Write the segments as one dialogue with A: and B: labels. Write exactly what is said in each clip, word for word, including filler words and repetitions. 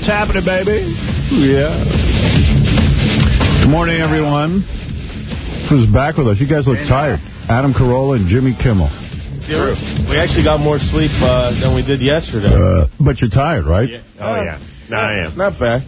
A: What's happening, baby? Yeah. Good morning, everyone. Who's back with us? You guys look tired. Adam Carolla and Jimmy Kimmel.
B: True. We actually got more sleep uh, than we did yesterday.
A: Uh, but you're tired, right?
B: Yeah. Oh, yeah. No, I am. Not bad.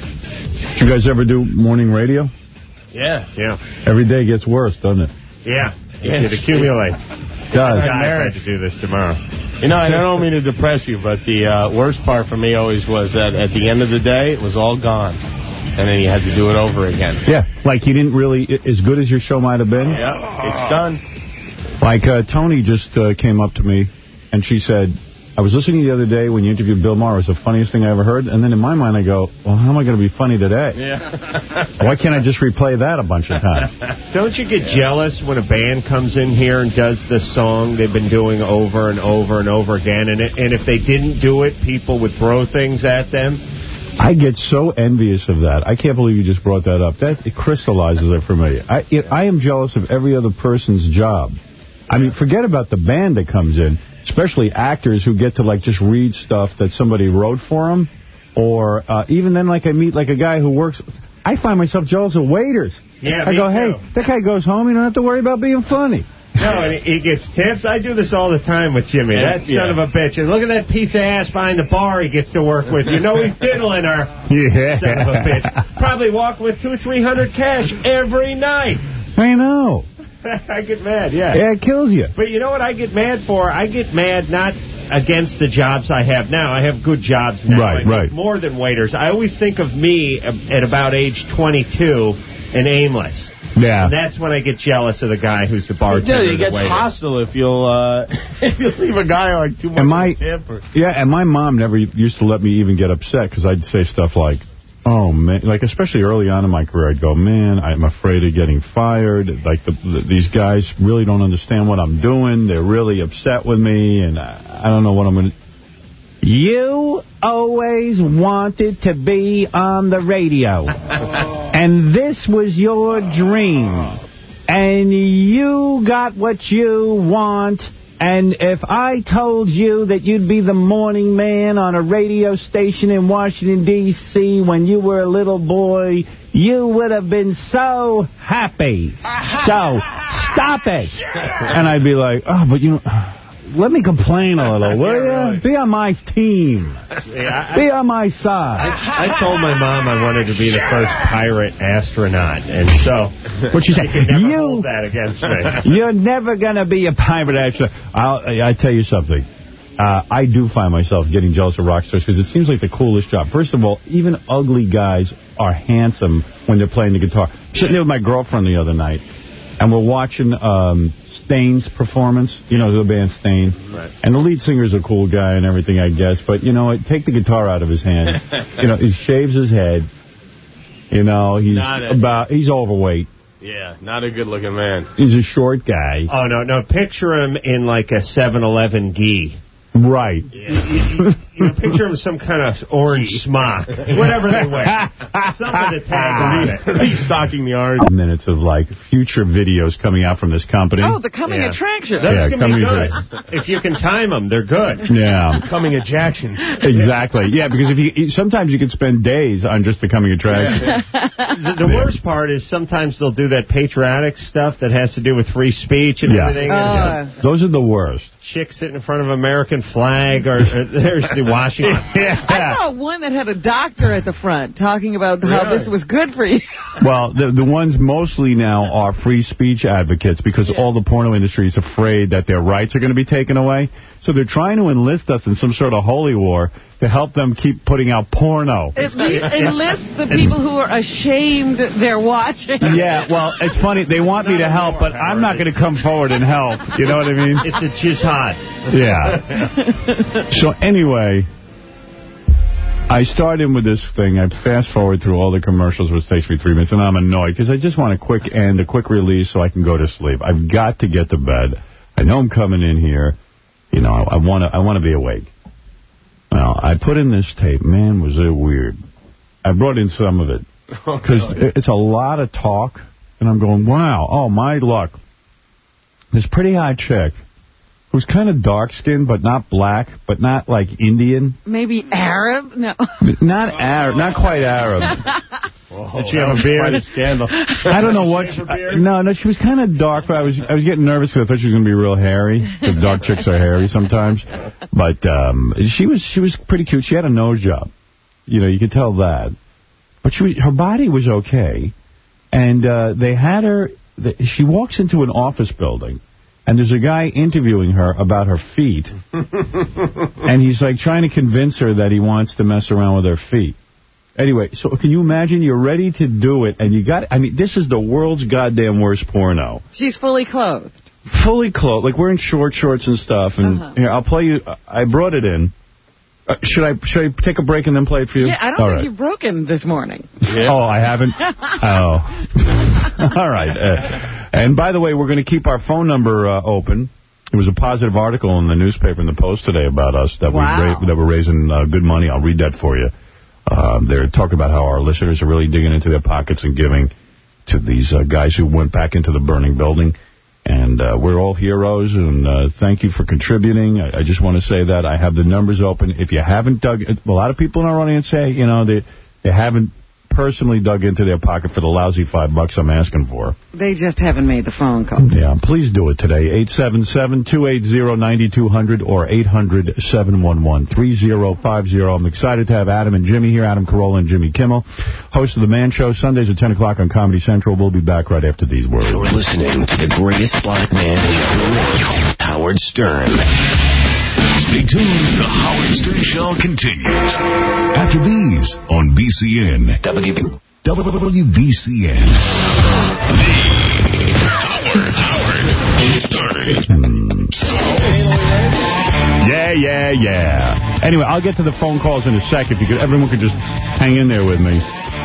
A: Did you guys ever do morning radio?
B: Yeah. Yeah.
A: Every day gets worse, doesn't it?
B: Yeah. Yes. It accumulates.
A: It does.
B: I had to do this tomorrow. You know, I don't mean to depress you, but the uh, worst part for me always was that at the end of the day, it was all gone. And then you had to do it over again.
A: Yeah, like you didn't really, as good as your show might have been.
B: Yeah, it's done.
A: Like uh, Tony just uh, came up to me, and she said, I was listening the other day when you interviewed Bill Maher. It was the funniest thing I ever heard. And then in my mind, I go, well, how am I going to be funny today?
B: Yeah.
A: Why can't I just replay that a bunch of times?
C: Don't you get jealous when a band comes in here and does the song they've been doing over and over and over again? And, it, and if they didn't do it, people would throw things at them?
A: I get so envious of that. I can't believe you just brought that up. That it crystallizes it for me. I, it, I am jealous of every other person's job. I mean, forget about the band that comes in, especially actors who get to, like, just read stuff that somebody wrote for them. Or uh, even then, like, I meet, like, a guy who works... I find myself jealous of waiters.
C: Yeah,
A: I
C: me
A: go,
C: too.
A: hey, that guy goes home, you don't have to worry about being funny.
C: No, and he gets tips. I do this all the time with Jimmy.
A: Yeah,
C: that
A: yeah.
C: son of a bitch. And look at that piece of ass behind the bar he gets to work with. You know he's diddling her.
A: Yeah.
C: Son of a bitch. Probably walk with two, three hundred cash every night.
A: I know.
C: I get mad, yeah.
A: Yeah, it kills you.
C: But you know what I get mad for? I get mad not against the jobs I have now. I have good jobs now.
A: Right,
C: I
A: right.
C: More than waiters. I always think of me at about age twenty-two and aimless.
A: Yeah.
C: And that's when I get jealous of the guy who's the bartender.
B: Yeah, it gets hostile if you'll uh, if you leave a guy like too much
A: and my,
B: tip. Or...
A: Yeah, and my mom never used to let me even get upset because I'd say stuff like, oh, man, like especially early on in my career, I'd go, man, I'm afraid of getting fired. Like, the, the, these guys really don't understand what I'm doing. They're really upset with me, and I, I don't know what I'm going to... You always wanted to be on the radio, and this was your dream, and you got what you want, and if I told you that you'd be the morning man on a radio station in Washington, D C when you were a little boy, you would have been so happy. So, stop it. And I'd be like, oh, but you know... Let me complain a little, will
C: yeah,
A: you?
C: really.
A: Be on my team.
C: Yeah, I,
A: Be on my side.
C: I, I told my mom I wanted to be the first pirate astronaut, and so
A: what you say?
C: could never
A: You,
C: hold that against me.
A: You're never going to be a pirate astronaut. I'll, I tell you something. Uh, I do find myself getting jealous of rock stars because it seems like the coolest job. First of all, even ugly guys are handsome when they're playing the guitar. I'm sitting there with my girlfriend the other night, and we're watching um, Stain's performance. You know the band Stain.
C: Right.
A: And the lead singer's a cool guy and everything, I guess. But, you know, take the guitar out of his hand. You know, he shaves his head. You know, he's about he's overweight.
B: Yeah, not a good-looking man.
A: He's a short guy.
C: Oh, no, no. Picture him in, like, a seven eleven gi.
A: Right.
C: Yeah. you, you, you know, picture him some kind of orange smock. Whatever they wear. Something to tag on it.
B: He's stocking the orange.
A: Minutes of, like, future videos coming out from this company.
D: Oh, the coming
C: yeah.
D: attraction.
C: That's
A: Yeah,
C: going to be
A: coming
C: good. If you can time them, they're good.
A: Yeah.
B: Coming attractions.
A: Exactly. Yeah, because if you sometimes you could spend days on just the coming attraction.
C: The, the worst part is sometimes they'll do that patriotic stuff that has to do with free speech and
A: Yeah.
C: everything.
D: Uh.
C: And,
A: Those are the worst.
C: chicks sitting in front of an American flag, or, or there's the Washington.
A: Yeah.
D: I saw one that had a doctor at the front talking about how
C: Really?
D: this was good for you.
A: Well, the the ones mostly now are free speech advocates because
D: Yeah.
A: all the porno industry is afraid that their rights are going to be taken away. So they're trying to enlist us in some sort of holy war to help them keep putting out porno.
D: At least enlist the people who are ashamed they're watching.
A: Yeah, well, it's funny. They want me to help, but I'm not going to come forward and help. You know what I mean?
C: It's a jihad.
A: Yeah. So anyway, I start in with this thing. I fast forward through all the commercials, which takes me three minutes, and I'm annoyed because I just want a quick end, a quick release so I can go to sleep. I've got to get to bed. I know I'm coming in here. You know, I want to I want to be awake. Well, I put in this tape. Man, was it weird. I brought in some of it because oh, it's a lot of talk, and I'm going, wow, oh, my luck. This pretty hot chick who was kind of dark-skinned, but not black, but not, like, Indian.
D: Maybe Arab? No.
A: Not Arab, not quite Arab.
C: Oh, did she have a beard?
B: Scandal.
A: I don't know what. She, I, no, no, she was kind of dark, but I was I was getting nervous because I thought she was going to be real hairy. Because dark chicks are hairy sometimes. But um, she was she was pretty cute. She had a nose job. You know, you could tell that. But she was, her body was okay. And uh, they had her, she walks into an office building, and there's a guy interviewing her about her feet. And he's like trying to convince her that he wants to mess around with her feet. Anyway, so can you imagine you're ready to do it, and you got, I mean, this is the world's goddamn worst porno.
D: She's fully clothed.
A: Fully clothed, like wearing short shorts and stuff. And uh-huh. Here, I'll play you, I brought it in. Uh, should I should I take a break and then play it for you?
D: Yeah, I don't
A: All
D: think
A: right.
D: you've broken this morning.
A: Yeah. Oh, I haven't? Oh. All right. Uh, and by the way, we're going to keep our phone number uh, open. There was a positive article in the newspaper in the Post today about us that,
D: wow.
A: we ra that we're raising uh, good money. I'll read that for you. Um, they're talking about how our listeners are really digging into their pockets and giving to these uh, guys who went back into the burning building. And uh, we're all heroes, and uh, thank you for contributing. I, I just want to say that. I have the numbers open. If you haven't dug, a lot of people in our audience say, you know, they, they haven't personally dug into their pocket for the lousy five bucks I'm asking for.
D: They just haven't made the phone call.
A: Yeah, please do it today. eight seven seven, two eight zero, nine two zero zero or eight hundred, seven one one, three zero five zero. I'm excited to have Adam and Jimmy here, Adam Carolla and Jimmy Kimmel, host of The Man Show, Sundays at ten o'clock on Comedy Central. We'll be back right after these words.
E: You're listening to the greatest black man in the world, Howard Stern.
F: Stay tuned. The Howard Stern Show continues after these on B C N.
E: W
F: B C N. The Howard, Howard Stern Show.
A: Yeah, yeah, yeah. Anyway, I'll get to the phone calls in a sec. If you could, everyone could just hang in there with me.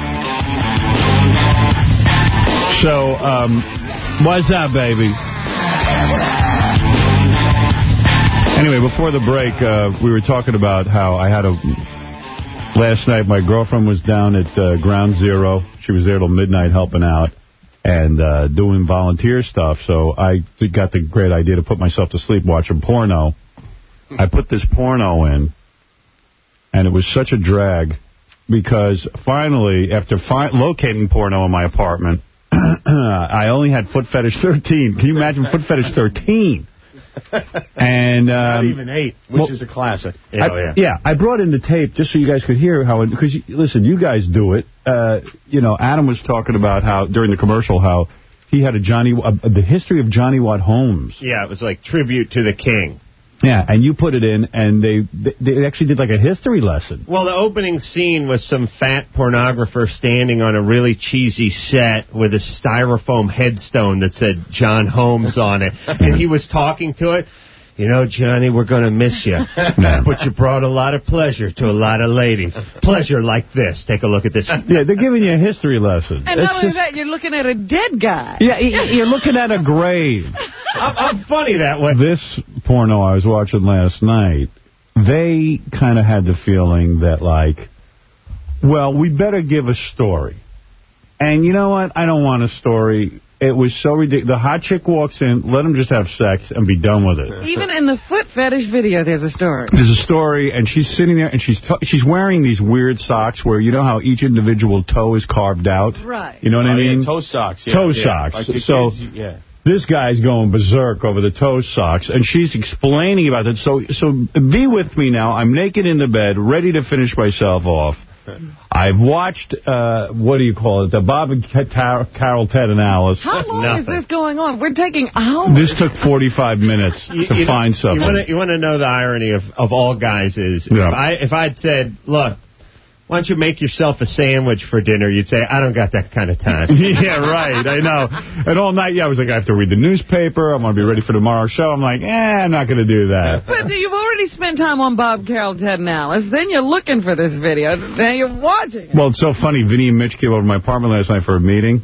A: So, um, what's up, baby? Anyway, before the break, uh, we were talking about how I had a... Last night, my girlfriend was down at uh, Ground Zero. She was there till midnight helping out and uh, doing volunteer stuff. So I got the great idea to put myself to sleep watching porno. I put this porno in, and it was such a drag because finally, after fi locating porno in my apartment, I only had Foot Fetish thirteen. Can you imagine Foot Fetish thirteen? And um,
B: not even eight, which
A: well,
B: is a classic.
A: I, oh, yeah. yeah, I brought in the tape just so you guys could hear how it, because, listen, you guys do it. Uh, you know, Adam was talking about how, during the commercial, how he had a Johnny, uh, the history of Johnny Watt Holmes.
C: Yeah, it was like tribute to the king.
A: Yeah, and you put it in, and they they actually did like a history lesson.
C: Well, the opening scene was some fat pornographer standing on a really cheesy set with a styrofoam headstone that said John Holmes on it. And he was talking to it. You know, Johnny, we're going to miss you.
A: Man.
C: But you brought a lot of pleasure to a lot of ladies. Pleasure like this. Take a look at this.
A: Yeah, they're giving you a history lesson.
D: And
A: it's
D: not only
A: just,
D: that, you're looking at a dead guy.
A: Yeah, you're looking at a grave.
C: I'm, I'm funny that way.
A: This porno I was watching last night, they kind of had the feeling that, like, well, we better give a story. And you know what? I don't want a story. It was so ridiculous. The hot chick walks in, let them just have sex and be done with it.
D: Even in the foot fetish video, there's a story.
A: There's a story, and she's sitting there, and she's t she's wearing these weird socks where, you know how each individual toe is carved out?
D: Right.
A: You know what
B: oh,
A: I mean?
B: Yeah, toe socks. Yeah,
A: toe
B: yeah.
A: socks.
B: Like the
A: so
B: kids, yeah.
A: This guy's going berserk over the toe socks, and she's explaining about it. So, so be with me now. I'm naked in the bed, ready to finish myself off. I've watched, uh, what do you call it, the Bob and Carol Ted and Alice.
D: How long
C: Nothing.
D: is this going on? We're taking hours.
A: This took forty-five minutes
C: you,
A: to
C: you
A: find
C: know,
A: something.
C: You want to you want to know the irony of, of all guys is,
A: yeah.
C: if, I, if I'd said, look, why don't you make yourself a sandwich for dinner? You'd say, I don't got that kind of time.
A: Yeah, right, I know. And all night, yeah, I was like, I have to read the newspaper. I'm going to be ready for tomorrow's show. I'm like, eh, I'm not going to do that.
D: But you've already spent time on Bob, Carol, Ted, and Alice. Then you're looking for this video. Now you're watching it.
A: Well, it's so funny. Vinny and Mitch came over to my apartment last night for a meeting.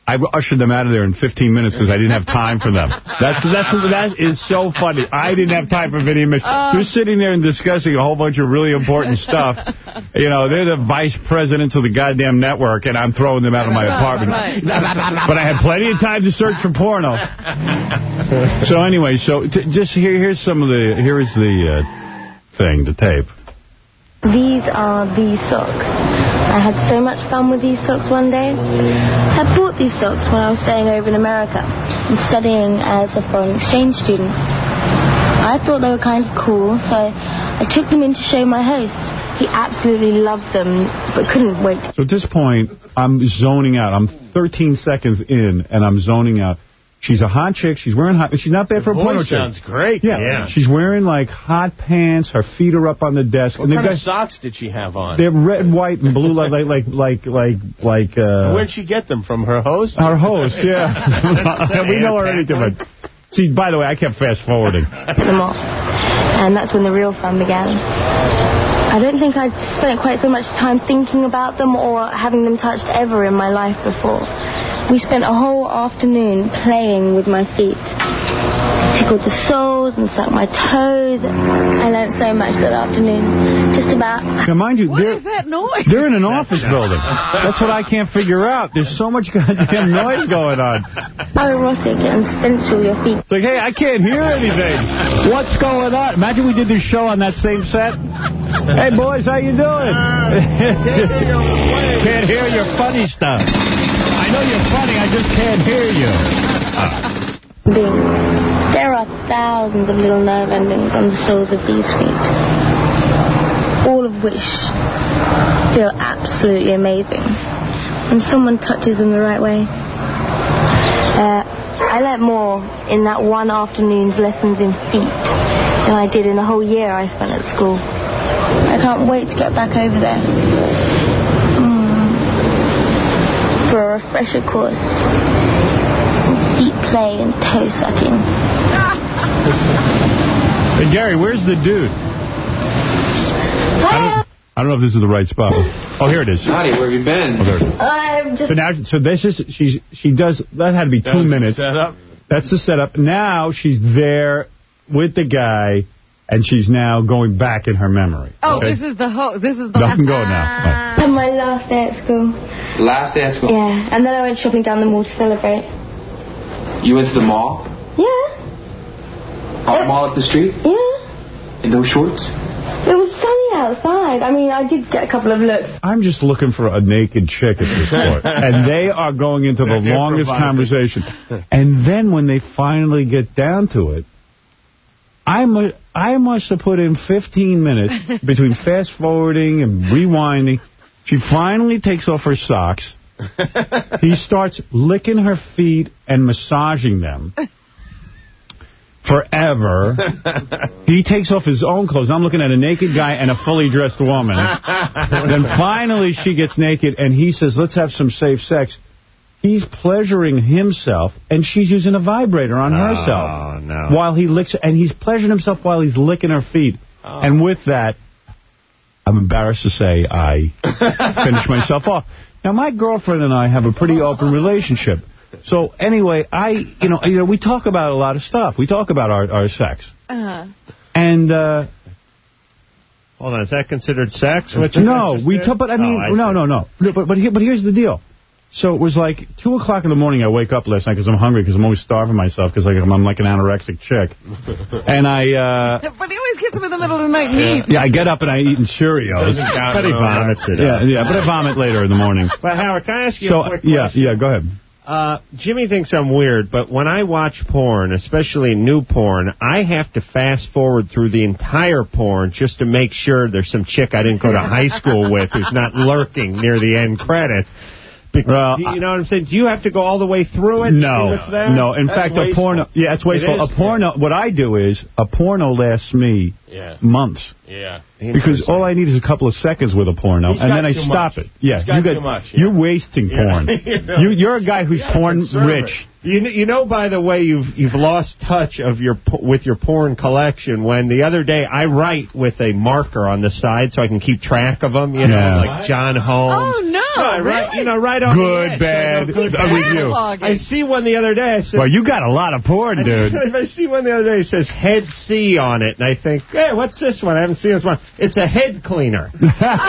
A: I ushered them out of there in fifteen minutes because I didn't have time for them. That's that's that is so funny. I didn't have time for Vinny and Mitch. Uh, They're sitting there and discussing a whole bunch of really important stuff. You know, they're the vice presidents of the goddamn network, and I'm throwing them out of my apartment. Right. But I had plenty of time to search for porno. So anyway, so t just here here's some of the here is the uh, thing, the tape.
G: These are the socks. I had so much fun with these socks one day. I bought these socks when I was staying over in America and studying as a foreign exchange student. I thought they were kind of cool, so I took them in to show my host. He absolutely loved them, but couldn't wait.
A: So at this point, I'm zoning out. I'm thirteen seconds in, and I'm zoning out. She's a hot chick. She's wearing hot... She's not bad for a porno chick.
B: Sounds great.
A: Yeah. yeah. She's wearing, like, hot pants. Her feet are up on the desk.
B: What
A: and
B: kind
A: guys,
B: of socks did she have on?
A: They're red, white, and blue, like, like, like, like, like... Uh,
B: Where'd she get them? From her host?
A: Our host, yeah. We know her anything, but... See, by the way, I kept fast-forwarding.
G: Them off. And that's when the real fun began. I don't think I'd spent quite so much time thinking about them or having them touched ever in my life before. We spent a whole afternoon playing with my feet. Tickled the soles and sucked my toes. I learned so much that afternoon. Just about...
A: Now, mind you,
D: what is that noise?
A: They're in an office building. That's what I can't figure out. There's so much goddamn noise going on.
G: How erotic and sensual your feet.
A: It's like, hey, I can't hear anything. What's going on? Imagine we did this show on that same set. Hey, boys, how you doing? Can't hear your funny stuff. I know you're funny, I just can't hear you.
G: Uh. There are thousands of little nerve endings on the soles of these feet, all of which feel absolutely amazing when someone touches them the right way. Uh, I learnt more in that one afternoon's lessons in feet than I did in the whole year I spent at school. I can't wait to get back over there. For a refresher course, and feet play and toe sucking.
A: Hey, Gary, where's the dude? I don't, I don't know if this is the right spot. Oh, here it is.
H: Howdy, where have you been?
A: Oh, there it is.
G: I'm just...
A: So now, so this is she's she does that had to be two
B: That's
A: minutes.
B: The setup.
A: That's the setup. Now she's there with the guy. And she's now going back in her memory.
D: Oh,
A: okay?
D: this is the host. This is the.
A: Let him go now.
G: On my last day at school.
H: Last day at school?
G: Yeah, and then I went shopping down the mall to celebrate.
H: You went to the mall?
G: Yeah.
H: Our mall up the street?
G: Yeah.
H: In those shorts?
G: It was sunny outside. I mean, I did get a couple of looks.
A: I'm just looking for a naked chick at this point. And they are going into the longest conversation. And then when they finally get down to it, I must, I must have put in fifteen minutes between fast-forwarding and rewinding. She finally takes off her socks. He starts licking her feet and massaging them. Forever. He takes off his own clothes. I'm looking at a naked guy and a fully dressed woman. Then finally she gets naked and he says, let's have some safe sex. He's pleasuring himself, and she's using a vibrator on
C: oh,
A: herself.
C: No.
A: While he licks, and he's pleasuring himself while he's licking her feet. Oh. And with that, I'm embarrassed to say I finished myself off. Now, my girlfriend and I have a pretty open relationship. So, anyway, I, you know, you know, we talk about a lot of stuff. We talk about our, our sex.
D: Uh-huh.
A: And, uh...
C: Hold on, is that considered sex? What
A: no, we talk, but I mean,
C: oh, I
A: no, no, no, no. But, but, here, but here's the deal. So it was like two o'clock in the morning. I wake up last night because I'm hungry because I'm always starving myself because like, I'm like an anorexic chick. And I... Uh,
D: but he always gets up in the middle of the night and eats.
A: Yeah, I get up and I eat in Cheerios.
C: But he vomits it
A: Yeah, yeah, but I vomit later in the morning.
C: But Howard, can I ask you
A: so,
C: a quick
A: yeah,
C: question?
A: Yeah, go ahead.
C: Uh, Jimmy thinks I'm weird, but when I watch porn, especially new porn, I have to fast forward through the entire porn just to make sure there's some chick I didn't go to high school with who's not lurking near the end credits. Because, well, you know what I'm saying? Do you have to go all the way through it?
A: No,
C: to see what's there?
A: no. In
C: That's
A: fact,
C: wasteful.
A: a porno. Yeah, it's wasteful.
C: It is,
A: a porno.
C: yeah.
A: What I do is a porno lasts me
B: yeah.
A: months.
B: Yeah.
A: Because all I need is a couple of seconds with a porno,
B: He's
A: and then I
B: much.
A: stop it. Yeah,
B: He's got
A: you got,
B: too much. Yeah.
A: You're wasting porn.
B: Yeah.
A: you, you're a guy who's
B: yeah,
A: porn rich.
C: You know, you know, by the way, you've you've lost touch of your with your porn collection. When the other day I write with a marker on the side so I can keep track of them. You know,
A: yeah.
C: like John Holmes.
D: Oh no!
C: No,
D: really?
C: right, you know, right on
A: Good,
C: the edge.
A: bad,
C: I know, good,
A: uh,
C: bad.
A: with you.
C: I see one the other day. I said,
A: Well, you got a lot of porn, dude.
C: I see one the other day. It says Head C on it, and I think, hey, what's this one? I haven't seen this one. It's a head cleaner. Still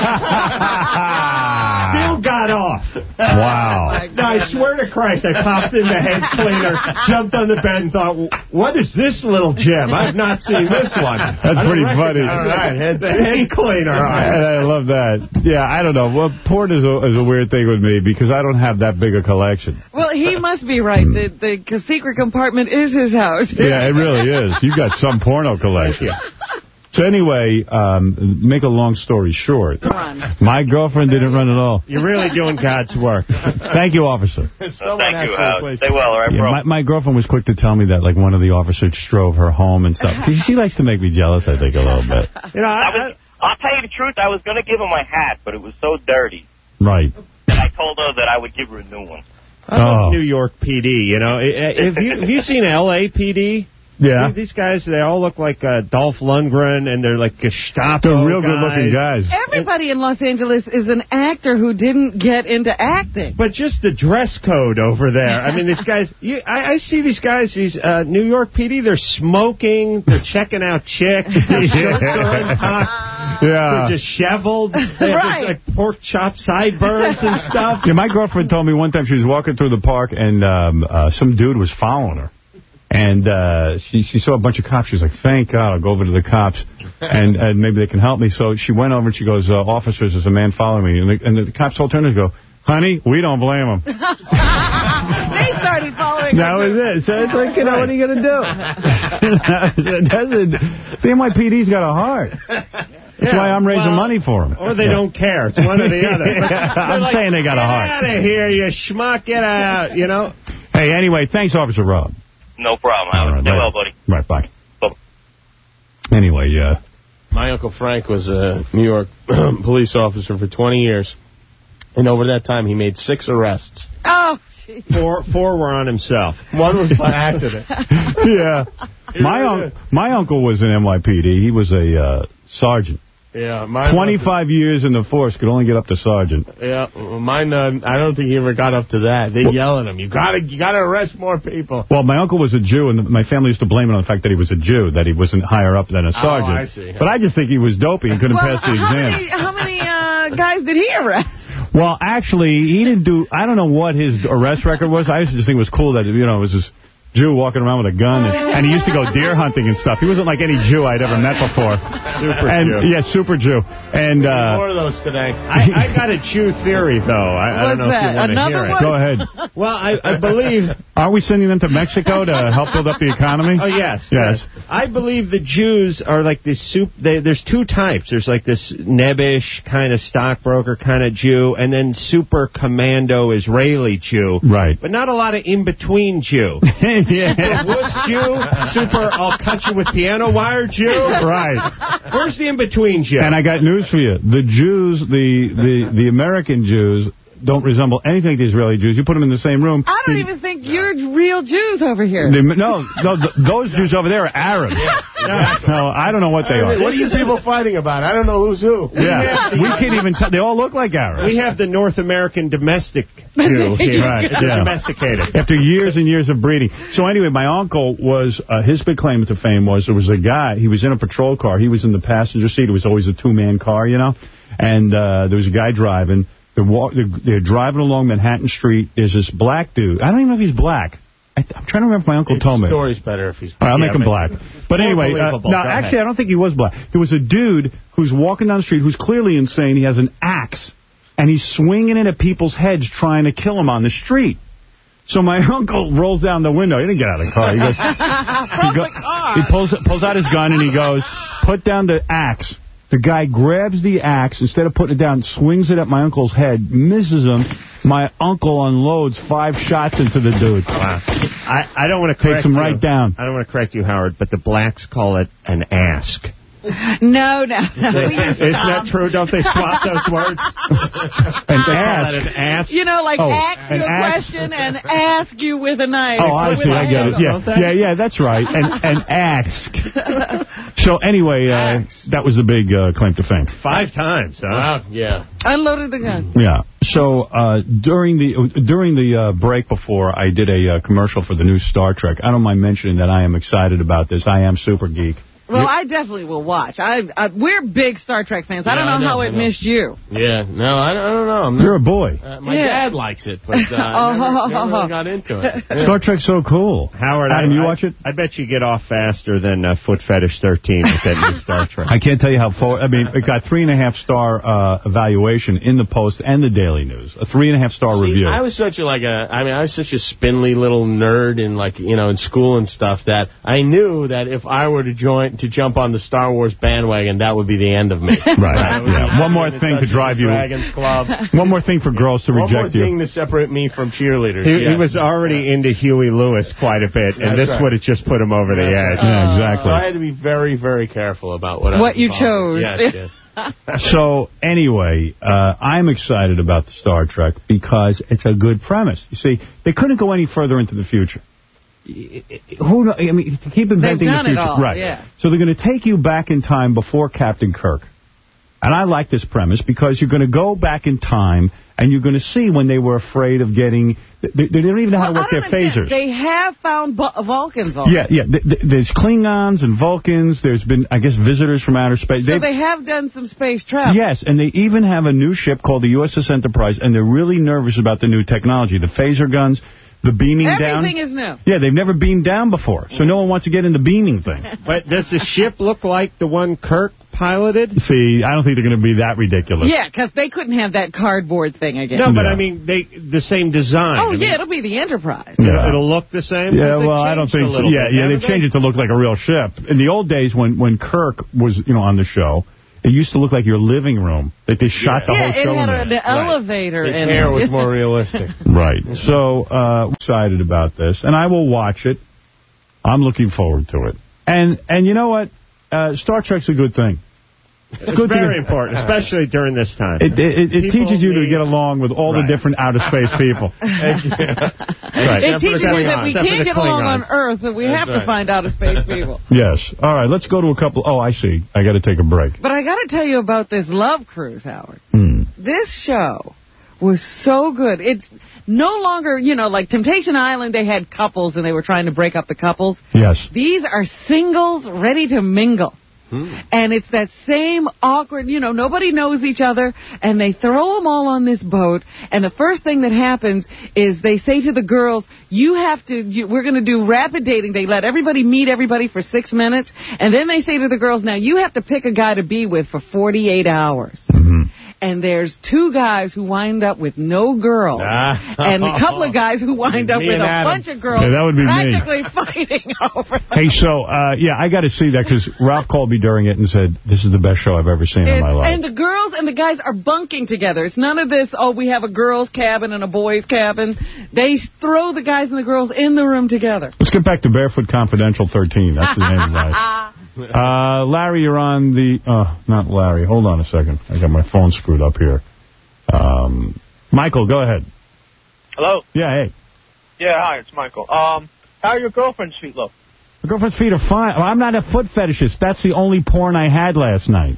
C: got off.
A: Wow.
C: No, I swear to Christ, I popped in the head cleaner, jumped on the bed, and thought, what is this little gem? I've not seen this one.
A: That's pretty funny.
C: All right, head, head cleaner. All right.
A: I, I love that. Yeah, I don't know. Well, porn is a, is a weird thing with me because I don't have that big a collection.
D: Well, he must be right. The, the secret compartment is his house.
A: Yeah, it really is. You got some porno collection. So anyway, um, make a long story short, my girlfriend didn't run at all.
C: You're really doing God's work.
A: Thank you, officer.
I: Well, thank you, Howard. Stay well, all right,
A: Yeah,
I: bro?
A: my, my girlfriend was quick to tell me that, like, one of the officers drove her home and stuff. She likes to make me jealous, I think, a little bit.
C: You know, I,
I: I was, I'll tell you the truth. I was going to give her my hat, but it was so dirty
A: Right.
I: that I told her that I would give her a new one.
C: I love
A: Oh.
C: New York P D, you know. Have you, have you seen L A P D?
A: Yeah.
C: These guys, they all look like uh, Dolph Lundgren, and they're like Gestapo
A: They're real
C: guys.
A: good-looking guys.
D: Everybody in Los Angeles is an actor who didn't get into acting.
C: But just the dress code over there. I mean, these guys, you, I, I see these guys, these uh, New York P D, they're smoking, they're checking out chicks, their shirts are untucked,
A: Yeah.
C: they're disheveled, they have
D: Right.
C: this, like pork chop sideburns and stuff.
A: Yeah, my girlfriend told me one time she was walking through the park and um, uh, some dude was following her. And uh, she she saw a bunch of cops. She was like, thank God, I'll go over to the cops, and, and maybe they can help me. So she went over and she goes, uh, officers, there's a man following me. And the, and the cops told her to go, honey, we don't blame him.
D: They started following
A: That was it. So it's like, you know, what are you going to do? It doesn't, the N Y P D's got a heart. That's
C: Yeah,
A: why I'm raising
C: well,
A: money for them.
C: Or they
A: Yeah.
C: don't care. It's one or the other.
A: I'm
C: like,
A: saying they got a heart.
C: Get out of here, you schmuck. Get out, you know.
A: Hey, anyway, thanks, Officer Rob.
I: No problem, Howard.
A: All right,
I: Stay
A: later.
I: well, buddy.
A: Right, bye.
I: Bye.
A: Anyway, yeah.
B: My Uncle Frank was a New York police officer for twenty years. And over that time, he made six arrests.
D: Oh, jeez.
C: Four, four were on himself.
B: One was by accident.
A: Yeah. My, un my uncle was in N Y P D. He was a uh, sergeant.
B: Yeah, mine
A: twenty-five years in the force, could only get up to sergeant.
B: Yeah, well, mine. Uh, I don't think he ever got up to that. They
A: Well,
B: yell at him. You gotta, you gotta arrest more people.
A: Well, my uncle was a Jew, and my family used to blame it on the fact that he was a Jew, that he wasn't higher up than a sergeant.
B: Oh, I see.
A: But I just think he was dopey and couldn't
D: Well,
A: pass the
D: how
A: exam.
D: many, how many uh, guys did he arrest?
A: Well, actually, he didn't do, I don't know what his arrest record was. I used to just think it was cool that, you know, it was this Jew walking around with a gun, and, and he used to go deer hunting and stuff. He wasn't like any Jew I'd ever met before.
B: Super
A: and,
B: Jew.
A: Yeah, super Jew. And uh,
B: More of those today.
C: I, I got a Jew theory, though. I, I don't know
D: What's
C: if you
D: that?
C: want to
D: Another
C: hear
D: one?
C: it.
A: go ahead.
C: Well, I, I believe...
A: Aren't we sending them to Mexico to help build up the economy?
C: Oh, yes.
A: Yes.
C: I believe the Jews are like this soup. They, there's two types. There's like this nebbish kind of stockbroker kind of Jew, and then super commando Israeli Jew.
A: Right.
C: But not a lot of in-between Jew.
A: Yeah.
C: Wuss Jew, super I'll cut you with piano wire Jew.
A: Right.
C: Where's the in-between Jew?
A: And I got news for you. The Jews, the, the, the American Jews, don't resemble anything like the Israeli Jews. You put them in the same room.
D: I don't even think you're real Jews over here.
A: They, no, no, th those Jews over there are Arabs. No, I don't know what they are.
B: What are you people fighting about? I don't know who's who.
A: Yeah, we can't even tell. They all look like Arabs.
C: We have the North American domestic Jew here.
A: Right,
C: It's
A: yeah.
C: domesticated.
A: After years and years of breeding. So anyway, my uncle was, uh, his big claim to fame was there was a guy, he was in a patrol car. He was in the passenger seat. It was always a two-man car, you know. And uh, there was a guy driving. They're, walk, they're, they're driving along Manhattan Street. There's this black dude. I don't even know if he's black. I, I'm trying to remember if my uncle told me.
B: The story's better if he's
A: All right, I'll
C: Yeah,
A: make him
C: but-
A: black. But
C: More
A: anyway, uh,
C: believable.
A: no,
C: Go
A: actually,
C: ahead.
A: I don't think he was black. There was a dude who's walking down the street who's clearly insane. He has an axe, and he's swinging it at people's heads trying to kill them on the street. So my uncle rolls down the window. He didn't get out of the car. He goes, he, go, he pulls, pulls out his gun, and he goes, put down the axe. The guy grabs the axe, instead of putting it down, swings it at my uncle's head, misses him. My uncle unloads five shots into the dude.
C: Wow. I, I don't want to correct
A: Takes him
C: you.
A: right down.
C: I don't want to correct you, Howard, but the blacks call it an ask.
D: No, no, no. We
C: Isn't that true? Don't they swap those words?
A: And ask.
C: An ass.
D: You know, like
A: Oh,
D: ask you
A: an
D: a
A: ask.
D: question and ask you with a knife.
A: Oh, I see. I get it. Yeah, yeah, yeah. That's right. And and ask. So anyway, uh, that was the big uh, claim to fame.
C: Five times, huh?
B: Wow, yeah.
D: Unloaded the gun.
A: Yeah. So uh, during the during the uh, break before, I did a uh, commercial for the new Star Trek. I don't mind mentioning that I am excited about this. I am super geek.
D: Well, I definitely will watch. I, I We're big Star Trek fans. I don't
B: Yeah,
D: know,
B: I know,
D: how
B: I
D: it
B: know.
D: missed you.
B: Yeah, no, I don't, I don't know. I'm
A: You're a boy.
B: Uh, my
D: Yeah.
B: dad likes it, but uh, I never, never really got into it. Yeah.
A: Star Trek's so cool.
C: Howard,
A: Adam,
C: I,
A: you
C: I,
A: watch it?
C: I bet you get off faster than uh, Foot Fetish thirteen with that new Star Trek.
A: I can't tell you how forward. I mean, it got three and a half star uh, evaluation in the Post and the Daily News. A three and a half star
B: See,
A: review.
B: I was such a, like a, I mean, I was such a spindly little nerd in, like, you know, in school and stuff that I knew that if I were to join, to jump on the Star Wars bandwagon, that would be the end of me.
A: Right. Yeah. One more thing to drive you.
B: Dragons Club.
A: One more thing for girls to
B: One more
A: reject you.
B: thing to separate me from cheerleaders.
C: He,
B: yes.
C: he was already into Huey Lewis quite a bit, and
B: That's
C: this
B: right.
C: would have just put him over the
B: That's
C: edge.
B: right.
A: Yeah, exactly.
B: So I had to be very, very careful about what I
D: What
B: was
D: you
B: involved
D: chose.
B: with. Yes, yes.
A: So, anyway, uh, I'm excited about the Star Trek because it's a good premise. You see, they couldn't go any further into the future. Who? know- I mean, to keep inventing
D: done
A: the
D: it
A: future.
D: all,
A: Right.
D: yeah.
A: So they're going to take you back in time before Captain Kirk. And I like this premise because you're going to go back in time and you're going to see when they were afraid of getting... They, they don't even know how to
D: Well,
A: work
D: I
A: their
D: don't understand.
A: phasers.
D: They have found Bu- Vulcans already.
A: Yeah, yeah. Th th there's Klingons and Vulcans. There's been, I guess, visitors from outer space.
D: So
A: They've-
D: they have done some space travel.
A: Yes, and they even have a new ship called the U S S Enterprise, and they're really nervous about the new technology, the phaser guns, the beaming down.
D: Everything is new.
A: Yeah, they've never beamed down before, so no one wants to get in the beaming thing.
C: But does the ship look like the one Kirk piloted?
A: See, I don't think they're going to be that ridiculous.
D: Yeah, because they couldn't have that cardboard thing again.
C: No, but
A: Yeah.
C: I mean, they the same design.
D: Oh,
C: I mean,
D: yeah, it'll be the Enterprise.
A: Yeah.
C: It'll, it'll look the same?
A: Yeah,
C: They've
A: well, I don't
C: changed
A: think
C: a
A: so.
C: little
A: Yeah,
C: bit,
A: yeah,
C: haven't
A: they've changed it to look like a real ship. In the old days, when, when Kirk was, you know, on the show, it used to look like your living room. Like they shot the
D: Yeah,
A: whole
D: it
A: show
D: had
A: in
D: an
A: there.
D: elevator
B: His
D: in
B: hair
D: it.
B: was more realistic.
A: Right. So, uh, excited about this, and I will watch it. I'm looking forward to it. And and you know what? Uh, Star Trek's a good thing.
C: It's,
A: good to
C: very
A: get-
C: important, especially during this time.
A: It, it, it
C: People
A: teaches you to
C: need-
A: get along with all
C: Right.
A: the different outer space people.
C: Right.
D: It teaches you that we
C: Except for
D: can't
C: the
D: get along on
C: Klingons.
D: Earth, but we have
B: right.
D: to find out of space people.
A: Yes. All right, let's go to a couple. Oh, I see. I got to take a break.
D: But I got to tell you about this love cruise, Howard.
A: Hmm.
D: This show was so good. It's no longer, you know, like Temptation Island, they had couples and they were trying to break up the couples.
A: Yes.
D: These are singles ready to mingle. And it's that same awkward, you know, nobody knows each other, and they throw them all on this boat, and the first thing that happens is they say to the girls, you have to, you, we're going to do rapid dating. They let everybody meet everybody for six minutes, and then they say to the girls, now you have to pick a guy to be with for forty-eight hours.
A: Mm-hmm.
D: And there's two guys who wind up with no girls,
B: Ah.
D: and a couple of guys who wind up
B: Me
D: with
B: and
D: a
B: Adam.
D: bunch of girls
A: Yeah, that would be me.
D: practically fighting over them.
A: Hey, so, uh, yeah, I got to see that because Ralph called me during it and said, this is the best show I've ever seen in
D: It's,
A: my life.
D: and the girls and the guys are bunking together. It's none of this, oh, we have a girls' cabin and a boys' cabin. They throw the guys and the girls in the room together.
A: Let's get back to Barefoot Confidential thirteen. That's the name of that. Uh, Larry, you're on the... Uh, not Larry. Hold on a second. I got my phone screwed up here. Um, Michael, go ahead.
I: Hello?
A: Yeah, hey.
I: Yeah, hi, it's Michael. Um, how are your girlfriend's feet look?
A: My girlfriend's feet are fine. I'm not a foot fetishist. That's the only porn I had last night.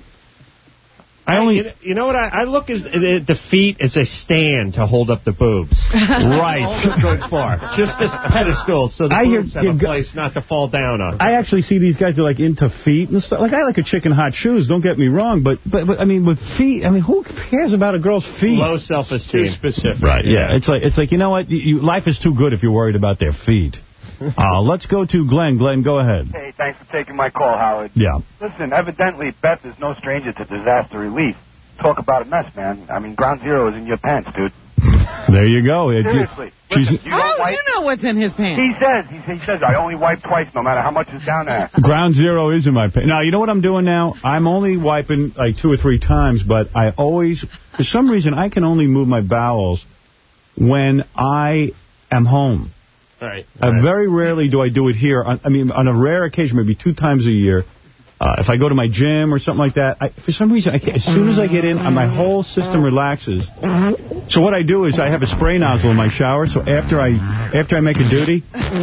A: I only...
C: You know, you know what? I, I look at the feet as a stand to hold up the boobs.
A: Right.
C: All they're good for. Just as pedestals so the
A: I hear-
C: boobs have
A: you
C: a
A: go-
C: place not to fall down on.
A: I actually see these guys, they're like into feet and stuff. Like, I like a chick in hot shoes, don't get me wrong, but, but, but I mean, with feet, I mean, who cares about a girl's feet?
C: Low self-esteem.
B: Too specific.
A: Right, yeah. It's like, it's like you know what? You, you, life is too good if you're worried about their feet. Uh, let's go to Glenn. Glenn, go ahead.
J: Hey, thanks for taking my call, Howard.
A: Yeah.
J: Listen, evidently Beth is no stranger to disaster relief. Talk about a mess, man. I mean, ground zero is in your pants, dude.
A: There you go. It-
J: Seriously.
A: she's-
J: Listen, you don't
D: Oh,
J: wipe.
D: you know what's in his pants.
J: He says, he says, he says, I only wipe twice, no matter how much is down there.
A: Ground zero is in my pants. Now, you know what I'm doing now? I'm only wiping like two or three times, but I always, for some reason, I can only move my bowels when I am home.
B: Right.
A: Uh,
B: right.
A: very rarely do I do it here. I, I mean, on a rare occasion, maybe two times a year, Uh, if I go to my gym or something like that, I, for some reason, I can't, as soon as I get in, my whole system relaxes. So what I do is I have a spray nozzle in my shower, so after I after I make a duty,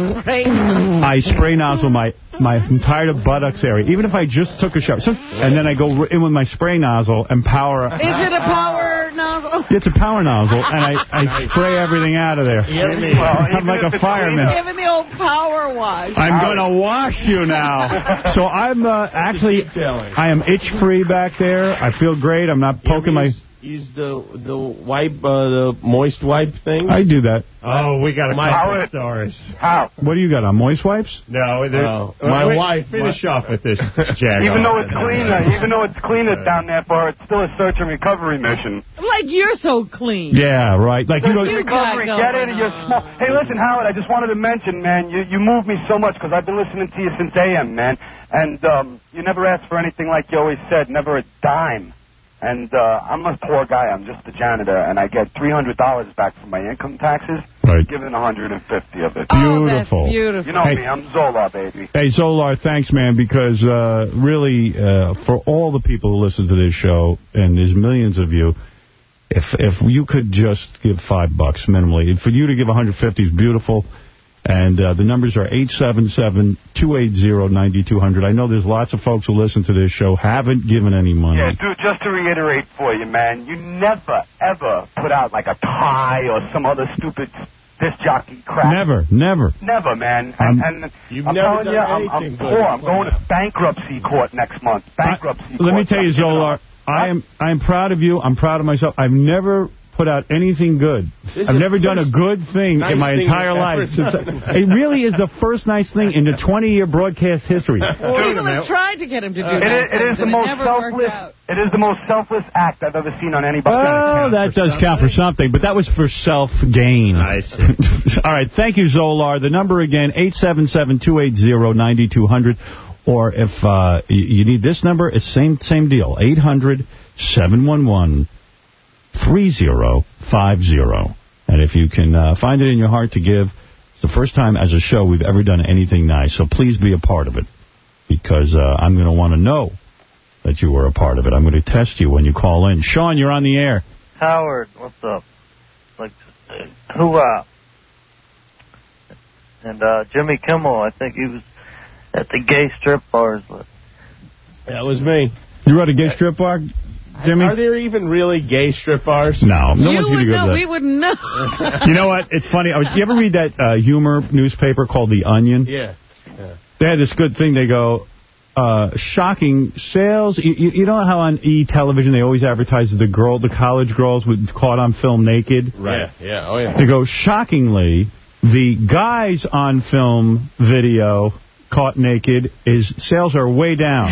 A: I spray nozzle my, my entire buttocks area, even if I just took a shower. So, and then I go in with my spray nozzle and power.
D: Is it a power nozzle?
A: It's a power nozzle, and I, I spray everything out of there. I'm like a fireman.
D: Giving the old power wash.
A: I'm going to wash you now. So I'm uh, actually, I am itch-free back there. I feel great. I'm not poking my...
B: Use the the wipe, uh, the moist wipe thing.
A: I do that.
C: Oh, we got a couple stories.
J: How?
A: What do you got on, moist wipes?
C: No,
B: oh, my
C: wait,
B: wife.
C: Finish
B: my,
C: off with this, Jack.
J: Even though it's cleaner, even though it's cleaner down there for her, it's still a search and recovery mission.
D: Like you're so clean.
A: Yeah, right. Like you don't.
J: Recovery, get it? You're small. Hey, listen, Howard. I just wanted to mention, man, you you move me so much because I've been listening to you since A M, man, and um, you never asked for anything like you always said, never a dime. And uh, I'm a poor guy. I'm just a janitor, and I get three hundred dollars back from my income taxes.
A: Right.
J: Given one hundred fifty of it.
D: Oh,
A: beautiful.
D: That's beautiful.
J: You know
A: hey,
J: me. I'm Zola, baby.
A: Hey, Zolar, thanks, man, because uh, really, uh, for all the people who listen to this show, and there's millions of you, if if you could just give five bucks minimally, for you to give one hundred fifty is beautiful. And uh, the numbers are eight seven seven, two eight zero, nine two zero zero. I know there's lots of folks who listen to this show haven't given any money.
J: Yeah, dude, just to reiterate for you, man, you never, ever put out like a tie or some other stupid disc jockey crap.
A: Never, never.
J: Never, man. And, and
B: You've
J: I'm
B: never
J: telling
B: done
J: you, I'm, I'm
B: anything
J: poor.
B: good.
J: I'm going to bankruptcy court next month. Bankruptcy
A: I,
J: court.
A: Let me tell you, Zolar, I am I am proud of you. I'm proud of myself. I've never put out anything good.
B: This
A: I've
B: is
A: never done a good thing
B: nice
A: in my
B: thing
A: entire
B: you've
A: life.
B: ever
A: Since
B: done.
A: I, it really is the first nice thing in the twenty-year broadcast history.
D: Well, people have tried to get him to do
J: It
D: nice
J: is, it is
D: things,
J: the
D: and
J: most
D: it never worked
J: selfless.
D: out.
J: It is the most selfless act I've ever seen on anybody.
A: Oh, that does count for something, but that was for self-gain.
C: I see.
A: All right, thank you, Zolar. The number again, eight seven seven, two eight zero, nine two zero zero. Or if uh, you need this number, it's same same deal, eight hundred, seven one one, three zero five zero. And if you can uh, find it in your heart to give, it's the first time as a show we've ever done anything nice. So please be a part of it, because uh, I'm going to want to know that you were a part of it. I'm going to test you when you call in. Sean, you're on the air.
K: Howard, what's up? Like, uh, who, uh, and uh, Jimmy Kimmel, I think he was at the gay strip bars.
B: That was me.
A: You were at a gay strip bar, Jimmy?
B: Are there even really gay strip bars?
A: No, no
D: you
A: one's going to
D: would
A: go
D: know.
A: to that.
D: We wouldn't know.
A: You know what? It's funny. I was, you ever read that uh, humor newspaper called The Onion?
B: Yeah. yeah.
A: They had this good thing. They go, uh, shocking sales. You, you, you know how on E! Television they always advertise the girl, the college girls with caught on film naked?
B: Right. Yeah. yeah. Oh, yeah.
A: They go, shockingly, the guys on film video caught naked, his sales are way down.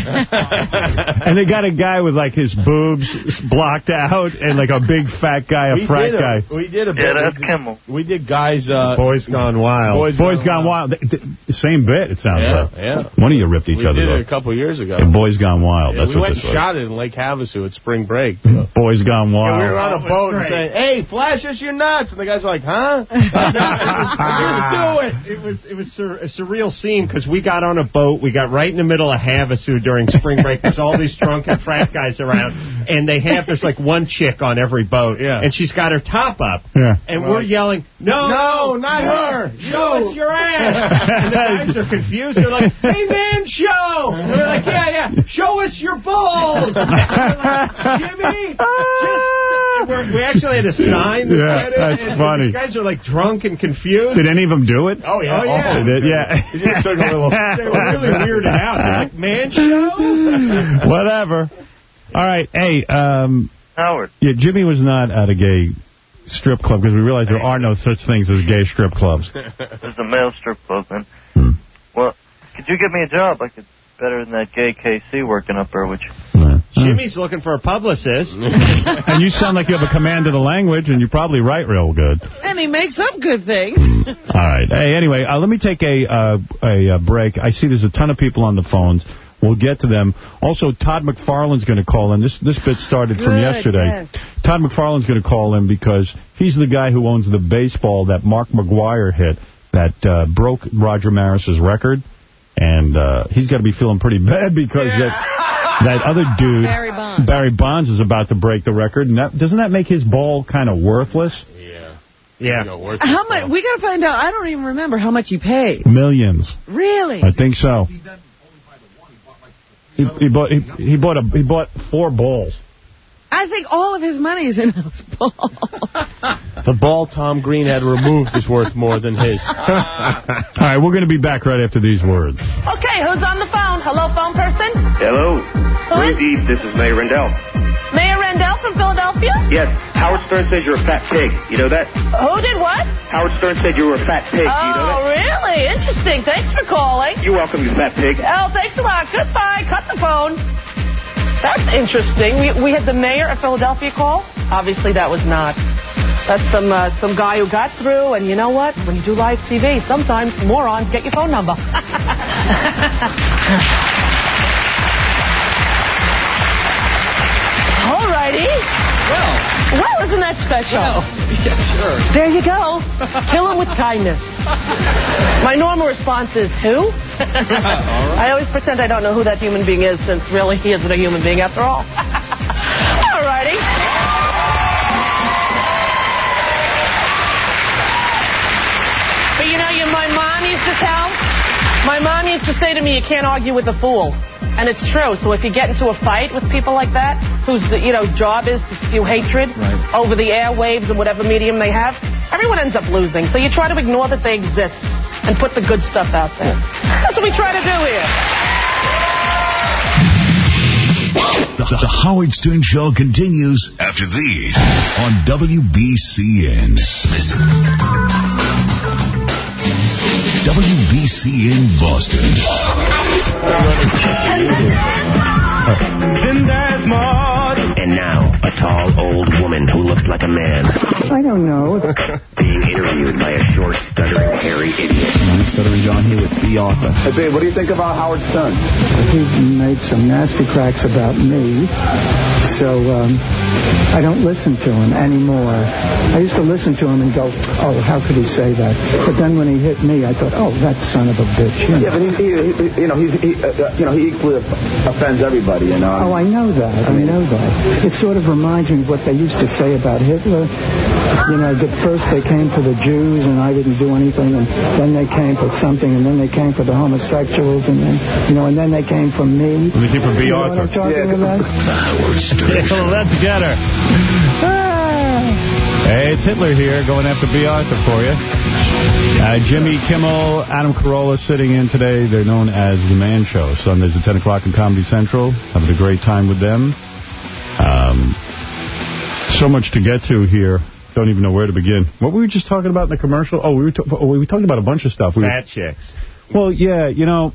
A: And they got a guy with, like, his boobs blocked out and, like, a big fat guy, a
B: we
A: frat
B: did a,
A: guy.
B: We did a bit.
K: Yeah, that's
B: we did,
K: Kimmel.
B: We did guys... Uh,
C: Boys Gone Wild.
B: Boys,
A: Boys
B: Gone,
A: Gone Wild. Wild. The same bit, it sounds
B: yeah,
A: like.
B: Yeah,
A: One of you ripped each
B: we
A: other
B: did
A: up.
B: it a couple years ago.
A: The Boys Gone Wild.
B: Yeah,
A: That's
B: we
A: what
B: went
A: this
B: and
A: was.
B: shot it in Lake Havasu at spring break.
A: Boys Gone Wild.
B: And we were on a boat and saying, hey, flash us your nuts. And the guy's like, huh? Let's do it.
C: It was it was sur a surreal scene because we got on a boat. We got right in the middle of Havasu during spring break. There's all these drunken frat guys around, and they have there's like one chick on every boat,
B: yeah.
C: and she's got her top up,
A: yeah.
C: and
B: well,
C: we're yelling, no,
B: no, not her.
C: Show us your ass. And the guys are confused. They're like, hey man, show. And we're like, yeah, yeah, show us your balls. And we're like, Jimmy, just. We're, we actually had a sign that
A: yeah,
C: said it.
A: That's
C: and
A: funny.
C: These guys are like drunk and confused.
A: Did any of them do it?
B: Oh, yeah.
C: Oh, yeah.
A: They did, yeah.
B: He just took a little...
C: They were really weirded out. They're like, man, show?
A: Whatever. All right. Hey, um...
K: Howard.
A: Yeah, Jimmy was not at a gay strip club because we realized there are no such things as gay strip clubs.
K: There's a male strip club, man.
A: Hmm.
K: Well, could you get me a job? I could better than that gay K C working up there, which...
C: Jimmy's looking for a publicist.
A: And you sound like you have a command of the language, and you probably write real good.
D: And he makes up good things.
A: All right. Hey, anyway, uh, let me take a, uh, a, a break. I see there's a ton of people on the phones. We'll get to them. Also, Todd McFarlane's going to call in. This this bit started
D: Good,
A: from yesterday.
D: Yes.
A: Todd McFarlane's going to call in because he's the guy who owns the baseball that Mark McGwire hit that uh, broke Roger Maris's record. And uh, he's got to be feeling pretty bad because yeah. that, that other dude,
D: Barry Bonds.
A: Barry Bonds, is about to break the record. And that, doesn't that make his ball kind of worthless?
B: Yeah.
C: Yeah.
D: How much? We got to find out. I don't even remember how much he paid.
A: Millions.
D: Really?
A: I think so. He, he bought he, he bought a he bought four balls.
D: I think all of his money is in those balls.
B: The ball Tom Green had removed is worth more than his.
A: All right, we're going to be back right after these words.
L: Okay, who's on the phone? Hello, phone person?
M: Hello.
L: Who is?
M: Indeed, this is Mayor Rendell.
L: Mayor Rendell from Philadelphia?
M: Yes, Howard Stern says you're a fat pig. You know that?
L: Who did what?
M: Howard Stern said you were a fat pig.
L: Oh,
M: you know that?
L: really? Interesting. Thanks for calling.
M: You're welcome, you fat pig.
L: Oh, thanks a lot. Goodbye. Cut the phone. That's interesting. We, we had the mayor of Philadelphia call. Obviously, that was not. That's some uh, some guy who got through. And you know what? When you do live T V, sometimes morons get your phone number. All righty.
N: Well.
L: Well, isn't that special?
N: Well, yeah, sure.
L: There you go. Kill him with kindness. My normal response is, who? I always pretend I don't know who that human being is, since really he isn't a human being after all. All righty. But you know, you, my mom used to tell, my mom used to say to me, you can't argue with a fool. And it's true. So if you get into a fight with people like that, whose you know job is to spew hatred right. over the airwaves and whatever medium they have, everyone ends up losing. So you try to ignore that they exist and put the good stuff out there. That's what we try to do here.
F: The, the Howard Stern Show continues after these on W B C N. Listen. W B C N Boston.
E: And now, a tall, old woman who looks like a man.
O: I don't know.
E: Being interviewed by a short, stuttering, hairy idiot.
O: I'm stuttering John here with the author.
H: Hey, babe, what do you think about Howard Stern?
O: He made some nasty cracks about me, so um, I don't listen to him anymore. I used to listen to him and go, oh, how could he say that? But then when he hit me, I thought, oh, that son of a bitch. You know?
H: Yeah, but he, he, he, you know, he's, he, uh, you know, he equally offends everybody, you know.
O: Oh, I know that. I know that. It sort of reminds me of what they used to say about Hitler. You know, that first they came for the Jews and I didn't do anything, and then they came for something, and then they came for the homosexuals, and then, you know, and then they came for me.
A: And they came for B.
O: You know what I'm talking
A: yeah.
O: about?
F: Howard Stern.
A: Yeah, let's get her. Hey, it's Hitler here, going after B. Arthur for you. Uh, Jimmy Kimmel, Adam Carolla sitting in today. They're known as The Man Show. Sundays at ten o'clock on Comedy Central. Having a great time with them. Um, so much to get to here. Don't even know where to begin. What were we just talking about in the commercial? Oh, we were, oh, we were talking about a bunch of stuff. We
C: fat
A: were,
C: chicks.
A: Well, yeah, you know,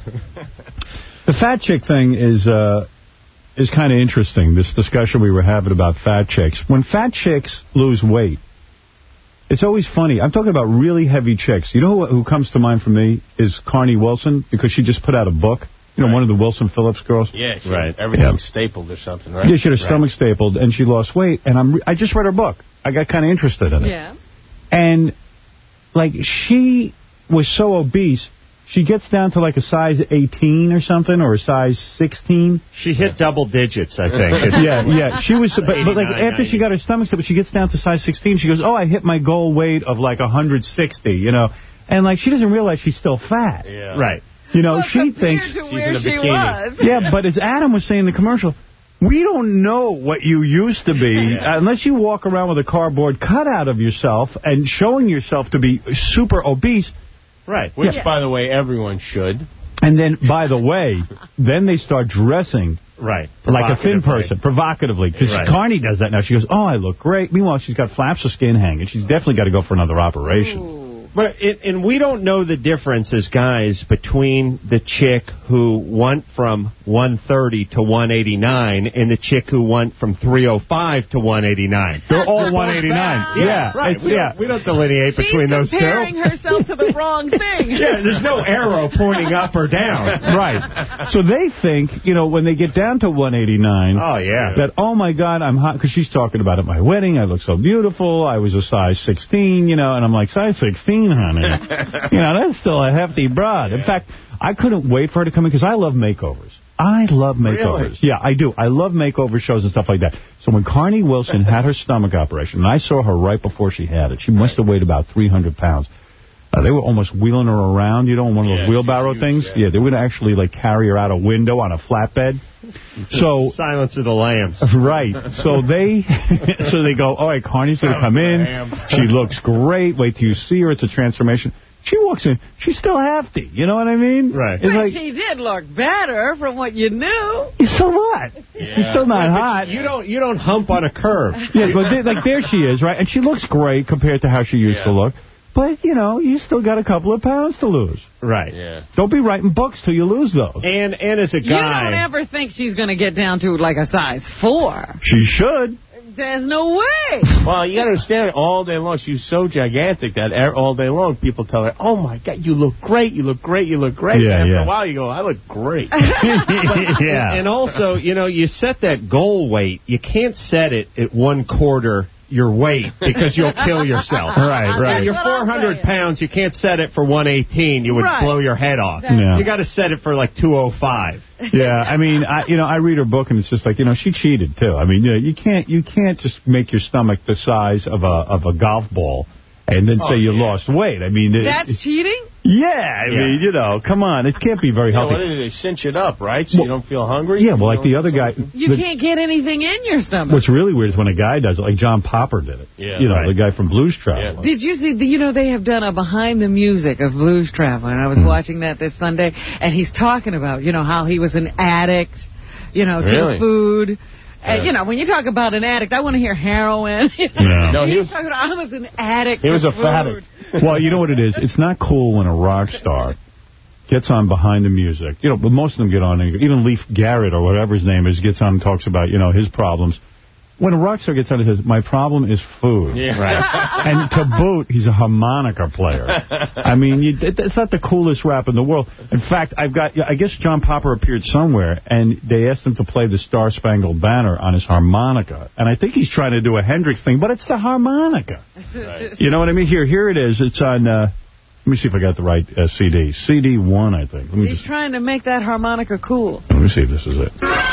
A: the fat chick thing is uh, is kind of interesting, this discussion we were having about fat chicks. When fat chicks lose weight, it's always funny. I'm talking about really heavy chicks. You know who, who comes to mind for me is Carney Wilson, because she just put out a book. You know, right. one of the Wilson Phillips girls.
B: Yeah, she
A: right.
B: everything's
A: yeah.
B: stapled or something, right?
A: Yeah, she had her
B: right.
A: stomach stapled, and she lost weight. And I'm re I just read her book. I got kind of interested in it.
D: Yeah.
A: And, like, she was so obese, she gets down to, like, a size eighteen or something, or a size sixteen.
C: She hit yeah. double digits, I think.
A: yeah, yeah. She was, but, but like, after she got her stomach stapled, she gets down to size sixteen. She goes, oh, I hit my goal weight of, like, one sixty, you know. And, like, she doesn't realize she's still fat.
B: Yeah.
C: Right.
A: You know,
D: well,
A: she thinks
D: to
A: she's
D: where
A: in a
D: she
A: bikini.
D: Was.
A: Yeah, but as Adam was saying in the commercial, we don't know what you used to be yeah. unless you walk around with a cardboard cutout of yourself and showing yourself to be super obese.
B: Right, which,
A: yeah.
B: by the way, everyone should.
A: And then, by the way, then they start dressing
C: right
A: like a thin person, provocatively. Because
C: right.
A: Carney does that now. She goes, oh, I look great. Meanwhile, she's got flaps of skin hanging. She's definitely got to go for another operation.
D: Ooh.
C: But it, and we don't know the difference as guys between the chick who went from one thirty to one eighty-nine and the chick who went from three oh five to one eighty-nine.
A: They're all one eighty-nine.
C: Yeah,
A: yeah,
C: right. We, yeah. Don't, we don't delineate
D: She's
C: between those two.
D: She's comparing herself to the wrong thing.
C: Yeah, there's no arrow pointing up or down.
A: Right. So they think, you know, when they get down to one eighty-nine,
C: oh yeah,
A: that, oh my God, I'm hot, because she's talking about at my wedding, I look so beautiful, I was a size sixteen, you know, and I'm like, size sixteen, honey. You know, that's still a hefty broad. Yeah. In fact, I couldn't wait for her to come in because I love makeovers. I love makeovers.
B: Really?
A: Yeah, I do. I love makeover shows and stuff like that. So when Carney Wilson had her stomach operation, and I saw her right before she had it, she must have weighed about three hundred pounds. Uh, they were almost wheeling her around, you know, in one of those
B: Yeah,
A: wheelbarrow
B: huge,
A: things.
B: yeah.
A: Yeah, they would actually, like, carry her out a window on a flatbed. So
C: Silence of the Lambs.
A: Right. So they so they go, all right, Carney's going to come in. She looks great. Wait till you see her. It's a transformation. She walks in. She's still hefty. You know what I mean?
C: Right.
A: It's
D: But
A: like,
D: she did look better from what you knew.
A: so what?
B: Yeah.
A: She's still not
C: Yeah, but
A: hot.
C: You don't you don't hump on a curve.
A: Yeah, but there, like there she is, right? And she looks great compared to how she used
B: Yeah.
A: to look. But, you know, you still got a couple of pounds to lose.
C: Right.
B: Yeah.
A: Don't be writing books till you lose those.
C: And and as a
D: You
C: guy,
D: don't ever think she's going to get down to like a size four.
A: She should.
D: There's no way.
B: Well, you got to understand, all day long, she's so gigantic that er- all day long people tell her, oh, my God, you look great, you look great, you look great.
A: Yeah,
B: and after
A: yeah.
B: a while, you go, I look great.
A: Yeah.
C: and also, you know, you set that goal weight. You can't set it at one quarter your weight because you'll kill yourself.
A: Right, right.
C: You're
D: That's what I'm
C: four hundred
D: saying.
C: pounds. You can't set it for one eighteen. You would
D: Right.
C: blow your head off.
A: Yeah.
C: You got to set it for like two oh five.
A: Yeah, I mean, I, you know, I read her book and it's just like, you know, she cheated too. I mean, you know, you can't, you can't just make your stomach the size of a of a golf ball and then
B: Oh,
A: say you
B: yeah.
A: lost weight. I mean, it,
D: That's cheating?
A: yeah, I
C: Yeah.
A: mean, you know, come on, it can't be very
B: You know,
A: healthy.
B: what do they cinch it up, right? So
A: Well,
B: you don't feel hungry?
A: Yeah, well,
B: You
A: like the
B: don't-
A: other guy.
D: You
A: the-
D: can't get anything in your stomach.
A: What's really weird is when a guy does it, like John Popper did it.
B: Yeah,
A: you know,
B: right.
A: the guy from Blues Traveler.
B: Yeah.
D: Did you see, the, you know, they have done a behind the music of Blues Traveler, and I was
A: Mm.
D: watching that this Sunday, and he's talking about, you know, how he was an addict, you know, to
B: Really?
D: the food. And,
B: Yeah.
D: you know, when you talk about an addict, I want to hear heroin. You know?
A: Yeah.
B: No, he
D: He's
B: was-
D: talking about, I was an addict
B: He was
D: to
B: a fat
D: food.
A: Well, you know what it is? It's not cool when a rock star gets on behind the music. You know, but most of them get on, and even Leif Garrett or whatever his name is gets on and talks about, you know, his problems. When a rock star gets on and says, my problem is food.
B: Yeah.
C: Right.
A: And to boot, he's a harmonica player. I mean, you, it's not the coolest rap in the world. In fact, I've got, I guess John Popper appeared somewhere, and they asked him to play the Star Spangled Banner on his harmonica. And I think he's trying to do a Hendrix thing, but it's the harmonica.
B: Right.
A: You know what I mean? Here, here it is. It's on, uh, let me see if I got the right uh, C D. C D one, I think. Let me
D: He's
A: just,
D: trying to make that harmonica cool.
A: let me see if this is it.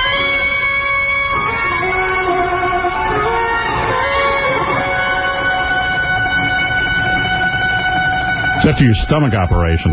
A: It's after your stomach operation.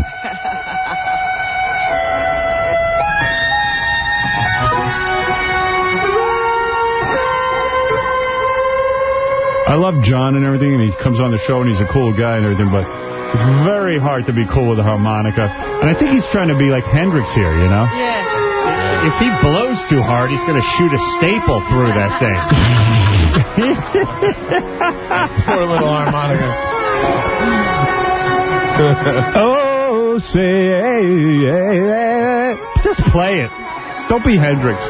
A: I love John and everything, and he comes on the show, and he's a cool guy and everything, but it's very hard to be cool with a harmonica. And I think he's trying to be like Hendrix here, you know?
D: Yeah.
C: If he blows too hard, he's going to shoot a staple through that thing.
B: Poor little harmonica.
A: Oh, say, hey, hey, hey. Just play it. Don't be Hendrix.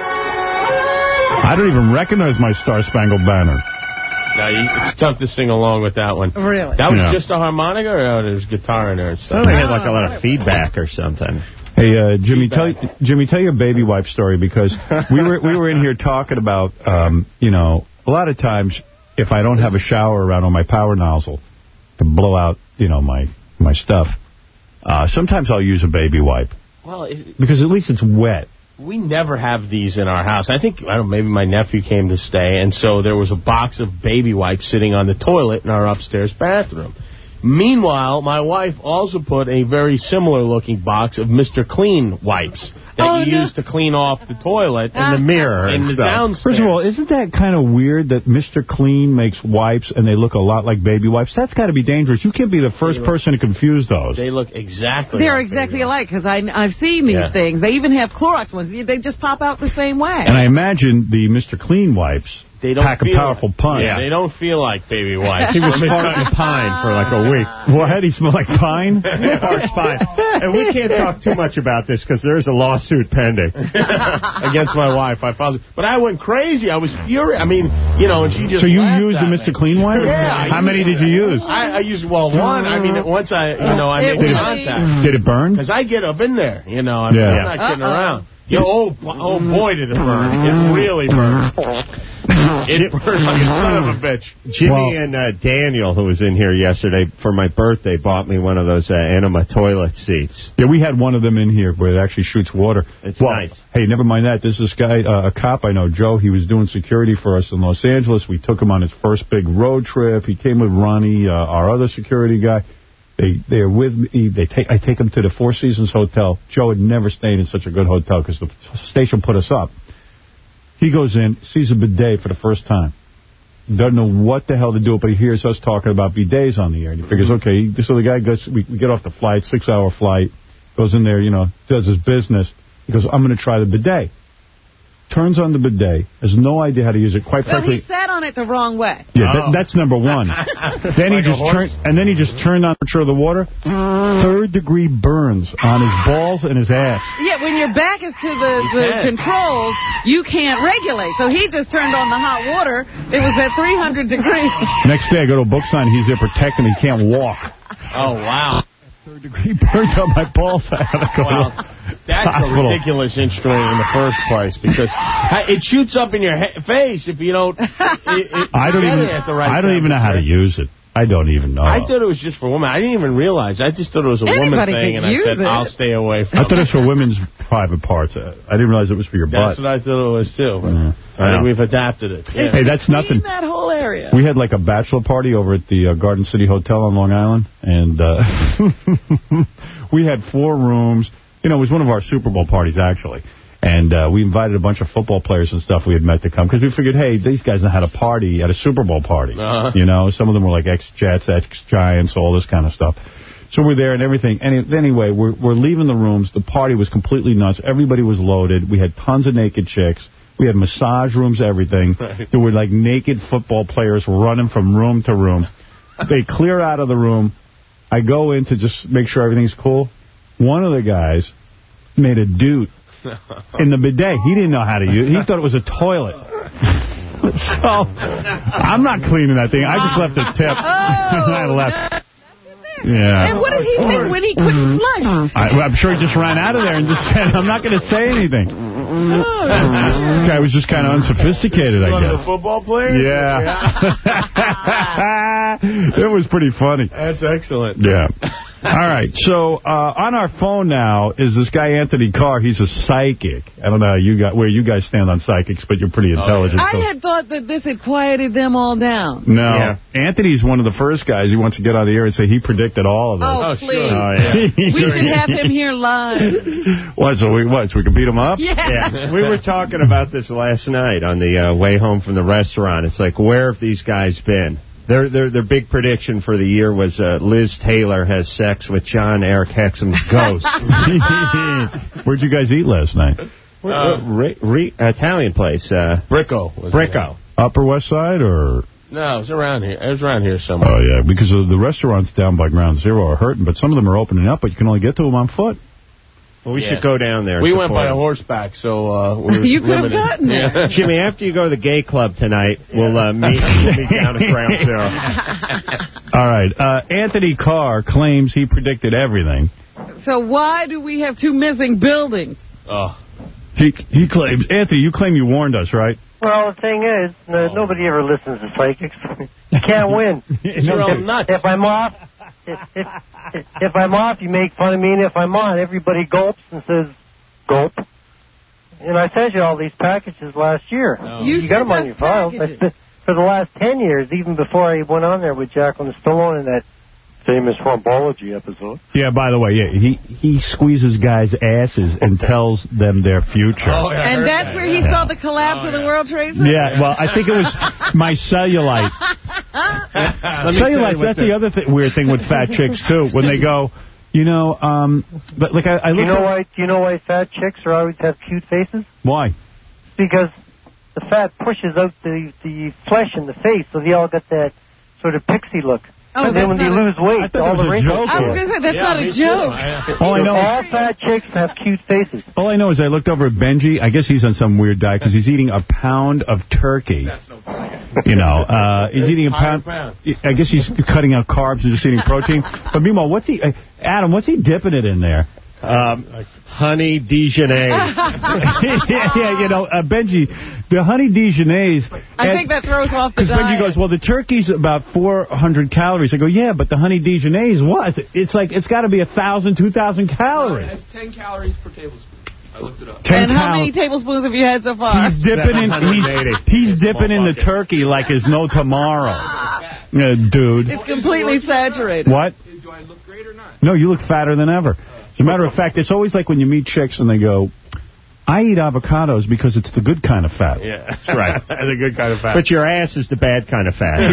A: I don't even recognize my Star Spangled Banner.
B: No, you, it's tough to sing along with that one.
D: Really?
B: That was
A: Yeah.
B: just a harmonica, or oh, there's guitar in there and
C: I
B: stuff?
C: thought they had like a lot of feedback or something.
A: Hey, uh, Jimmy, tell Jimmy, tell your baby wipe story, because we were we were in here talking about, um, you know, a lot of times if I don't have a shower around on my power nozzle to blow out, you know, my my stuff, uh, sometimes I'll use a baby wipe
B: Well, it,
A: because at least it's wet.
B: we never have these in our house. I think, I don't know, maybe my nephew came to stay, and so there was a box of baby wipes sitting on the toilet in our upstairs bathroom. Meanwhile, my wife also put a very similar-looking box of Mister Clean wipes that
D: Oh,
B: you
D: no.
B: use to clean off the toilet
C: In the mirror
B: in
C: and
B: the
C: stuff.
B: downstairs.
A: First of all, isn't that kind of weird that Mister Clean makes wipes and they look a lot like baby wipes? That's got to be dangerous. You can't be the first
B: look-
A: person to confuse those.
B: They look exactly
D: They're
B: like
D: exactly
B: baby
D: alike, because I've seen these
B: Yeah.
D: things. They even have Clorox ones. They just pop out the same way.
A: And I imagine the Mister Clean wipes
B: They don't
A: pack a
B: feel
A: powerful
B: like,
A: punch.
B: Yeah, they don't feel like baby wipes.
C: He was farting pine for like a week.
A: What? He smelled like pine?
C: Farts pine. And we can't talk too much about this because there's a lawsuit pending.
B: Against my wife, I filed. But I went crazy. I was furious. I mean, you know, and she just.
A: So you
B: laughed
A: used the
B: at
A: Mister
B: me.
A: Clean wipe?
B: Yeah. I
A: How
B: used
A: many
B: it.
A: did you use?
B: I, I used well one. I mean, once I, you know, I
D: It
B: made
D: was-
B: contact
A: Did it burn?
B: because I get up in there. You know, I mean,
A: Yeah.
B: I'm not kidding
D: Uh-oh.
B: around. You know, oh, oh boy, did it burn! It really burned. It burns like a son of a bitch.
C: Jimmy
A: Well-
C: and uh, Daniel, who was in here yesterday for my birthday, bought me one of those uh, Enema toilet seats.
A: Yeah, we had one of them in here where it actually shoots water.
C: It's
A: well,
C: nice.
A: Hey, never mind that. There's this guy, uh, a cop I know, Joe. He was doing security for us in Los Angeles. We took him on his first big road trip. He came with Ronnie, uh, our other security guy. They they're with me. They take I take him to the Four Seasons Hotel. Joe had never stayed in such a good hotel because the station put us up. He goes in, sees a bidet for the first time. Doesn't know what the hell to do, but he hears us talking about bidets on the air. And he figures, okay, so the guy goes, we, we get off the flight, six-hour flight, goes in there, you know, does his business. He goes, I'm going to try the bidet. Turns on the bidet, has no idea how to use it. Quite
D: Well,
A: frankly,
D: he sat on it the wrong way.
A: yeah,
B: Oh.
A: that, that's number one. then he
B: Like a
A: just
B: horse?
A: turned, and then he just turned on the temperature of the water. Third degree burns on his balls and his ass.
D: Yeah, when your back is to the,
B: You
D: the
B: can't.
D: controls, you can't regulate. So he just turned on the hot water. It was at three hundred degrees.
A: Next day, I go to a book sign. He's there protecting. He can't walk.
B: Oh, wow.
A: Third degree burns on my balls. I have to go.
B: Well, that's
A: hospital.
B: a ridiculous instrument in the first place because it shoots up in your he- face if you don't. It, it,
A: I don't
B: get
A: even.
B: it at the right
A: I don't even know how to
B: temperature.
A: use it. I don't even know.
B: I thought it was just for women. I didn't even realize. I just thought it was a woman
D: Anybody
B: thing,
D: could
B: and I
D: use
B: said,
D: it.
B: I'll stay away from
A: I thought
B: it.
A: it was for women's private parts. Uh, I didn't realize it was for your
B: That's
A: butt.
B: what I thought it was, too. But
A: Yeah.
B: I think we've adapted it. Yeah.
A: Hey, that's nothing.
D: Clean that whole area.
A: We had like a bachelor party over at the uh, Garden City Hotel on Long Island, and uh, we had four rooms. You know, it was one of our Super Bowl parties, actually. And uh, we invited a bunch of football players and stuff we had met to come, because we figured, hey, these guys know how to party at a Super Bowl party.
B: Uh-huh.
A: You know, some of them were like ex-Jets, ex-Giants, all this kind of stuff. So we're there and everything. Any, anyway, we're, we're leaving the rooms. The party was completely nuts. Everybody was loaded. We had tons of naked chicks. We had massage rooms, everything.
B: Right.
A: There were like naked football players running from room to room. They clear out of the room. I go in to just make sure everything's cool. One of the guys made a doot in the bidet. He didn't know how to use it. He thought it was a toilet. So, I'm not cleaning that thing. I just left a tip. I left. Yeah.
D: And what did he think when he couldn't flush?
A: I, I'm sure he just ran out of there and just said, I'm not going to say anything.
D: Oh,
A: Guy was just kind of unsophisticated, I
B: One of the
A: guess.
B: football players?
A: Yeah. It was pretty funny.
B: That's excellent.
A: Yeah. All right. So uh, on our phone now is this guy, Anthony Carr. He's a psychic. I don't know how you got, where you guys stand on psychics, but you're pretty intelligent.
D: I
A: so-
D: had thought that this had quieted them all down.
A: No.
C: Yeah.
A: Anthony's one of the first guys who wants to get on the air and say he predicted all of this.
D: Oh,
B: Oh,
D: please.
B: sure.
A: Oh, yeah.
D: We should have him here live.
A: What, so we, what, so we can beat him up?
D: Yeah.
C: Yeah, we were talking about this last night on the uh, way home from the restaurant. It's like, where have these guys been? Their their their big prediction for the year was uh, Liz Taylor has sex with John Eric Hexum's ghost.
A: Where'd you guys eat last night?
C: uh, re, re, Italian place. Uh,
B: Bricko. Was
C: Bricko.
A: Upper West Side or?
B: No, it was around here. It was around here somewhere.
A: Oh, yeah, because of the restaurants down by Ground Zero are hurting, but some of them are opening up, but you can only get to them on foot.
C: Well, we
B: Yeah.
C: should go down there. and
B: We went
C: support
B: by a
C: them.
B: horseback, so uh, we were
D: You could have
B: limited.
D: gotten there.
B: Yeah.
C: Jimmy, after you go to the gay club tonight, we'll uh, meet, we'll meet down at Ground Zero.
A: All right. Uh, Anthony Carr claims he predicted everything.
D: So why do we have two missing buildings?
B: Oh.
A: He he claims, Anthony, you claim you warned us, right?
P: Well, the thing is, no, nobody ever listens to psychics. You can't win.
B: You're all nuts.
P: If I'm off, if, if, if I'm off, you make fun of me, and if I'm on, everybody gulps and says, gulp. And I sent you all these packages last year.
B: Oh.
D: You
P: You got them
D: sent
P: on
D: us
P: your file.
D: packages.
P: That's- For the last ten years, even before I went on there with Jacqueline Stallone in that famous Frumpology episode.
A: Yeah, by the way, yeah, he, he squeezes guys' asses and tells them their future.
B: Oh, yeah, I
D: And
B: heard
D: that's
B: that.
D: where he
A: Yeah.
D: saw the collapse
B: Oh,
D: of the
B: yeah.
D: World Trade Center?
A: Yeah, well, I think it was my cellulite.
B: Let me tell you
A: Cellulite,
B: what
A: that's the other th weird thing with fat chicks, too. When they go, you know, um, but like I, I
P: Do
A: look
P: you know
A: at,
P: why? Do you know why fat chicks are always have cute faces?
A: why?
P: Because the fat pushes out the the flesh in the face, so they all got that sort of pixie look.
D: Oh,
P: and then when
D: that's
P: they
D: not a-
P: lose weight,
A: I thought
P: all
A: that
P: the
A: was a
P: wrinkles.
A: joke.
D: I was going to say, that's
B: Yeah,
D: not a
B: me too.
D: joke.
B: I-
A: All I know,
P: All fat chicks have cute faces.
A: all I know is I looked over at Benji. I guess he's on some weird diet because he's eating a pound of turkey.
B: That's no problem.
A: You know, uh, he's eating a
B: Entire
A: pound.
B: pound.
A: I guess he's cutting out carbs and just eating protein. But meanwhile, what's he, uh, Adam? What's he dipping it in there?
C: Um, honey Dijonnaise.
A: yeah, yeah, you know, uh, Benji, the honey Dijonnaise.
D: I think that throws off the
A: Because Benji
D: diet.
A: goes, well, the turkey's about four hundred calories. I go, yeah, but the honey Dijonnaise, what? It's like, it's got to be one thousand, two thousand calories.
Q: It's ten calories per tablespoon. I looked it up.
D: And how many tablespoons have you had so far?
A: He's dipping in. He's, he's dipping in the turkey like there's no tomorrow, yeah, dude.
D: It's completely saturated.
A: What?
Q: Do I look great or not?
A: No, you look fatter than ever. As a matter of fact, it's always like when you meet chicks and they go, I eat avocados because it's the good kind of fat.
C: Yeah, that's right.
B: The good kind of fat.
C: But your ass is the bad kind of fat.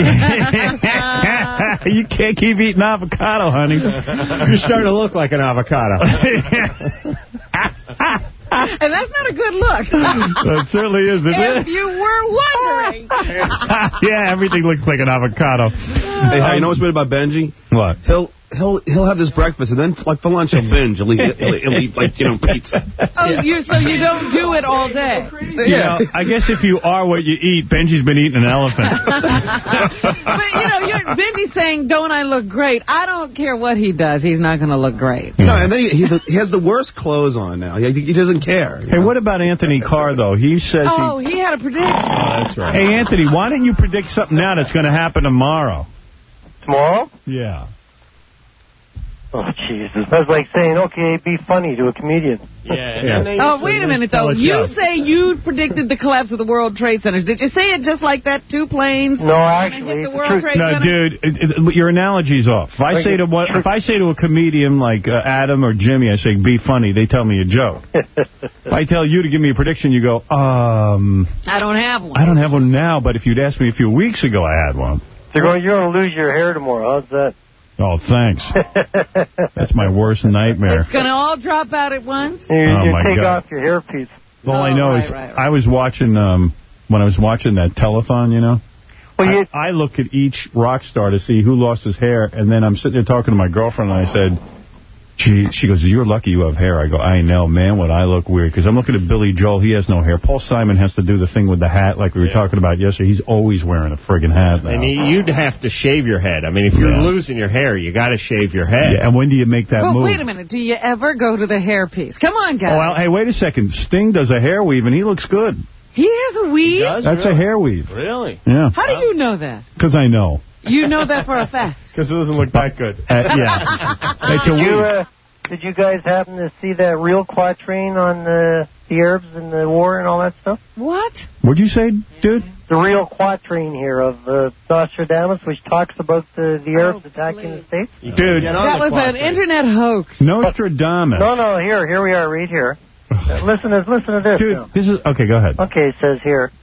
A: You can't keep eating avocado, honey.
C: You're starting to look like an avocado.
D: And that's not a good look.
A: It certainly is, isn't
D: If
A: it?
D: you were wondering.
A: Yeah, everything looks like an avocado.
R: Hey, how you know what's weird about Benji?
A: What?
R: He'll he'll he'll have this breakfast and then like for lunch he'll binge. He'll eat, he'll, he'll eat like you know pizza.
D: Oh, you so you don't do it all day.
A: Yeah, I guess if you are what you eat, Benji's been eating an elephant.
D: But, you know, you're Benji's saying, don't I look great? I don't care what he does. He's not going to look great.
R: No, and then he, he, he has the worst clothes on now. He, he doesn't care.
A: Hey, what about Anthony Carr, though? He says
D: Oh,
A: he...
D: he had a prediction.
A: Oh, that's right. Hey, Anthony, why don't you predict something now that's going to happen tomorrow?
P: Tomorrow?
A: Yeah.
P: Oh, Jesus. That's like saying, okay, be funny to a comedian.
B: Yeah.
P: yeah.
D: Oh, wait a minute, though. You say you predicted the collapse of the World Trade Centers. Did you say it just like that? Two planes?
P: No, actually.
D: Hit the World Trade
A: No,
D: Center?
A: dude, it, it, your analogy's off. If I
P: Like
A: say to what, if I say to a comedian like uh, Adam or Jimmy, I say, be funny, they tell me a joke. If I tell you to give me a prediction, you go, um...
D: I don't have one.
A: I don't have one now, but if you'd asked me a few weeks ago, I had one.
P: You're going, you're going to lose your hair tomorrow. How's that?
A: Oh, thanks. That's my worst nightmare.
D: It's going to all drop out at once?
P: You,
A: Oh,
P: you
A: my
P: take
A: God.
P: off your hairpiece.
A: All I
D: Oh,
A: know
D: right,
A: is
D: right, right.
A: I was watching, um, when I was watching that telethon, you know,
P: well, you,
A: I, I look at each rock star to see who lost his hair, and then I'm sitting there talking to my girlfriend, and I said, Gee, she goes, you're lucky you have hair. I go, I know, man, what I look weird. Because I'm looking at Billy Joel. He has no hair. Paul Simon has to do the thing with the hat like we were yeah. talking about yesterday. He's always wearing a friggin' hat now.
C: And you'd have to shave your head. I mean, if you're yeah. losing your hair, you got to shave your head.
A: Yeah, and when do you make that
D: well,
A: move?
D: Wait a minute. Do you ever go to the hairpiece? Come on, guys.
A: Oh, well, hey, wait a second. Sting does a hair weave, and he looks good.
D: He has a weave?
B: Does,
A: That's
B: really?
A: a hair weave.
B: Really?
A: Yeah.
D: How do you know that?
A: Because I know.
D: You know that for a fact.
B: Because it doesn't look that good.
A: Uh, yeah. It's a weave.
P: You, uh, did you guys happen to see that real quatrain on the, the Arabs and the war and all that stuff?
D: What?
A: What'd you say, dude?
P: The real quatrain here of uh, Nostradamus, which talks about the, the Arabs oh, attacking please. the States.
A: Dude.
D: That was quatrain. An internet hoax.
A: Nostradamus.
P: No, no, here, here we are, read here. uh, listen, to, listen to this.
A: Dude,
P: now.
A: this is, okay, go ahead.
P: Okay, it says here,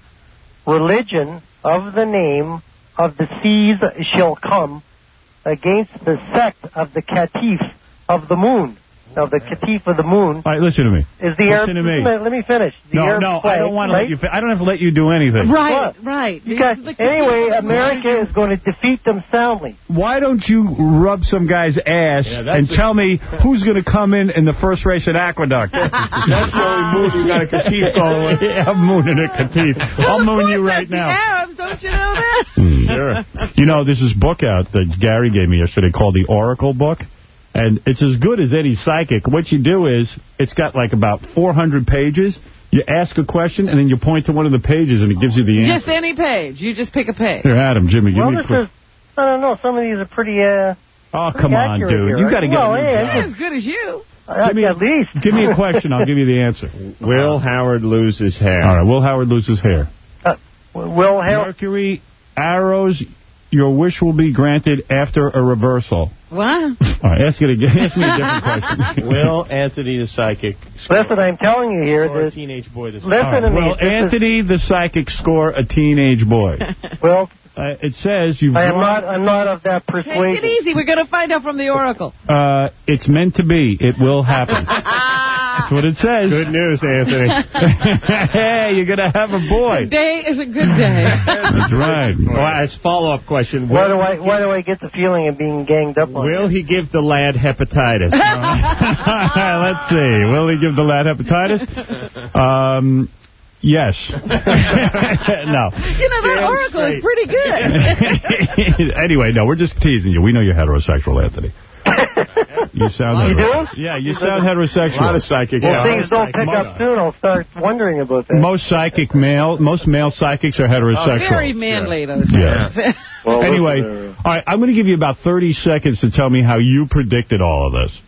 P: religion of the name of the seas shall come against the sect of the Katif of the moon. Now, the Katif of the moon...
A: All right, listen to me.
P: Is the
A: listen
P: Arab,
A: to me.
P: Let me finish. The
A: no,
P: Arab
A: no,
P: flag,
A: I don't want
P: right?
A: to let you... I don't have to let you do anything.
D: Right, what? right.
P: Because, anyway, America is going to defeat them soundly.
A: Why don't you rub some guy's ass yeah, and tell me who's going to come in in the first race at Aqueduct?
B: That's the only moon you got a Katif going with.
A: Yeah, I'm mooning a Katif. I'll moon you right now.
D: The Arabs, don't you know that?
A: Mm, sure. You know, there's this book out that Gary gave me yesterday called The Oracle Book. And it's as good as any psychic. What you do is, it's got like about four hundred pages. You ask a question, and then you point to one of the pages, and it gives you the answer.
D: Just any page. You just pick a page.
A: Here, Adam, Jimmy, give
P: well,
A: me a
P: this
A: quick...
P: Is, I don't know. Some of these are pretty... Uh,
A: oh, come on, dude.
P: Here,
A: you
P: right?
A: got to get
P: well,
A: a new
P: hey,
A: job.
D: As good as you.
P: Give me, at least.
A: Give me a question. I'll give you the answer.
C: Will Howard lose his hair?
A: All right, Will Howard lose his hair.
P: Uh, Will Howard...
A: Mercury, arrows... Your wish will be granted after a reversal.
D: What?
A: All right, ask it again. Ask me a different question.
B: Will Anthony the Psychic
P: score Listen, I'm telling you here
B: that...
P: a
B: teenage boy this
P: Listen right. to me.
A: Will Anthony the Psychic score a teenage boy?
P: Well...
A: Uh, it says you've
P: I am
A: drawn...
P: not, I'm not of that persuasion.
D: Take it easy. We're going to find out from the Oracle.
A: Uh, it's meant to be. It will happen. That's what it says.
C: Good news, Anthony.
A: Hey, you're going to have a boy.
D: Today is a good day.
A: That's right.
C: Well, as follow-up question...
P: Why do I Why do I get the feeling of being ganged up on?
C: Will he give the lad hepatitis?
A: Let's see. Will he give the lad hepatitis? Um... Yes. No.
D: You know, that Damn Oracle straight. Is pretty good.
A: Anyway, no, we're just teasing you. We know you're heterosexual, Anthony. You sound
P: You do?
A: hetero- Yeah, you sound heterosexual.
B: A lot of psychic.
P: Well,
B: yeah.
P: things don't pick up soon. I'll start wondering about that.
A: Most psychic male, most male psychics are heterosexual.
D: Very manly, those
A: Yeah.
D: things.
P: Well,
A: Anyway,
P: listen,
A: all right, I'm going to give you about thirty seconds to tell me how you predicted all of this.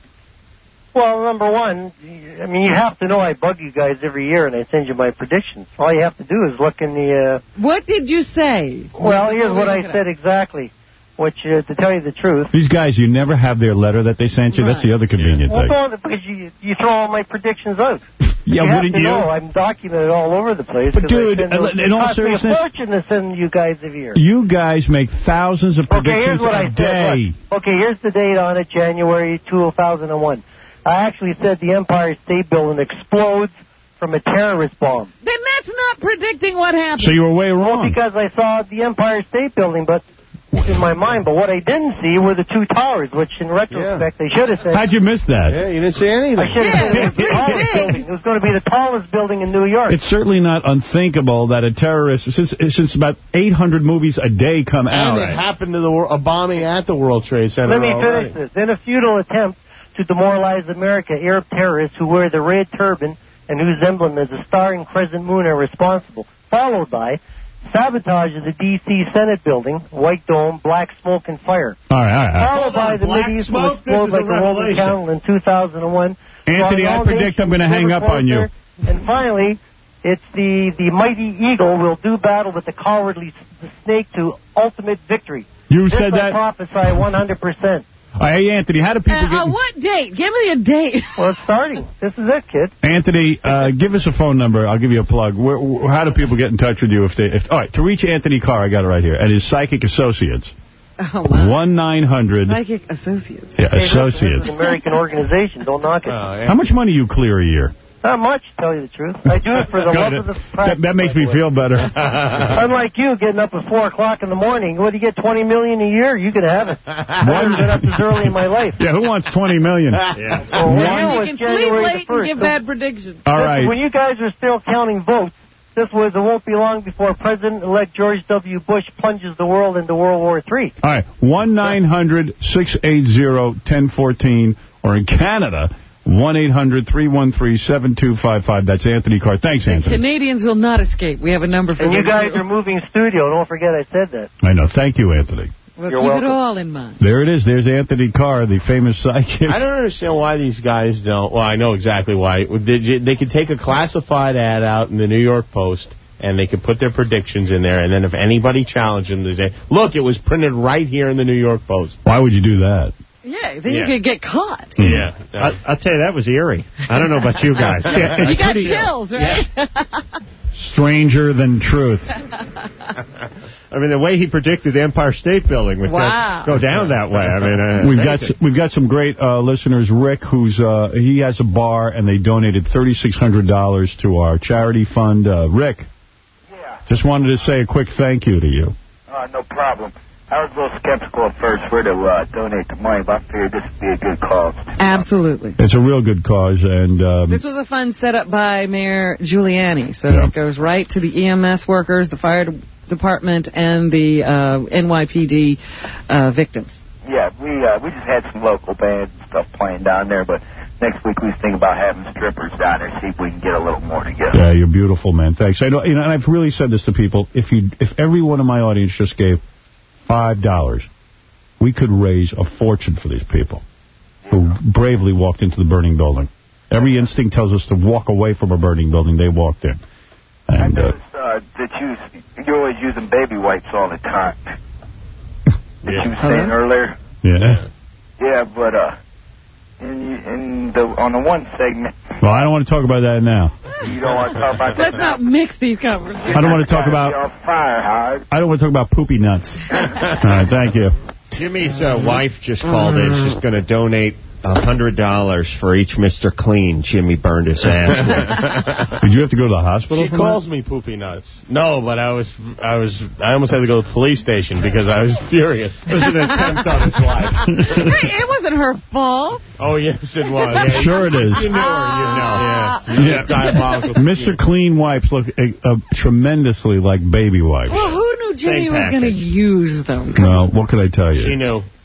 P: Well, number one, I mean, you have to know I bug you guys every year and I send you my predictions. All you have to do is look in the... Uh,
D: What did you say?
P: well, here's what I said exactly, which, uh, to tell you the truth...
A: These guys, you never have their letter that they sent you. That's the other convenient
P: Well,
A: thing.
P: don't, because you, you throw all my predictions out.
A: Yeah,
P: you have
A: wouldn't
P: to
A: you?
P: know I'm documented all over the place.
A: But
P: 'cause I
A: dude,
P: send
A: uh,
P: those-
A: in
P: it
A: all
P: costs me
A: seriousness-
P: a fortune to send you guys every year.
A: You guys make thousands of
P: Okay,
A: predictions
P: here's what
A: a
P: I said.
A: day.
P: Look, okay, here's the date on it, January two thousand one. I actually said the Empire State Building explodes from a terrorist bomb.
D: Then that's not predicting what happened.
A: So you were way
P: Well,
A: wrong.
P: because I saw the Empire State Building, but in my mind. But what I didn't see were the two towers, which in retrospect they should have said.
A: How'd you miss that?
B: Yeah, you didn't see anything.
P: I should have said it was the tallest building. It was going to be the tallest building in New York.
A: It's certainly not unthinkable that a terrorist, since since about eight hundred movies a day come out.
B: And it happened to the wor- a bombing at the World Trade Center.
P: Let me
B: already.
P: finish this. In a futile attempt to demoralize America, Arab terrorists who wear the red turban and whose emblem is a star and crescent moon are responsible, followed by sabotage of the D C Senate building, white dome, black smoke and fire.
A: All right, all right. All right.
P: Followed by the
B: black
P: Mideast will
B: smoke?
P: explode
B: This is
P: like
B: a
P: a Roman
B: revelation.
P: candle in two thousand one.
A: Anthony,
P: drawing
A: I
P: all
A: predict I'm
P: nations
A: going to hang
P: ever
A: up on you.
P: closer. And finally, it's the, the mighty eagle will do battle with the cowardly s- snake to ultimate victory.
A: You
P: this
A: said
P: I
A: that?
P: prophesy one hundred percent.
A: All right, hey, Anthony, how do people
D: Uh,
A: get...
D: uh, what date? Give me a date.
P: Well, it's starting. This is it, kid.
A: Anthony, uh, give us a phone number. I'll give you a plug. Where, wh- how do people get in touch with you if they... If, all right, to reach Anthony Carr, I got it right here, and his psychic associates.
D: Oh, my.
A: one nine hundred
D: Psychic Associates.
A: Yeah,
P: Hey, this is
A: associates.
P: an American organization. Don't knock it.
A: How much money you clear a year?
P: Not much, to tell you the truth. I do it for the love of the
A: that,
P: practice.
A: that makes me feel better.
P: Unlike you, getting up at four o'clock in the morning. What do you get? Twenty million a year? You can have it. I haven't been up as early in my life.
A: Yeah, who wants twenty million?
P: Yeah. Well, when you
D: You
P: was
D: can
P: January
D: sleep
P: the
D: late and
P: first.
D: give bad predictions.
A: All
P: Listen,
A: right.
P: When you guys are still counting votes, this was it won't be long before President-elect George W. Bush plunges the world into World War Three.
A: All right, one nine hundred six eight zero one zero one four, or in Canada, one eight hundred three one three seven two five five. That's Anthony Carr. Thanks,
D: The
A: Anthony.
D: Canadians will not escape. We have a number for
P: And you
D: them,
P: guys
D: too.
P: are moving studio. Don't forget I said that.
A: I know. Thank you, Anthony.
D: We'll
P: You're
D: keep
P: welcome.
D: it all in mind.
A: There it is. There's Anthony Carr, the famous psychic.
B: I don't understand why these guys don't. Well, I know exactly why. They, they could take a classified ad out in the New York Post, and they could put their predictions in there, and then if anybody challenged them, they say, look, it was printed right here in the New York Post.
A: Why would you do that?
D: Yeah, then
B: Yeah.
D: you could get caught.
B: Yeah.
C: I, I'll tell you, that was eerie. I don't know about you guys.
A: Yeah,
D: You
A: it's
D: got
A: pretty
D: chills, right?
A: stranger than truth.
C: I mean, the way he predicted the Empire State Building would go-
D: Wow.
C: go down that way. I mean, uh,
A: We've got
C: amazing.
A: we've got some great uh, listeners. Rick, who's uh, he has a bar, and they donated thirty-six hundred dollars to our charity fund. Uh, Rick,
J: Yeah.
A: just wanted to say a quick thank you to you.
J: Uh, no problem. I was a little skeptical at first where to uh, donate the money, but I figured this would be a good cause.
D: Absolutely.
A: It's a real good cause, and um,
D: This was a fund set up by Mayor Giuliani, so
A: Yeah.
D: it goes right to the E M S workers, the fire de- department, and the uh, N Y P D uh, victims.
J: Yeah, we uh, we just had some local bands and stuff playing down there, but next week we was thinking about having strippers down there, see if we can get a little more together.
A: yeah, you're beautiful, man. Thanks. I know, you know, and I've really said this to people. If you, if every one of my audience just gave five dollars, we could raise a fortune for these people who bravely walked into the burning building. Every instinct tells us to walk away from a burning building. They walked in.
J: I
A: And, uh,
J: noticed uh, that you you're always using baby wipes all the time. That you were saying earlier.
A: yeah.
J: Yeah, but uh, in, in the on the one segment,
A: Well, I don't want to talk about that now.
J: you don't want to talk about
D: Let's
J: that.
D: not mix these conversations.
A: I don't want to talk about.
J: You're on fire, Howard.
A: I don't want to talk about poopy nuts. All right, thank you.
C: Jimmy's uh, wife just called in. She's going to donate one hundred dollars for each Mister Clean Jimmy burned his ass with.
A: Did you have to go to the hospital?
B: She
A: for
B: calls
A: that?
B: me poopy nuts. No, but I was, I was, I almost had to go to the police station because I was furious. It was an attempt on his life.
D: Hey, it wasn't her fault.
B: Oh yes, it was. Yeah,
A: Sure it is.
B: You knew her, you know. Yes.
A: Yeah.
B: Diabolical.
A: Mister Clean wipes look uh, uh, tremendously like baby wipes.
D: Well, who knew Jimmy
C: Same
D: was going to
C: package.
D: use them?
A: Well, what could I tell you?
B: She knew.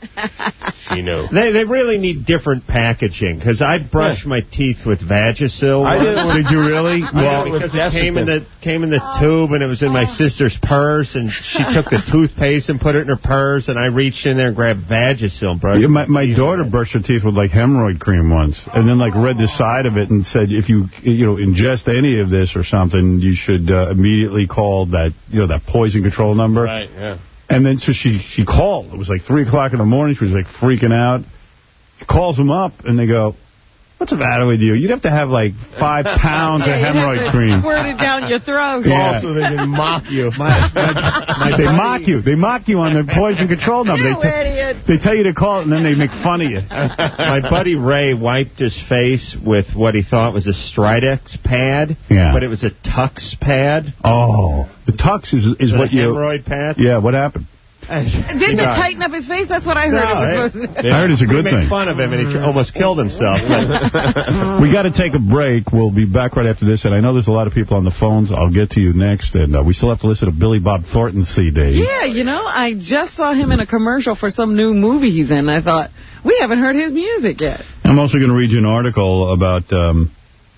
B: She knew.
C: They they really need different packaging, because I brushed yeah. my teeth with Vagisil.
B: I did.
C: Did you really? Well,
B: because
C: it came in the came in the tube, and it was in my sister's purse, and she took the toothpaste and put it in her purse, and I reached in there and grabbed Vagisil and brushed.
A: Yeah, my my daughter brushed her teeth with like hemorrhoid cream once, and then like read the side of it and said if you you know ingest any of this or something, you should uh, immediately call that you know that poison control number.
B: Right. Yeah.
A: And then so she she called. It was like three o'clock in the morning. She was like freaking out. She calls them up and they go, "What's the matter with you? You'd have to have like five pounds
D: yeah,
A: of hemorrhoid cream.
D: Squirt it down your throat.
A: Yeah.
B: Also, they can mock you.
C: My, my, my
A: they mock you. They mock you on the poison control number.
D: You
A: they,
D: idiot.
A: they tell you to call it and then they make fun of you.
C: My buddy Ray wiped his face with what he thought was a Stridex pad,
A: yeah.
C: but it was a Tux pad.
A: Oh, the Tux is is
C: the
A: what you
C: hemorrhoid pad.
A: Yeah, what happened?
D: Didn't it tighten up his face? That's what I heard
C: no,
D: it was
C: it,
D: supposed to.
A: I heard it's a good
C: we
A: thing.
C: Made fun of him, and he almost killed himself.
A: We got to take a break. We'll be back right after this. And I know there's a lot of people on the phones. I'll get to you next. And uh, we still have to listen to Billy Bob Thornton C D.
D: Yeah, you know, I just saw him in a commercial for some new movie he's in. I thought, we haven't heard his music yet.
A: I'm also going to read you an article about um,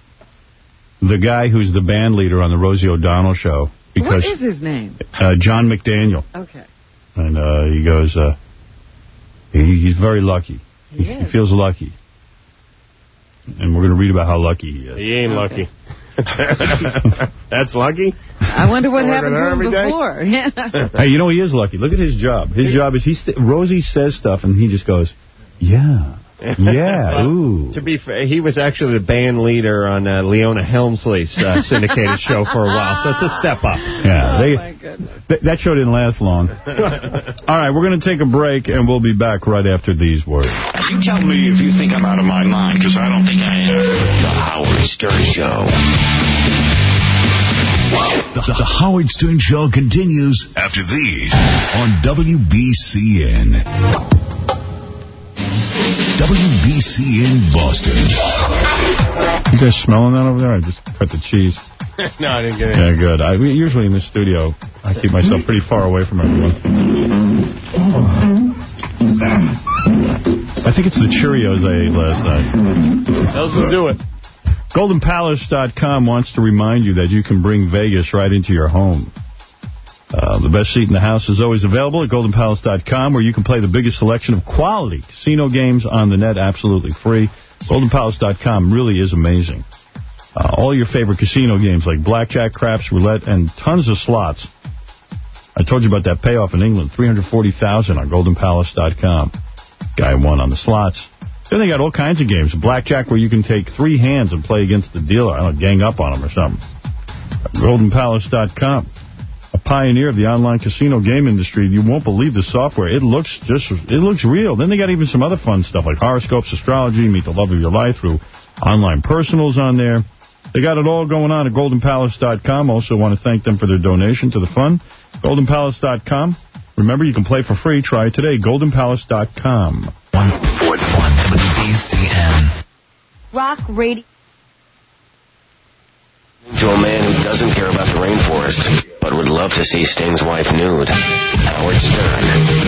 A: the guy who's the band leader on the Rosie O'Donnell show. Because,
D: what is his name?
A: Uh, John McDaniel.
D: Okay.
A: And uh, he goes, uh, he, he's very lucky. He, he, he feels lucky. And we're going to read about how lucky he is.
B: He ain't okay. lucky. That's lucky?
D: I wonder what happened to him before. Yeah.
A: Hey, you know, he is lucky. Look at his job. His job is, he Rosie says stuff, and he just goes, yeah. Yeah, ooh.
C: To be fair, he was actually the band leader on uh, Leona Helmsley's uh, syndicated show for a while, so it's a step up.
A: Yeah, they,
D: oh my goodness.
A: Th that show didn't last long. All right, we're going to take a break, and we'll be back right after these words.
F: You tell me if you think I'm out of my mind, because I don't think I am. The Howard Stern Show. The, the, the Howard Stern Show continues after these on W B C N. W B C N Boston.
A: You guys smelling that over there? I just cut the cheese.
B: No, I didn't get it.
A: Yeah, good. I, usually in the studio, I keep myself pretty far away from everyone. I think it's the Cheerios I ate last night.
B: Those will do it.
A: Golden Palace dot com wants to remind you that you can bring Vegas right into your home. Uh, the best seat in the house is always available at Golden Palace dot com, where you can play the biggest selection of quality casino games on the net absolutely free. Golden Palace dot com really is amazing. Uh, all your favorite casino games like blackjack, craps, roulette, and tons of slots. I told you about that payoff in England, three hundred forty thousand dollars on Golden Palace dot com. Guy won on the slots. Then they got all kinds of games. Blackjack, where you can take three hands and play against the dealer. I don't know, gang up on him or something. Golden Palace dot com. A pioneer of the online casino game industry. You won't believe the software. It looks just, it looks real. Then they got even some other fun stuff like horoscopes, astrology, meet the love of your life through online personals on there. They got it all going on at Golden Palace dot com. Also want to thank them for their donation to the fund. Golden Palace dot com. Remember, you can play for free. Try it today. Golden Palace dot com.
F: one point one W B C N.
S: Rock Radio.
E: To a man who doesn't care about the rainforest, but would love to see Sting's wife nude. Howard Stern.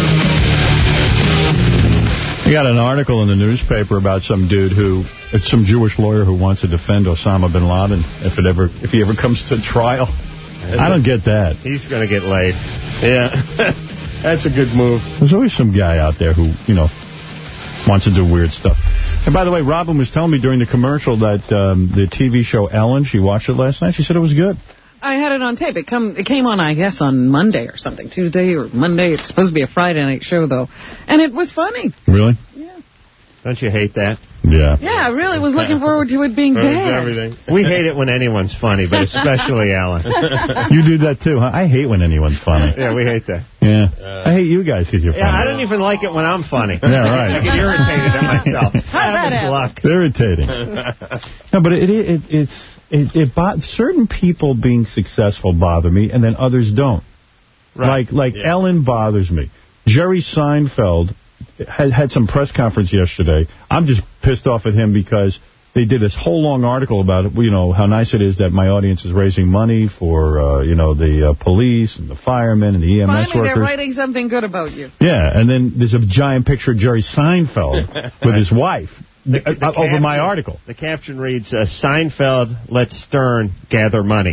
A: We got an article in the newspaper about some dude who, it's some Jewish lawyer who wants to defend Osama bin Laden if it ever, if he ever comes to trial. I don't get that.
C: He's going to get laid.
B: Yeah. That's a good move.
A: There's always some guy out there who, you know, wants to do weird stuff. And by the way, Robin was telling me during the commercial that um, the T V show Ellen, she watched it last night. She said it was good.
D: I had it on tape. It come it came on, I guess, on Monday or something. Tuesday or Monday. It's supposed to be a Friday night show, though. And it was funny.
A: Really?
D: Yeah.
C: Don't you hate that?
A: Yeah.
D: Yeah, I really was looking forward to it being bad.
B: Everything.
C: We hate it when anyone's funny, but especially Alan.
A: You do that, too, huh? I hate when anyone's funny.
C: Yeah, we hate that.
A: Yeah. Uh, I hate you guys because you're funny.
C: Yeah, I don't even like it when I'm funny.
A: Yeah, right.
C: I get irritated at myself.
D: How's that happen?
C: Luck.
A: Irritating. No, but it, it, it's... It, it bo certain people being successful bother me, and then others don't.
C: Right.
A: Like like
C: yeah.
A: Ellen bothers me. Jerry Seinfeld had, had some press conference yesterday. I'm just pissed off at him because they did this whole long article about it, you know, how nice it is that my audience is raising money for, uh, you know, the uh, police and the firemen and the E M S
D: Finally,
A: workers. Finally,
D: they're writing something good about you.
A: Yeah, and then there's a giant picture of Jerry Seinfeld with his wife. The, the uh, over
C: caption,
A: my article.
C: The caption reads, uh, Seinfeld lets Stern gather money.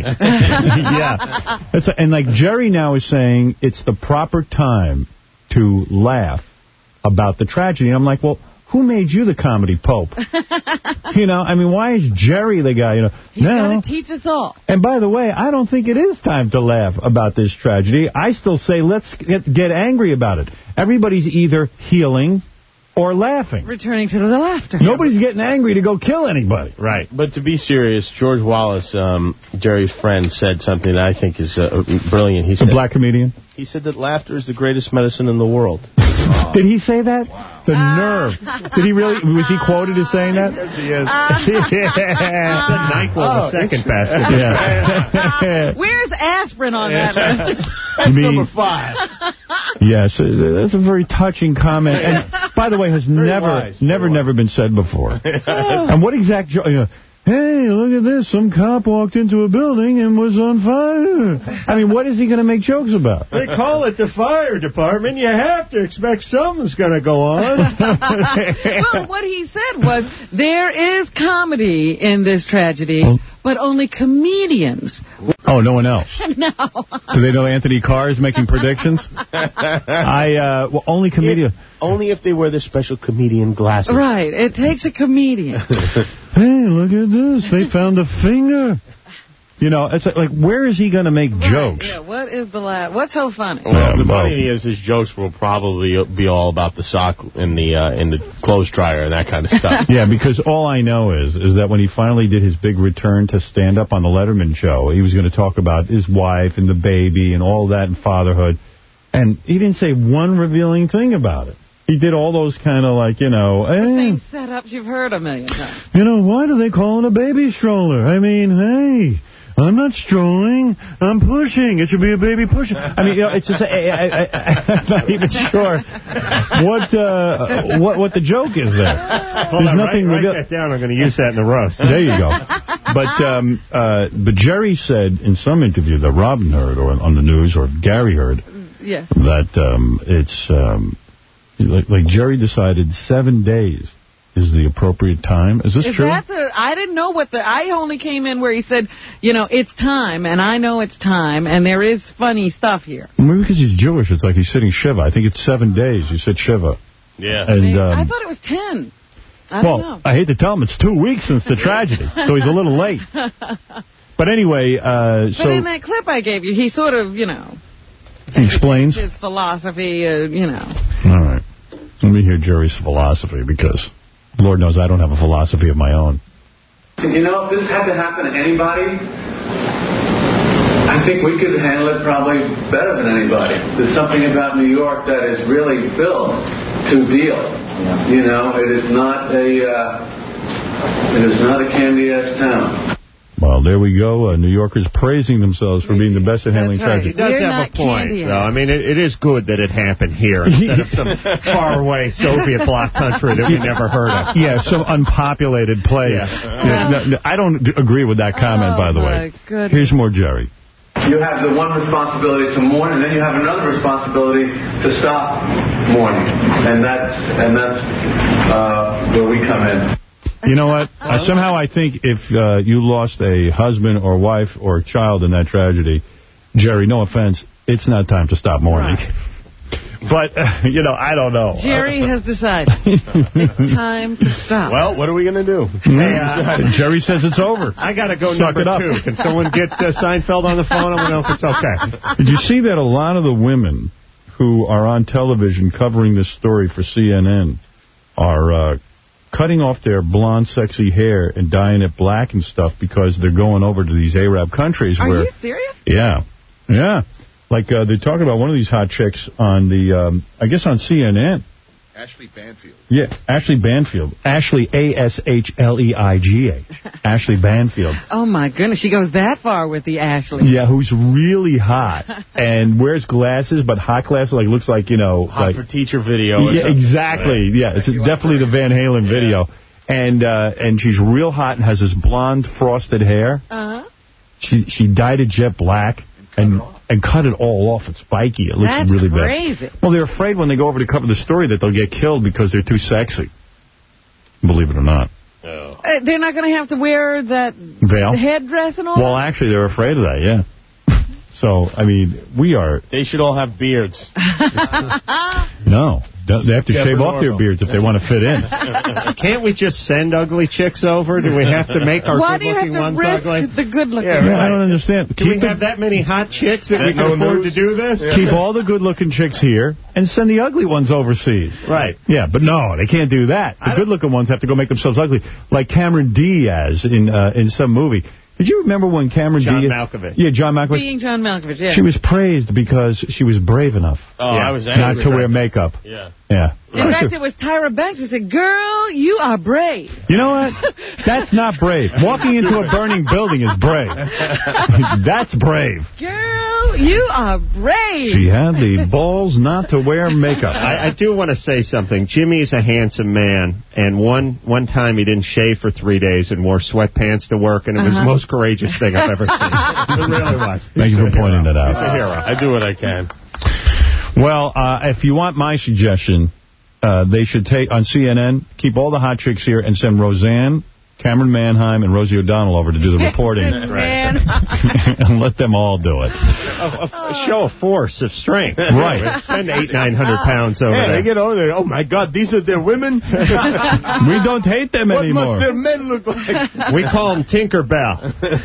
A: Yeah. It's a, and like Jerry now is saying it's the proper time to laugh about the tragedy. And I'm like, well, who made you the comedy pope? You know, I mean, why is Jerry the guy? You know,
D: He's
A: no.
D: got to teach us all.
A: And by the way, I don't think it is time to laugh about this tragedy. I still say let's get, get angry about it. Everybody's either healing or laughing.
D: Returning to the laughter.
A: Nobody's getting angry to go kill anybody.
B: Right. But to be serious, George Wallace, um, Jerry's friend, said something that I think is uh, brilliant. He
A: the
B: said,
A: black comedian?
B: He said that laughter is the greatest medicine in the world.
A: Oh. Did he say that? Wow. The nerve. Did he really? Was he quoted as saying that?
C: Yes, he is. yeah. Said NyQuil
A: oh,
C: the second best.
A: Yeah.
D: Where's aspirin on that list?
B: That's
A: mean,
B: number five.
A: Yes, that's a very touching comment. And by the way, has
B: very
A: never,
B: wise,
A: never, never been said before. And what exact joke? You know, hey, look at this. Some cop walked into a building and was on fire. I mean, what is he going to make jokes about?
C: They call it the fire department. You have to expect something's going to go on.
D: Well, what he said was, there is comedy in this tragedy, oh. but only comedians.
A: Oh, no one else?
D: No.
A: Do they know Anthony Carr is making predictions? I, uh, well, only comedian.
B: Only if they wear their special comedian glasses.
D: Right. It takes a comedian.
A: Hey, look at this. They found a finger. You know, it's like, like where is he going to make
D: right,
A: jokes?
D: Yeah, what is the la What's so funny?
B: Well, yeah, the funny thing is, his jokes will probably be all about the sock in the uh, in the clothes dryer and that kind of stuff.
A: Yeah, because all I know is is that when he finally did his big return to stand up on the Letterman show, he was going to talk about his wife and the baby and all that and fatherhood. And he didn't say one revealing thing about it. He did all those kind of like, you know...
D: The
A: eh,
D: same setups you've heard a million times.
A: You know, why do they call it a baby stroller? I mean, hey... I'm not strolling. I'm pushing. It should be a baby pushing. I mean, you know, it's just, I, I, I, I'm not even sure what uh, what what the joke is there.
C: Hold
A: There's
C: on,
A: nothing.
C: write, write that down. I'm going to use that in the roast.
A: There you go. But um, uh, but Jerry said in some interview that Robin heard, or on the news, or Gary heard,
D: yeah.
A: that um, it's um, like, like Jerry decided seven days is the appropriate time. Is this
D: is
A: true?
D: That the, I didn't know what the... I only came in where he said, you know, it's time, and I know it's time, and there is funny stuff here.
A: Maybe because he's Jewish, it's like he's sitting Shiva. I think it's seven days. You said Shiva.
B: Yeah.
A: And, um,
D: I thought it was ten. I
A: well,
D: don't know.
A: I hate to tell him, it's two weeks since the tragedy, so he's a little late. But anyway, uh, so...
D: But in that clip I gave you, he sort of, you know...
A: He explains?
D: His philosophy, uh, you know.
A: All right. Let me hear Jerry's philosophy, because... Lord knows I don't have a philosophy of my own.
S: You know, if this had to happen to anybody, I think we could handle it probably better than anybody. There's something about New York that is really built to deal. You know, it is not a, uh, it is not a candy-ass town.
A: Well, there we go. Uh, New Yorkers praising themselves for being the best at handling
D: right.
A: tragedy.
C: He does
D: We're
C: have a point,
D: candy
C: though. I mean, it, it is good that it happened here instead of some faraway Soviet bloc country that we never heard of.
A: Yeah, some unpopulated place.
C: Yeah.
A: Yeah, no, no, I don't d agree with that comment,
D: oh,
A: by the way.
D: Goodness.
A: Here's more Jerry.
S: You have the one responsibility to mourn, and then you have another responsibility to stop mourning. And that's, and that's uh, where we come in.
A: You know what? Uh, somehow I think if uh, you lost a husband or wife or child in that tragedy, Jerry, no offense, it's not time to stop mourning. Right. But, uh, you know, I don't know.
D: Jerry has decided it's time to stop.
B: Well, what are we going to do?
C: Hey, uh,
A: Jerry says it's over.
C: I got to go
A: Suck
C: number
A: it up.
C: two. Can someone get uh, Seinfeld on the phone? I want to know if it's okay.
A: Did you see that a lot of the women who are on television covering this story for C N N are... Uh, cutting off their blonde, sexy hair and dyeing it black and stuff because they're going over to these Arab countries.
D: Are
A: where,
D: you serious?
A: Yeah. Yeah. Like, uh, they're talking about one of these hot chicks on the, um, I guess on C N N.
Q: Ashley Banfield.
A: Yeah, Ashley Banfield. Ashley, A S H L E I G H. Ashley Banfield.
D: Oh, my goodness. She goes that far with the Ashley.
A: Yeah, who's really hot and wears glasses, but hot glasses, like, looks like, you know.
B: Hot
A: like,
B: for teacher video.
A: Yeah, exactly. Right. Yeah, it's definitely the Van Halen video. And uh, and she's real hot and has this blonde frosted hair.
D: Uh-huh.
A: She she dyed it jet black and and cut it all off. It's spiky. It looks
D: That's
A: really bad.
D: crazy.
A: Well, they're afraid when they go over to cover the story that they'll get killed because they're too sexy. Believe it or not.
B: Oh.
D: Uh, they're not going to have to wear that
A: Veil?
D: headdress and all
A: Well, actually, they're afraid of that, yeah. So, I mean, we are...
B: They should all have beards.
A: No. They have to
C: Yeah,
A: shave
C: for
A: off their
C: normal.
A: beards if they want to fit in.
C: Can't we just send ugly chicks over? Do we have to make our
D: Why do you have
C: good-looking
D: to
C: ones
D: risk
C: ugly?
D: the good-looking
C: Yeah,
D: ones?
A: Yeah, I don't understand.
C: Do we
A: Keep the-
C: have that many hot chicks that we
A: No
C: can afford
A: news.
C: to do this?
A: Keep all the good-looking chicks here and send the ugly ones overseas.
C: Right.
A: Yeah, but no, they can't do that. The good-looking ones have to go make themselves ugly, like Cameron Diaz in uh, in some movie. Did you remember when Cameron
C: John
A: Diaz...
C: Malkovich.
A: Yeah, John Malkovich.
D: Being John Malkovich, yeah.
A: She was praised because she was brave enough
B: Oh,
C: Yeah.
B: I was
A: not
B: angry.
A: to wear makeup.
B: Yeah.
A: Yeah.
D: In fact, it was Tyra Banks who said, girl, you are brave.
A: You know what? That's not brave. Walking into a burning building is brave. That's brave.
D: Girl, you are brave.
A: She had the balls not to wear makeup.
C: I, I do want to say something. Jimmy's a handsome man, and one one time he didn't shave for three days and wore sweatpants to work, and it was
D: Uh-huh.
C: the most courageous thing I've ever seen. It really was.
A: Thank you for pointing that
C: He's a
A: out.
C: hero.
B: I do what I can.
A: Well, uh, if you want my suggestion, uh, they should take, on C N N, keep all the hot chicks here and send Roseanne, Cameron Manheim, and Rosie O'Donnell over to do the reporting.
D: Man.
A: And let them all do it.
C: A, a, a show of force, of strength.
A: Right.
C: Send eight, nine hundred pounds over
B: Hey,
C: there.
B: they get over there. Oh, my God, these are their women?
A: We don't hate them
B: What
A: anymore.
B: must their men look like?
C: We call him Tinkerbell.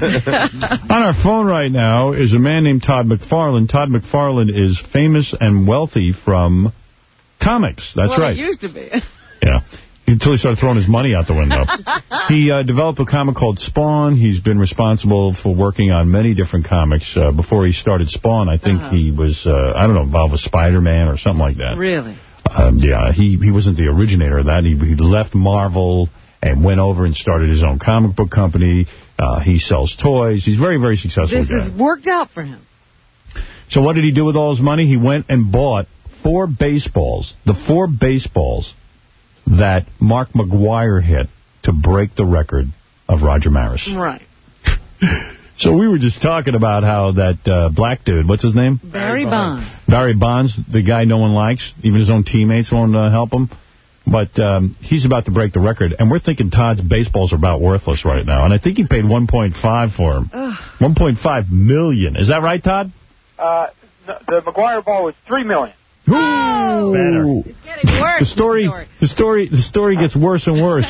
A: On our phone right now is a man named Todd McFarlane. Todd McFarlane is famous and wealthy from comics. That's
D: well,
A: right.
D: it used to be.
A: Yeah. Until he started throwing his money out the window. He uh, developed a comic called Spawn. He's been responsible for working on many different comics. Uh, before he started Spawn, I think
D: Uh-huh.
A: he was, uh, I don't know, involved with Spider-Man or something like that.
D: Really?
A: Um, yeah, he, he wasn't the originator of that. He, he left Marvel and went over and started his own comic book company. Uh, he sells toys. He's very, very successful
D: This
A: guy.
D: has worked out for him.
A: So what did he do with all his money? He went and bought four baseballs. The four baseballs that Mark McGwire hit to break the record of Roger Maris.
D: Right.
A: So we were just talking about how that uh, black dude, what's his name?
D: Barry Bonds.
A: Barry Bonds, the guy no one likes. Even his own teammates won't uh, help him. But um, he's about to break the record. And we're thinking Todd's baseballs are about worthless right now. And I think he paid one point five for them. one point five million dollars. Is that right, Todd?
J: Uh, no, the McGuire ball was three million.
A: Oh,
D: better. It's getting worse.
A: The story, the story, the story gets worse and worse.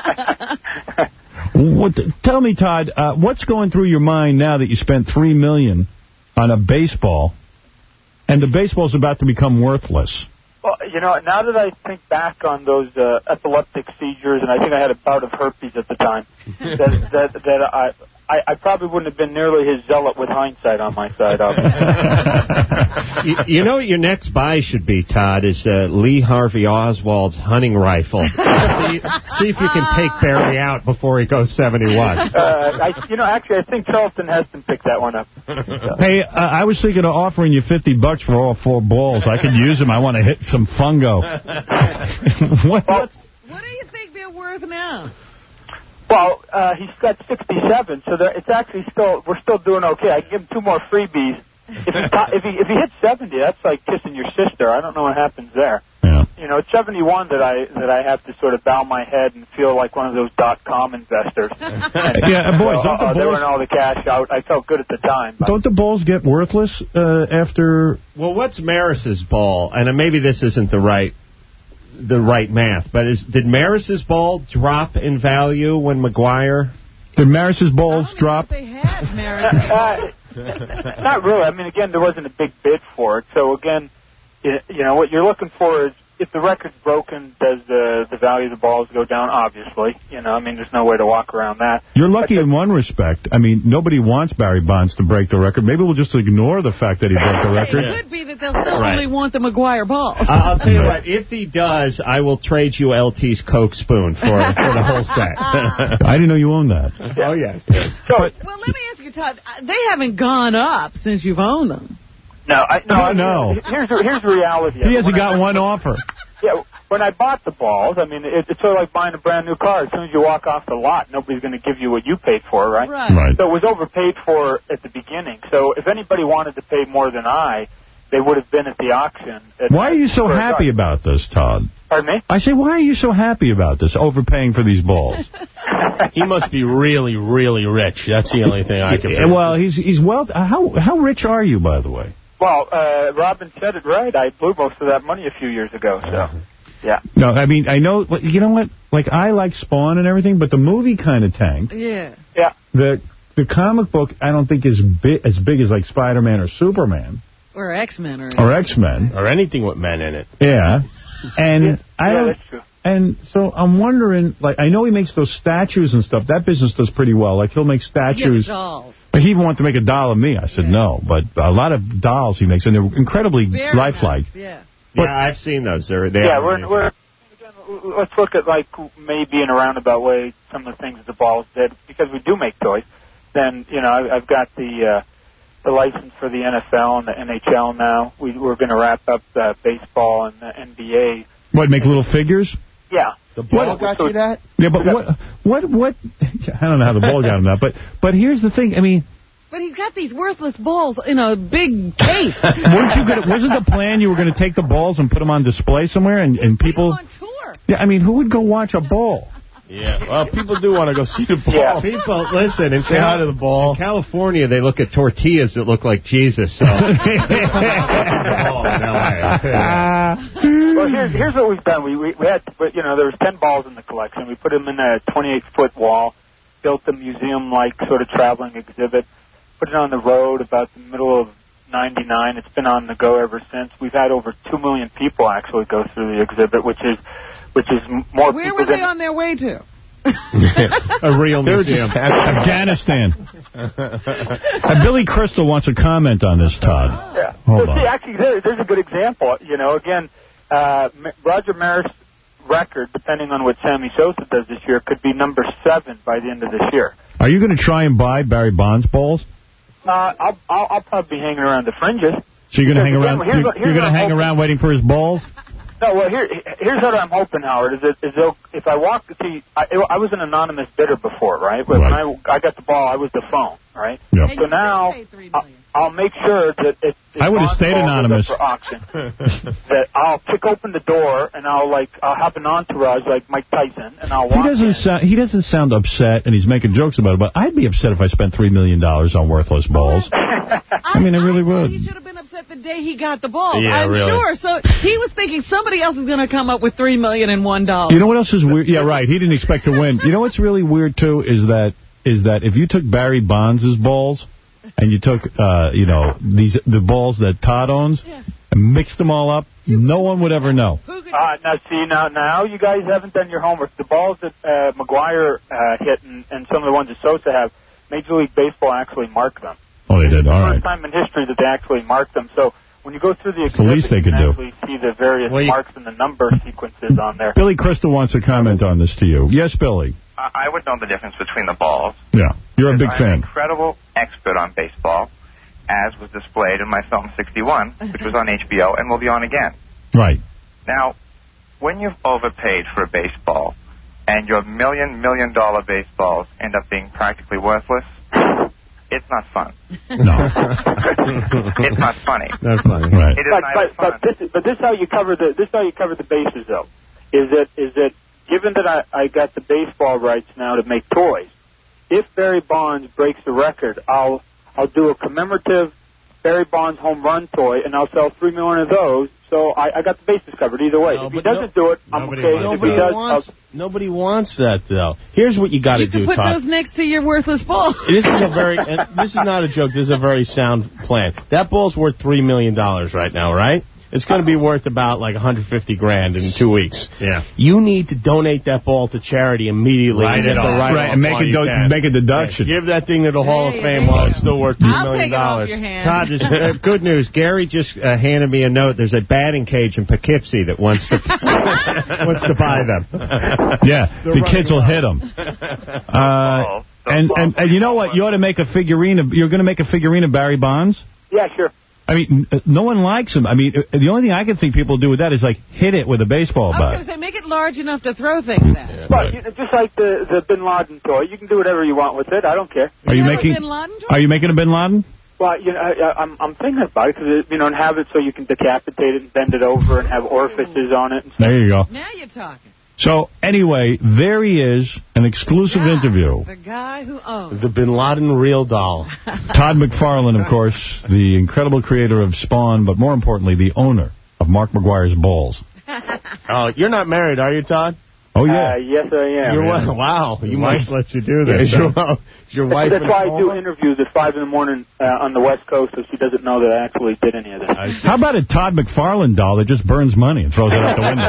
A: What? The, tell me, Todd, uh, what's going through your mind now that you spent three million on a baseball, and the baseball's about to become worthless?
J: Well, you know, now that I think back on those uh, epileptic seizures, and I think I had a bout of herpes at the time, that that that I. I, I probably wouldn't have been nearly his zealot with hindsight on my side.
C: you, you know what your next buy should be, Todd, is uh, Lee Harvey Oswald's hunting rifle. see, see if you can take Barry out before he goes seventy-one.
J: Uh, I, you know, actually, I think Charlton Heston picked that one up.
A: Hey, uh, I was thinking of offering you fifty bucks for all four balls. I could use them. I want to hit some fungo. what,
J: Well,
D: What do you think they're worth now?
J: well uh, he's got sixty-seven, so there, it's actually still we're still doing okay. I can give him two more freebies. If he if he if he hits seventy, that's like kissing your sister. I don't know what happens there.
A: Yeah.
J: You know, it's seventy-one that I that I have to sort of bow my head and feel like one of those dot com investors. And,
A: Yeah, and boys,
J: so,
A: don't the
J: uh, they
A: balls-
J: were all the cash out. I felt good at the time. But.
A: Don't the balls get worthless uh, after...
C: Well, what's Maris's ball? And uh, maybe this isn't the right the right math, but is did Maris's ball drop in value when McGuire...
A: Did Maris's balls drop?
D: They had Maris.
J: Uh, not really. I mean, again, there wasn't a big bid for it. So, again, you, you know, what you're looking for is if the record's broken, does the the value of the balls go down? Obviously. You know, I mean, there's no way to walk around that.
A: You're lucky in one respect. I mean, nobody wants Barry Bonds to break the record. Maybe we'll just ignore the fact that he broke the record.
D: It could be that they'll still
C: Right.
D: only want the McGuire balls.
C: Uh, I'll tell you what, if he does, I will trade you L T's Coke spoon for, for the whole set.
A: I didn't know you owned that.
C: Oh, yes.
J: So,
D: Well, let me ask you, Todd. uh, They haven't gone up since you've owned them.
J: no, I, no,
A: No,
J: I,
A: no.
J: Here's the, here's the reality.
A: He hasn't
J: When I-
A: got one offer.
J: Yeah, when I bought the balls, I mean, it, it's sort of like buying a brand new car. As soon as you walk off the lot, nobody's going to give you what you paid for, right?
D: Right.
A: Right.
J: So it was overpaid for at the beginning. So if anybody wanted to pay more than I, they would have been at the auction. At
A: Why are you so happy about this, Todd?
J: Pardon me?
A: I say, why are you so happy about this, overpaying for these balls?
B: He must be really, really rich. That's the only thing I can
A: Yeah, well, he's he's well. How how rich are you, by the way?
J: Well, uh, Robin said it right. I blew most of that money a few years ago, so, yeah.
A: No, I mean, I know, you know what? Like, I like Spawn and everything, but the movie kind of tanked.
D: Yeah.
J: Yeah.
A: The the comic book, I don't think is bi as big as, like, Spider-Man or Superman.
D: Or X-Men. Or,
A: or X-Men.
B: Or anything with men in it.
A: Yeah. And
J: yeah,
A: I don't...
J: Yeah, that's true.
A: And so I'm wondering, like, I know he makes those statues and stuff. That business does pretty well. Like, he'll make statues.
D: Yeah, dolls.
A: He even wanted to make a doll of me. I said yeah. no. But a lot of dolls he makes, and they're incredibly
D: Very
A: lifelike.
D: Nice, yeah.
C: But, yeah, I've seen those. They're, they
J: yeah, we're, we're, again, let's look at, like, maybe in a roundabout way some of the things the balls did. Because we do make toys, then, you know, I, I've got the... Uh, the license for the N F L and the N H L now. We, we're going to wrap up uh, baseball and the N B A.
A: What, make little figures?
J: Yeah.
B: The ball
J: what,
B: got so, you that?
A: Yeah, but what, what, what, I don't know how the ball got him that, but, but here's the thing, I mean...
D: But he's got these worthless balls in a big case.
A: Weren't you gonna, wasn't the plan you were going to take the balls and put them on display somewhere and, and people...
D: on tour.
A: Yeah, I mean, who would go watch a ball?
B: Yeah, well, people do want to go see the ball.
C: Yeah. People, listen, and
B: say hi to the ball.
C: In California, they look at tortillas that look like Jesus. So.
J: Well, here's, here's what we've done. We, we, we had, you know, there was ten balls in the collection. We put them in a twenty-eight foot wall, built a museum-like sort of traveling exhibit, put it on the road about the middle of ninety-nine. It's been on the go ever since. We've had over two million people actually go through the exhibit, which is which is more
D: Where
J: people
D: were they
J: than...
D: on their way to?
C: A real museum.
A: Afghanistan. uh, Billy Crystal wants a comment on this, Todd.
J: Yeah.
A: Hold
J: so,
A: on.
J: see, actually, there, there's a good example. You know, again, uh, Roger Maris' record, depending on what Sammy Sosa does this year, could be number seven by the end of this year.
A: Are you going to try and buy Barry Bonds balls?
J: Uh, I'll, I'll, I'll probably be hanging around the fringes.
A: So you're going to hang
J: again,
A: around?
J: here's
A: You're,
J: what- here's
A: you're going
J: what
A: to
J: I'm
A: hang
J: hoping.
A: around waiting for his balls?
J: No, well, here, here's what I'm hoping, Howard, is that is they'll, if I walk, see, I, I was an anonymous bidder before, right? But
A: Right.
J: when I, I got the ball, I was the phone, right?
A: Yep.
J: So now, I'll, I'll make sure that if, if
A: I would have
J: Bond's
A: stayed
J: ball goes
A: anonymous.
J: up for auction, that I'll kick open the door and I'll like I'll have an entourage like Mike Tyson, and I'll
A: He
J: walk
A: doesn't
J: in.
A: sound. He doesn't sound upset, and he's making jokes about it. But I'd be upset if I spent three million dollars on worthless balls. I mean, I really would.
D: He should have been upset the day he got the ball.
A: Yeah,
D: I'm
A: really.
D: sure. So he was thinking somebody else is going to come up with three million and one dollar.
A: You know what else is weird? Yeah, right. He didn't expect to win. You know what's really weird too is that is that if you took Barry Bonds' balls and you took uh, you know these the balls that Todd owns
D: Yeah.
A: and mixed them all up, no one would ever know.
J: Uh, now, see, now, now you guys haven't done your homework. The balls that uh, McGuire uh, hit and, and some of the ones that Sosa have, Major League Baseball actually marked them.
A: Oh, they did. All
J: First
A: right.
J: time in history that they actually marked them. So when you go through the
A: It's the
J: exhibit,
A: least they
J: you
A: could
J: can
A: do.
J: actually see the various
A: Well, you-
J: marks and the number sequences on there.
A: Billy Crystal wants to comment on this to you. Yes, Billy.
T: I I would know the difference between the balls.
A: Yeah, you're a big
T: I'm an
A: fan.
T: incredible expert on baseball, as was displayed in my film sixty-one, which was on H B O and will be on again.
A: Right.
T: Now, when you've overpaid for a baseball and your million, million dollar baseballs end up being practically worthless, it's not fun.
A: No.
T: It's not funny.
C: Not funny.
A: Right.
T: It is
J: But,
T: neither
J: but, but this is, but this is how you cover the this is how you cover the bases though. Is that is that given that I, I got the baseball rights now to make toys, if Barry Bonds breaks the record, I'll I'll do a commemorative Barry Bonds home run toy and I'll sell three million of those. So I, I got the bases covered either way.
B: No,
J: if he
B: but no-
J: doesn't do it, I'm okay. If
B: Nobody
J: he does,
B: wants,
J: I'll,
B: nobody wants that, though. Here's what you got to
D: You can
B: do,
D: put
B: Todd.
D: those next to your worthless balls.
B: This is a very, and this is not a joke. This is a very sound plan. That ball's worth three million dollars right now, right? It's going to be worth about like one hundred fifty grand in two weeks.
C: Yeah.
B: You need to donate that ball to charity immediately.
C: Write
B: and
C: it
B: get the
C: off.
B: write
A: Right,
B: off
A: and make
B: while
A: a
B: you
A: do-
B: can.
A: make a deduction.
B: Give that thing to the Hall
D: Hey,
B: of Fame
D: hey,
B: while
D: hey.
B: it's still worth three
D: I'll
B: million
D: take it off
B: dollars.
D: your hands.
C: Todd, just, uh, good news. Gary just uh, handed me a note. There's a batting cage in Poughkeepsie that wants to wants to buy them.
A: Yeah, the kids will hit them. Uh, and, and and you know what? You ought to make a figurine. Of, you're going to make a figurine of Barry Bonds?
J: yeah, sure.
A: I mean, no one likes him. I mean, the only thing I can think people do with that is, like, hit it with a baseball
D: I was
A: bat.
D: going to say, make it large enough to throw things at.
A: Yeah,
J: Right, you, just like the, the Bin Laden toy. You can do whatever you want with it. I don't care.
A: Are you making? Are you making a Bin Laden?
J: Well, you know, I, I'm I'm thinking about it because you know, and have it so you can decapitate it and bend it over and have orifices on it. And stuff.
A: There you go.
D: Now you're talking.
A: So anyway, there he is, an exclusive
D: yeah,
A: interview.
D: The guy who owns
B: the Bin Laden real doll.
A: Todd McFarlane, of course, the incredible creator of Spawn, but more importantly, the owner of Mark McGuire's Balls.
B: Oh, you're not married, are you, Todd?
A: Oh, yeah.
J: Uh, yes, I am.
B: Your wife, wow.
C: You might let you do
B: Is
C: this.
B: your, is your wife
J: That's why I do
B: involved?
J: interviews at five in the morning uh, on the West Coast, so she doesn't know that I actually did any of this.
A: How about a Todd McFarlane doll that just burns money and throws it out the window?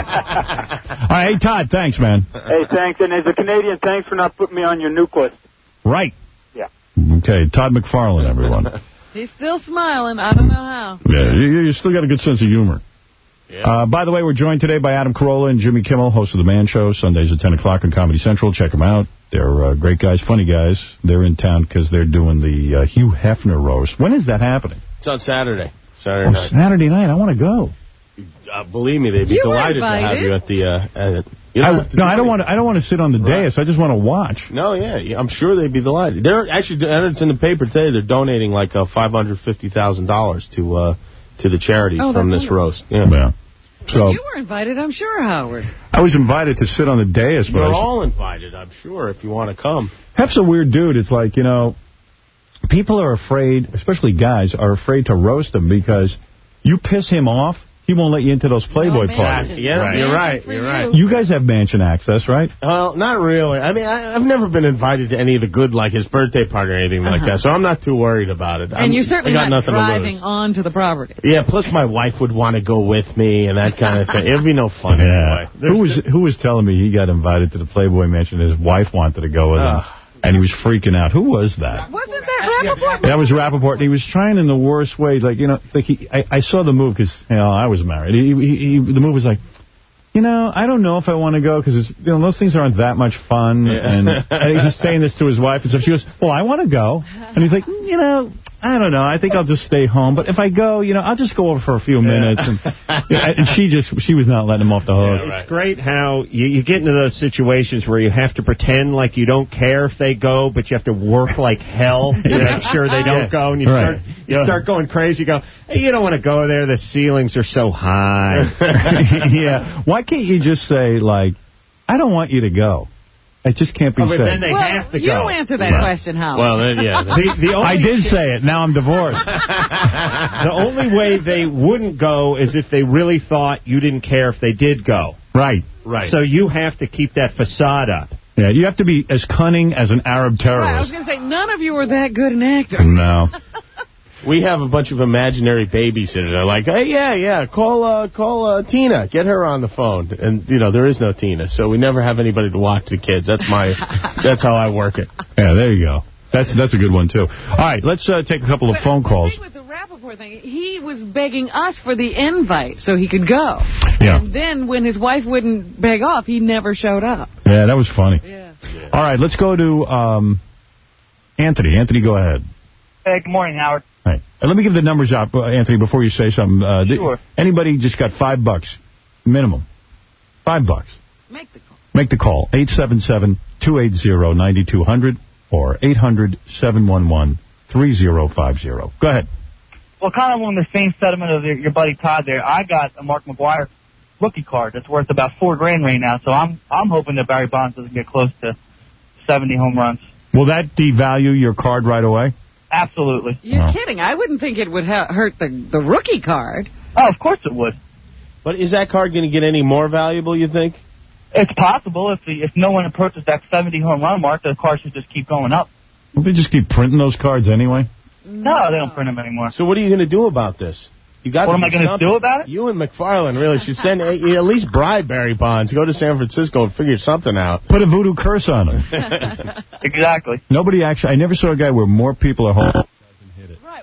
A: All right, hey, Todd, thanks, man.
J: Hey, thanks. And as a Canadian, thanks for not putting me on your nuke list.
A: Right.
J: Yeah.
A: Okay, Todd McFarlane, everyone.
D: He's still smiling. I don't know how.
A: Yeah, you, you still got a good sense of humor.
B: Yeah.
A: Uh, by the way, we're joined today by Adam Carolla and Jimmy Kimmel, host of The Man Show, Sundays at ten o'clock on Comedy Central. Check them out. They're uh, great guys, funny guys. They're in town because they're doing the uh, Hugh Hefner roast. When is that happening?
B: It's on Saturday. Saturday
A: Oh,
B: night.
A: Saturday night. I want to go.
B: Uh, believe me, they'd be
D: You were
B: delighted to have
D: invited.
B: you at the... Uh, at, you
A: I,
B: don't have to
A: no,
B: do
A: I don't
B: anything.
A: want. To, I don't want to sit on the
B: Right.
A: dais. I just want to watch.
B: No, yeah, yeah, I'm sure they'd be delighted. They're actually, and it's in the paper today, they're donating like uh, five hundred fifty thousand dollars to uh, to the charity
D: Oh,
B: from
D: that's
B: this
D: wonderful.
B: roast. Yeah.
A: Yeah. So
D: You were invited, I'm sure, Howard.
A: I was invited to sit on the dais, but
B: You're
A: I was,
B: all invited, I'm sure, if you want to come.
A: Hef's a weird dude. It's like, you know, people are afraid, especially guys, are afraid to roast him because you piss him off, he won't let you into those Playboy
D: No
A: parties.
D: mansion.
B: Yeah,
D: Right.
B: you're right,
D: Mansion for
B: you're
D: you.
B: right.
A: You guys have mansion access, right?
B: Well, not really. I mean, I, I've never been invited to any of the good, like his birthday party or anything like
D: Uh-huh.
B: that, so I'm not too worried about it. I'm,
D: And you're certainly
B: I got
D: not
B: nothing to
D: driving
B: lose.
D: onto the property.
B: Yeah, plus my wife would want to go with me and that kind of thing. It'd be no fun anyway.
A: Who was who was telling me he got invited to the Playboy mansion? His wife wanted to go with him,
B: Ugh.
A: and he was freaking out. Who was that?
D: Wasn't that Rappaport?
A: That was Rappaport. And he was trying in the worst way. Like, you know, like he, I, I saw the move because, you know, I was married. He, he, he, the move was like, you know, I don't know if I want to go because, you know, those things aren't that much fun. And, and he's saying this to his wife and stuff. She goes, well, I want to go. And he's like, you know, I don't know. I think I'll just stay home. But if I go, you know, I'll just go over for a few minutes. And, and she just, she was not letting him off the hook.
C: It's great how you, you get into those situations where you have to pretend like you don't care if they go, but you have to work like hell to make sure they don't go. And you
A: Right.
C: start you start going crazy. You go, hey, you don't want to go there. The ceilings are so high.
A: Yeah. Why can't you just say, like, I don't want you to go? It just can't be
C: Oh, but
A: said.
C: then they
D: Well,
C: have to
D: you
C: go.
D: answer that
A: Right.
D: question, Howard.
B: Well, then, yeah.
C: The, the only,
A: I did say it. Now I'm divorced.
C: the only way they wouldn't go is if they really thought you didn't care if they did go.
A: Right.
B: Right.
C: So you have to keep that facade up.
A: Yeah, you have to be as cunning as an Arab
D: Right, I was
A: terrorist.
D: going to say, none of you are that good an actor.
A: No.
B: We have a bunch of imaginary babysitters. They're like, hey, yeah, yeah, call uh, call uh, Tina. Get her on the phone. And, you know, there is no Tina, so we never have anybody to watch the kids. That's my, that's how I work it.
A: Yeah, there you go. That's that's a good one, too. All right, let's uh, take a couple of
D: But
A: phone
D: the
A: calls.
D: thing with the Rappaport thing, he was begging us for the invite so he could go.
A: Yeah.
D: And then when his wife wouldn't beg off, he never showed up.
A: Yeah, that was funny.
D: Yeah.
A: All right, let's go to um, Anthony. Anthony, go ahead.
U: Hey, good morning, Howard.
A: All right. Uh, let me give the numbers out, uh, Anthony, before you say something. Uh, th-
U: Sure.
A: Anybody just got five bucks, minimum. Five bucks.
D: Make the call.
A: Make the call, eight seven seven, two eight zero, nine two zero zero or eight hundred, seven one one, three zero five zero. Go ahead.
U: Well, kind of along the same sentiment of your, your buddy Todd there, I got a Mark McGuire rookie card that's worth about four grand right now, so I'm I'm hoping that Barry Bonds doesn't get close to seventy home runs.
A: Will that devalue your card right away?
U: Absolutely.
D: You're
A: Oh.
D: kidding. I wouldn't think it would ha- hurt the, the rookie card.
U: Oh, of course it would.
B: But is that card going to get any more valuable, you think?
U: It's possible if the, if no one approaches that seventy home run mark, the card should just keep going up.
A: Don't they just keep printing those cards anyway?
U: No, they don't print them anymore.
B: So what are you going to do about this? You got
U: What
B: to
U: am I
B: going
U: gonna do about it?
B: You and McFarlane really should send a, you at least bribe Barry Bonds. Go to San Francisco and figure something out.
A: Put a voodoo curse on him.
U: Exactly.
A: Nobody actually, I never saw a guy where more people are home.
D: Right. Well, he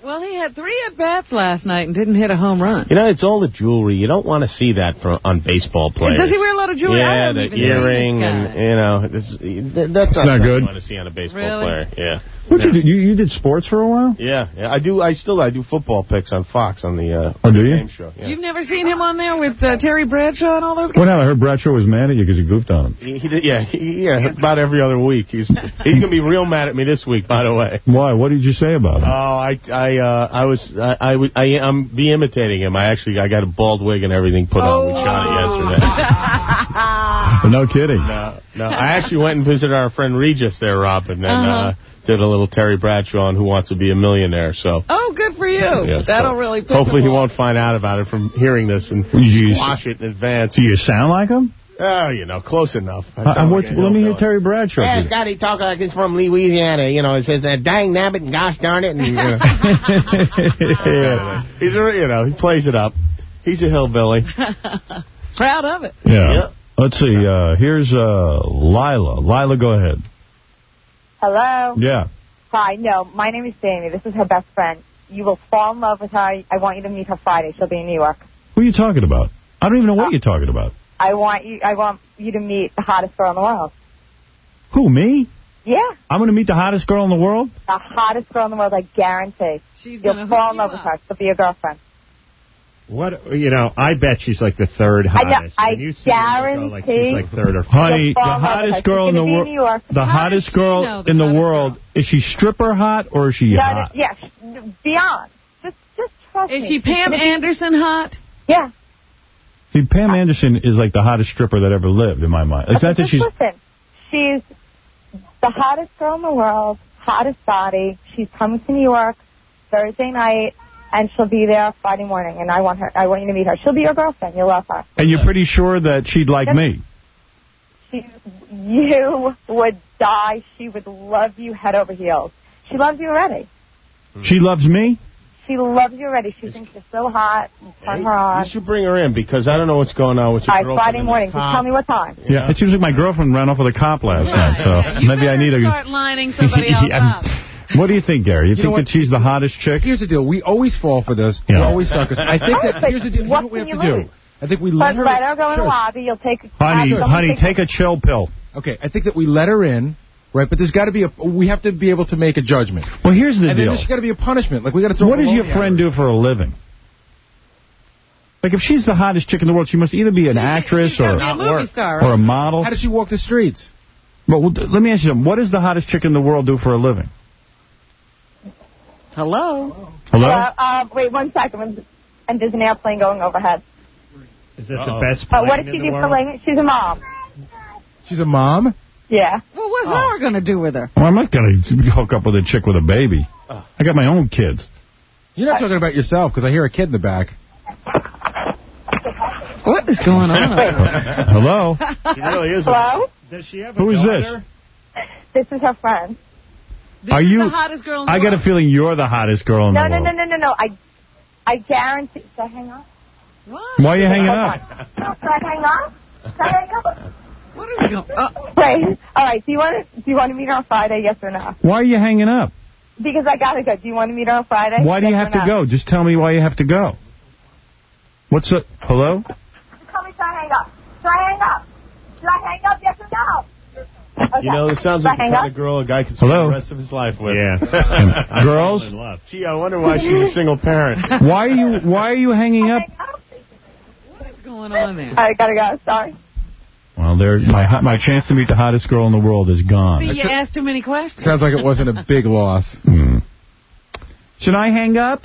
D: had three at-bats last night and didn't hit a home run.
B: You know, it's all the jewelry. You don't want to see that for, on baseball players.
D: Does he wear a lot of jewelry? I
B: Yeah,
D: don't
B: the
D: even
B: earring, and, you know, it's, that's not,
A: not
B: something
A: good.
B: you want to see on a baseball
D: Really?
B: player. Yeah.
A: What you, do? you you did sports for a while?
B: Yeah, yeah, I do. I still I do football picks on Fox on the uh,
A: Oh, do you?
B: game show. Yeah.
D: You've never seen him on there with uh, Terry Bradshaw and all those guys?
A: What happened? I heard Bradshaw was mad at you because you goofed on him.
B: He, he did, yeah, he, yeah, about every other week. He's he's gonna be real mad at me this week, by the way.
A: Why? What did you say about him?
B: Oh, I I uh, I was I I, would- I I'm be imitating him. I actually I got a bald wig and everything put on. We shot it yesterday.
A: No kidding.
B: No, no. I actually went and visited our friend Regis there, Robin, and
D: Uh-huh.
B: uh, did a little Terry Bradshaw on Who Wants to Be a Millionaire. So.
D: Oh, good for you.
B: Yeah,
D: That'll
B: so
D: really piss
B: hopefully
D: him
B: he
D: off.
B: won't find out about it from hearing this and
A: You-
B: squash it in advance.
A: Do you sound like him?
B: Oh, you know, close enough. I
A: Uh,
B: sound
A: what,
B: like a
A: let me hear
B: hillbilly.
A: Terry Bradshaw.
B: Yeah, Scotty talk like he's from Louisiana. You know, it says that dang nabbit and gosh darn it. And, you know. Yeah. He's a, you know, he plays it up. He's a hillbilly.
D: Proud of it.
A: Yeah.
B: Yep.
A: Let's see. Uh, here's uh, Lila. Lila, go ahead.
G: Hello.
A: Yeah.
G: Hi. No, my name is Jamie. This is her best friend. You will fall in love with her. I want you to meet her Friday. She'll be in New York.
A: Who are you talking about? I don't even know what you're talking about.
G: I want you. I want you to meet the hottest girl in the world.
A: Who, me?
G: Yeah,
A: I'm going to meet the hottest girl in the world?
G: the hottest girl in the world. I guarantee.
D: She's
G: You'll
D: gonna
G: fall
D: hook
G: in love
D: you
G: with her. She'll be your girlfriend.
C: What, you know, I bet she's like the third
G: I know-
C: hottest.
G: I
C: When you see her, you go like she's
G: guarantee-
C: like third or fourth.
A: Honey,
G: You'll
A: the
G: fall in love with
A: hottest
G: her.
A: girl in
G: She's
A: the
G: gonna be in
A: world.
G: New York.
A: The
D: How
A: hottest
D: does she
A: girl
D: know the
A: in the
D: hottest
A: world.
D: girl?
A: Is she stripper hot or is she
G: No, no,
A: hot?
G: yes, beyond. Just, just trust
D: Is
G: me.
D: she
G: She's
D: Pam
G: gonna be-
D: Anderson hot?
G: Yeah.
A: See, Pam Anderson is like the hottest stripper that ever lived in my mind. It's
G: Okay,
A: not that
G: just
A: she's.
G: listen. She's the hottest girl in the world, hottest body. She's coming to New York Thursday night, and she'll be there Friday morning. And I want her. I want you to meet her. She'll be your girlfriend. You'll love her.
A: And you're pretty sure that she'd like me?
G: She, you would die. She would love you head over heels. She loves you already.
A: She loves me?
G: She loves you already. She thinks you're so hot. You turn her on.
B: You should bring her in because I don't know what's going on with your
G: All right,
B: girlfriend.
G: Friday
B: and
G: morning.
B: the
G: Just
B: cop.
G: tell me what time.
A: Yeah, it seems like my girlfriend ran off with a cop last night, so
D: You
A: maybe I need
D: better
A: to.
D: start lining somebody else
A: Yeah.
D: up.
A: What do you think, Gary? You,
V: You know
A: think
V: what?
A: that she's the hottest chick?
V: Here's the deal. We always fall for this. We
A: Yeah.
V: always suck us. I think that,
G: Right, but
V: here's the deal. Here's
G: what
V: what we have
G: can
V: to
G: you
V: do.
G: lose?
V: I think we
G: But
V: let her
G: let her go in the
V: Sure.
G: lobby. You'll take.
A: Honey,
G: have someone
A: honey,
G: take
A: take a chill pill.
V: Okay, I think that we let her in, right? But there's got to be a. We have to be able to make a judgment.
A: Well, here's the
V: and
A: deal.
V: then there's got to be a punishment. Like we got to throw.
A: What does
V: bologna
A: your
V: at
A: friend
V: her.
A: do for a living? Like, if she's the hottest chick in the world, she must either be an actress
D: she's gotta
A: or
D: be a movie star,
A: or a
D: right?
A: model.
V: How does she walk the streets?
A: Well, well, let me ask you something. What does the hottest chick in the world do for a living?
D: Hello?
A: Hello?
G: Uh, uh, wait one second. And there's an airplane going overhead.
C: Is that
A: Uh-oh.
C: the best
G: Uh,
C: plane
G: what does
C: in
G: she
C: the
G: do for
C: world?
G: a living? She's a mom.
V: She's a mom.
G: Yeah.
D: Well, what's Howard going to do with her?
A: Well, I'm not going to hook up with a chick with a baby. I got my own kids.
V: You're not talking about yourself because I hear a kid in the back.
D: What is going on?
A: Hello?
B: She really is.
G: Hello?
C: Does she have
A: Who
C: a
A: is this?
C: daughter?
G: This is her friend.
D: This
A: Are
D: is
A: you?
D: the hottest girl in the
A: I got
D: world.
A: a feeling you're the hottest girl in
G: No,
A: the
G: no,
A: world.
G: no, no, no, no. I, I guarantee. Should I hang up?
D: What?
A: Why are you hanging up?
G: No, should I hang up? Should I hang up?
D: What is going on?
G: Wait. All right. Do you want to? Do you want to meet her on Friday? Yes or no?
A: Why are you hanging up?
G: Because I gotta go. Do you want to meet her on Friday?
A: Why do you
G: Yes
A: have
G: or
A: to
G: no?
A: go? Just tell me why you have to go. What's up? Hello?
G: Just tell me. Should I hang up? Should I hang up? Should I hang up? Yes or no? Okay.
B: You know, it sounds
G: Should I
B: like the
G: hang
B: kind
G: up?
B: of girl a guy could spend
A: Hello?
B: the rest of his life with.
C: Yeah.
A: Girls?
B: Gee, I wonder why she's a single parent.
A: Why are you Why are you hanging up?
D: What is going on there?
G: I gotta go. Sorry.
A: Well, there, my my chance to meet the hottest girl in the world is gone.
D: See, you asked too many questions.
V: Sounds like it wasn't a big loss.
A: Hmm. Should I hang up?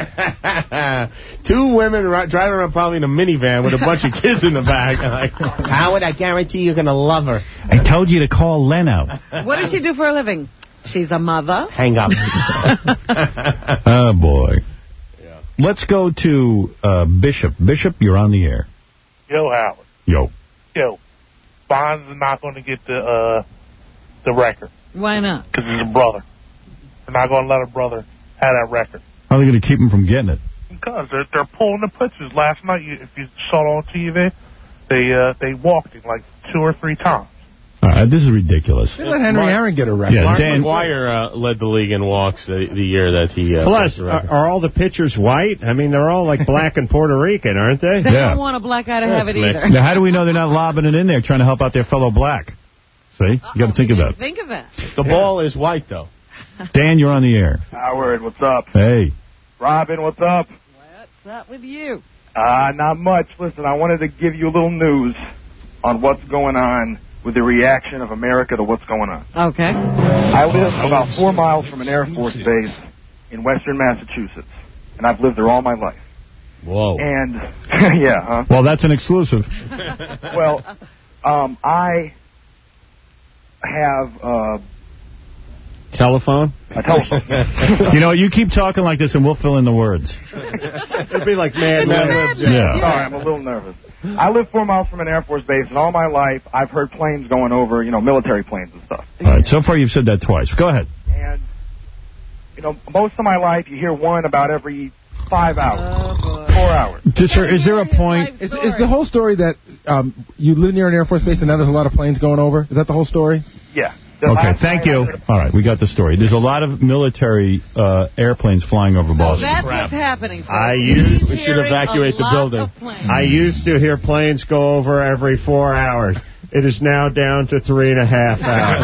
B: Two women ri- driving around probably in a minivan with a bunch of kids in the back. Like, Howard, I guarantee you're going to love her.
A: I told you to call Leno.
D: What does she do for a living? She's a mother.
B: Hang up.
A: Oh, boy. Let's go to uh, Bishop. Bishop, you're on the air.
W: Yo, Howard.
A: Yo.
W: Yo, Bonds is not going to get the uh, the record
D: Why not?
W: because he's a brother. They're not going to let a brother have that record
A: How are they going to keep him from getting it?
W: because they're they're pulling the pitches. Last night, you, if you saw it on T V, they uh, they walked him like two or three times.
A: Uh, this is ridiculous.
V: They let Henry
B: Mark,
V: Aaron get a record.
A: Yeah,
B: Mark
A: Dan,
B: McGwire uh, led the league in walks the, the year that he... Uh,
C: Plus, are, are all the pitchers white? I mean, they're all like black and Puerto Rican, aren't they?
D: They
A: Yeah.
D: don't want a black guy to have it either.
A: Now, how do we know they're not lobbing it in there trying to help out their fellow black? See? You got to think of that.
D: Think of that.
B: The ball is white, though.
A: Dan, you're on the air.
J: Howard, what's up?
A: Hey.
J: Robin, what's up?
D: What's up with you?
J: Uh, not much. Listen, I wanted to give you a little news on what's going on with the reaction of America to what's going on.
D: Okay.
J: I live about four miles from an Air Force base in western Massachusetts, and I've lived there all my life.
B: Whoa.
J: And, yeah, huh?
A: Well, that's an exclusive.
J: Well, um, I have uh,
C: Telephone?
J: a telephone.
A: You know, you keep talking like this and we'll fill in the words.
C: It'd be like Mad Men.
A: Yeah.
J: Sorry, I'm a little nervous. I live four miles from an Air Force base, and all my life I've heard planes going over, you know, military planes and stuff.
A: All right, so far you've said that twice. Go ahead.
J: And, you know, most of my life you hear one about every five hours, four hours.
A: Is there, is there a point?
V: Is, is the whole story that um, you live near an Air Force base and now there's a lot of planes going over? Is that the whole story?
J: Yeah.
A: Okay, thank you. All right, we got the story. There's a lot of military uh, airplanes flying over
D: So
A: Boston.
D: that's what's happening. folks.
C: I used,
B: We should evacuate the building.
C: I used to hear planes go over every four hours. It is now down to three and a half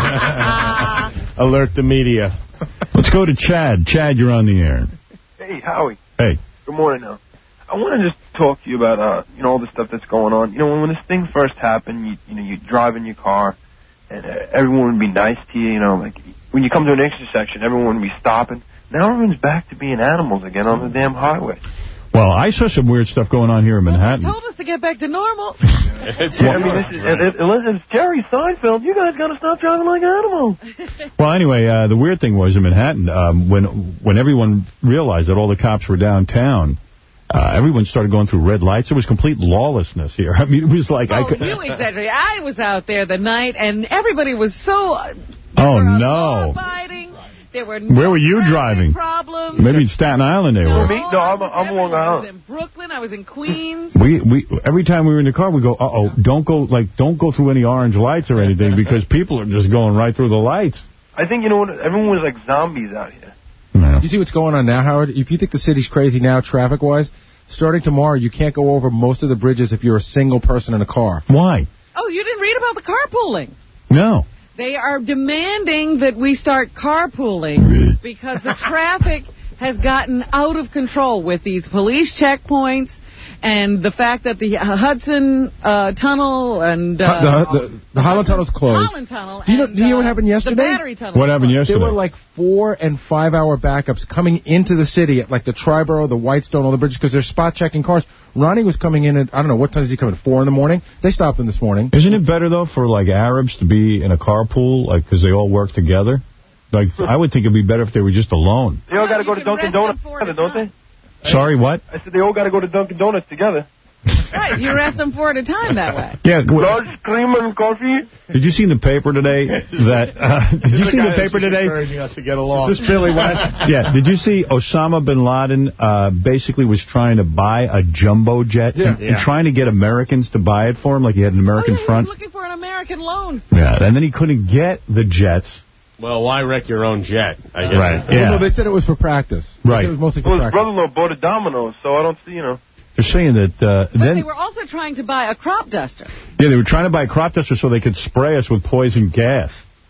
C: hours.
B: Alert the media.
A: Let's go to Chad. Chad, you're on the air.
I: Hey, Howie.
A: Hey.
I: Good morning now. I want to just talk to you about, uh, you know, all the stuff that's going on. You know, when, when this thing first happened, you, you know, you drive in your car, and uh, everyone would be nice to you, you know, like, when you come to an intersection, everyone would be stopping. Now everyone's back to being animals again on the damn highway.
A: Well, I saw some weird stuff going on here in Manhattan.
D: Told us to get back to normal.
I: Yeah, I mean, this is, it, it, unless it's Jerry Seinfeld, you guys got to stop driving like animals.
A: Well, anyway, uh, the weird thing was in Manhattan, um, when when everyone realized that all the cops were downtown, uh, everyone started going through red lights. There was complete lawlessness here. I mean, it was like...
D: Oh,
A: I could,
D: you exaggerate. I was out there the night, and everybody was so... Uh,
A: oh, no.
D: Fighting. There were no
A: Where were you driving?
D: Problems.
A: Maybe in Staten Island they
D: no,
A: were.
I: Me? No, I'm, I'm Long
D: I was
I: Island.
D: in Brooklyn. I was in Queens.
A: We we every time we were in the car, we go, uh-oh, don't go like don't go through any orange lights or anything because people are just going right through the lights.
I: I think, you know what, everyone was like zombies out here.
A: No.
V: You see what's going on now, Howard? If you think the city's crazy now, traffic-wise, starting tomorrow, you can't go over most of the bridges if you're a single person in a car.
A: Why?
D: Oh, you didn't read about the carpooling?
A: No.
D: They are demanding that we start carpooling because the traffic has gotten out of control with these police checkpoints and the fact that the Hudson uh, Tunnel and... Uh,
V: the, the, the Holland Tunnel's closed.
D: Holland Tunnel
V: Do you know,
D: and,
V: do you know
D: uh,
V: what happened yesterday?
D: The Battery Tunnel.
A: What happened yesterday?
V: There were like four and five hour backups coming into the city at like the Triborough, the Whitestone, all the bridges because they're spot checking cars. Ronnie was coming in at, I don't know, what time does he come in? Four in the morning? They stopped him this morning.
A: Isn't it better, though, for like Arabs to be in a carpool, like, because they all work together? Like, I would think it'd be better if they were just alone.
I: They all got to go to Dunkin' Donuts together, don't they?
A: Sorry, what?
I: I said they all got to go to Dunkin' Donuts together.
D: Right, you arrest them four at a time that way.
A: Yeah.
I: Large cream and coffee.
A: Did you see in the paper today that... Uh, did you see the paper today?
B: Encouraging us to get along.
A: Is this Billy West? Yeah. Did you see Osama bin Laden uh, basically was trying to buy a jumbo jet
V: Yeah.
A: and,
V: Yeah.
A: and trying to get Americans to buy it for him, like he had an American
D: oh, yeah,
A: front?
D: He was looking for an American loan.
A: Yeah, and then he couldn't get the jets.
B: Well, why wreck your own jet? I guess.
A: Right.
V: Well,
A: Yeah.
V: no, they said it was for practice. They
A: Right.
V: said it was mostly for
I: Well, his
V: practice.
I: brother-in-law bought a Domino's, so I don't see, you know.
A: They're saying that uh,
D: But
A: then
D: they were also trying to buy a crop duster.
A: yeah, they were trying to buy a crop duster so they could spray us with poison gas.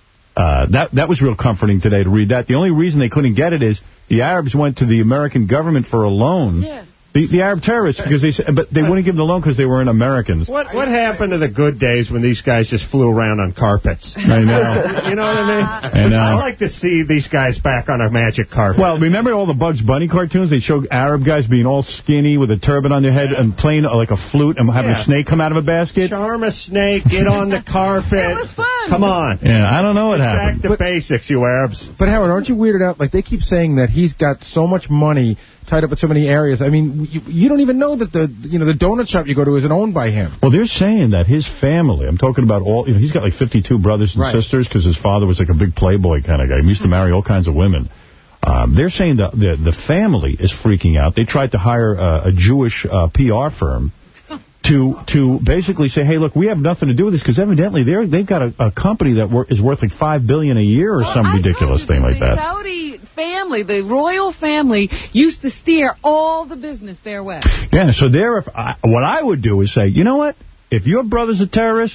A: Uh, that that was real comforting today to read that. The only reason they couldn't get it is the Arabs went to the American government for a loan.
D: Yeah.
A: The, the Arab terrorists, because they said, but they wouldn't give them the loan because they weren't Americans.
C: What what happened to the good days when these guys just flew around on carpets?
A: I know.
C: You know what I mean?
A: I know.
C: I like to see these guys back on a magic carpet.
A: Well, remember all the Bugs Bunny cartoons? They showed Arab guys being all skinny with a turban on their head and playing uh, like a flute and having
C: Yeah.
A: a snake come out of a basket.
C: Charm a snake, get on the carpet.
D: It was fun.
C: Come on.
A: Yeah, I don't know what
C: Back
A: happened.
C: to
V: But-
C: basics, you Arabs.
V: But Howard, aren't you weirded out? Like they keep saying that he's got so much money tied up in so many areas. I mean, you, you don't even know that the you know the donut shop you go to isn't owned by him.
A: Well, they're saying that his family, I'm talking about all, you know, he's got like fifty-two brothers and
V: Right.
A: sisters because his father was like a big playboy kind of guy. He used to marry all kinds of women. Um, they're saying that the, the family is freaking out. They tried to hire uh, a Jewish uh, P R firm to to basically say, hey, look, we have nothing to do with this, because evidently they're, they've got a, a company that wor is worth like five billion dollars a year or
D: well,
A: some
D: I
A: ridiculous thing like
D: the
A: that.
D: Saudi family, the royal family, used to steer all the business their way.
A: Yeah, so there, if I, what I would do is say, you know what? If your brother's a terrorist,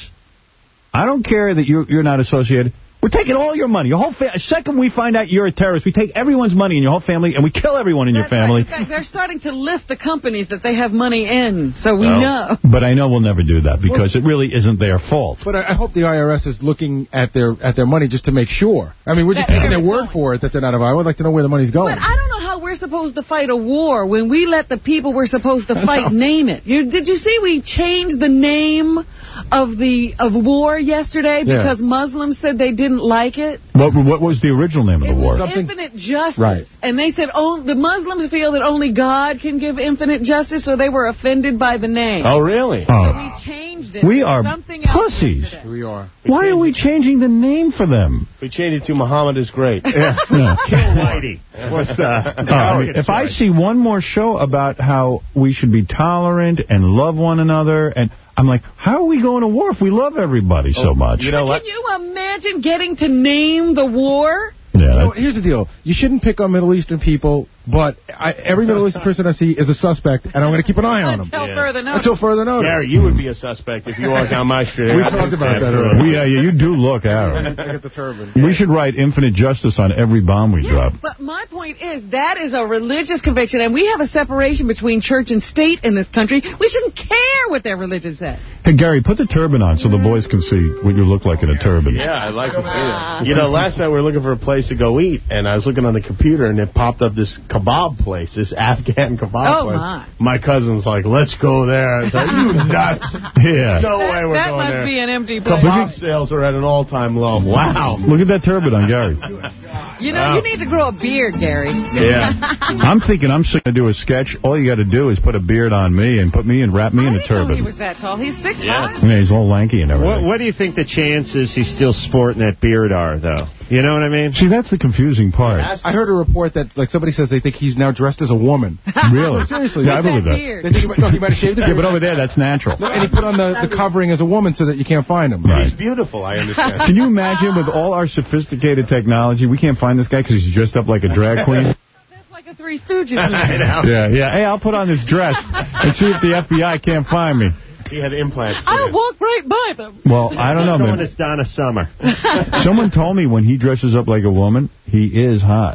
A: I don't care that you're, you're not associated. We're taking all your money. Your whole fa second we find out you're a terrorist, we take everyone's money in your whole family, and we kill everyone in
D: That's
A: your family.
D: Right. In fact, they're starting to list the companies that they have money in, so we
A: Well,
D: know.
A: But I know we'll never do that, because it really isn't their fault.
V: But I, I hope the I R S is looking at their at their money just to make sure. I mean, we're just
D: That
V: taking their
D: it's
V: word for it that they're not a violent. I would like to know where the money's going.
D: But I don't know how we're supposed to fight a war when we let the people we're supposed to fight name it. You, did you see we changed the name of the of war yesterday
A: Yeah.
D: because Muslims said they didn't like it?
A: What, what was the original name of the war?
D: Infinite justice.
A: Right.
D: And they said oh, the Muslims feel that only God can give infinite justice, so they were offended by the name.
B: Oh, really?
D: So
A: Oh.
D: we changed it.
A: We
D: to
A: are
D: something else
A: pussies.
D: yesterday.
V: We are.
A: Why are we changing the name for them?
B: We changed it to Muhammad is great.
A: Yeah.
C: Kill Whitey. What's uh,
A: Uh, I mean, if I see one more show about how we should be tolerant and love one another, and I'm like, how are we going to war if we love everybody so much?
B: You know what?
D: Can you imagine getting to name the war?
A: Yeah,
V: You know, here's the deal. You shouldn't pick on Middle Eastern people, but I, every Middle Eastern person I see is a suspect, and I'm going to keep an eye on them.
D: Until further notice.
V: Until further notice.
B: Gary, you would be a suspect if you walked down my street.
V: We talked about that earlier.
A: We, uh, yeah, you do look Arab.
V: I get the turban.
A: We should write infinite justice on every bomb we drop.
D: But my point is, that is a religious conviction, and we have a separation between church and state in this country. We shouldn't care what their religion says.
A: Hey, Gary, put the turban on so the boys can see what you look like in a turban.
B: Yeah, I'd like to see that. You know, last night we were looking for a place to go eat, and I was looking on the computer, and it popped up this kebab place, this Afghan kebab
D: Oh,
B: place.
D: my.
B: My cousin's like, let's go there. I was like, you nuts.
A: Yeah.
B: No way we're
D: that
B: going
D: must
B: there.
D: be an empty place.
B: Kebab sales are at an all-time low. Wow.
A: Look at that turban on Gary.
D: You know,
B: Wow.
D: you need to grow a beard, Gary.
A: Yeah. I'm thinking I'm going to do a sketch. All you got to do is put a beard on me and put me and wrap me in a
D: He
A: turban.
D: was that tall. He's six
A: Yeah,
D: five.
A: he's all lanky and everything.
C: What, what do you think the chances he's still sporting that beard are, though? You know what I mean?
A: See, that's the confusing part.
V: I heard a report that like somebody says they think he's now dressed as a woman.
A: Really?
V: Seriously.
A: Yeah, I believe that.
V: They think he might, no, he might have shaved it.
A: Yeah, but over there, that's natural.
V: No, and he put on the, the covering as a woman so that you can't find him.
A: Right.
B: He's beautiful, I understand.
A: Can you imagine with all our sophisticated technology, we can't find this guy because he's dressed up like a drag queen?
D: Like a Three Stooges.
B: I know.
A: Yeah, yeah. Hey, I'll put on this dress and see if the F B I can't find me.
B: He had implants.
D: I walk right by them.
A: Well, I don't know,
C: Going
A: man.
C: as Donna Summer.
A: Someone told me when he dresses up like a woman, he is hot.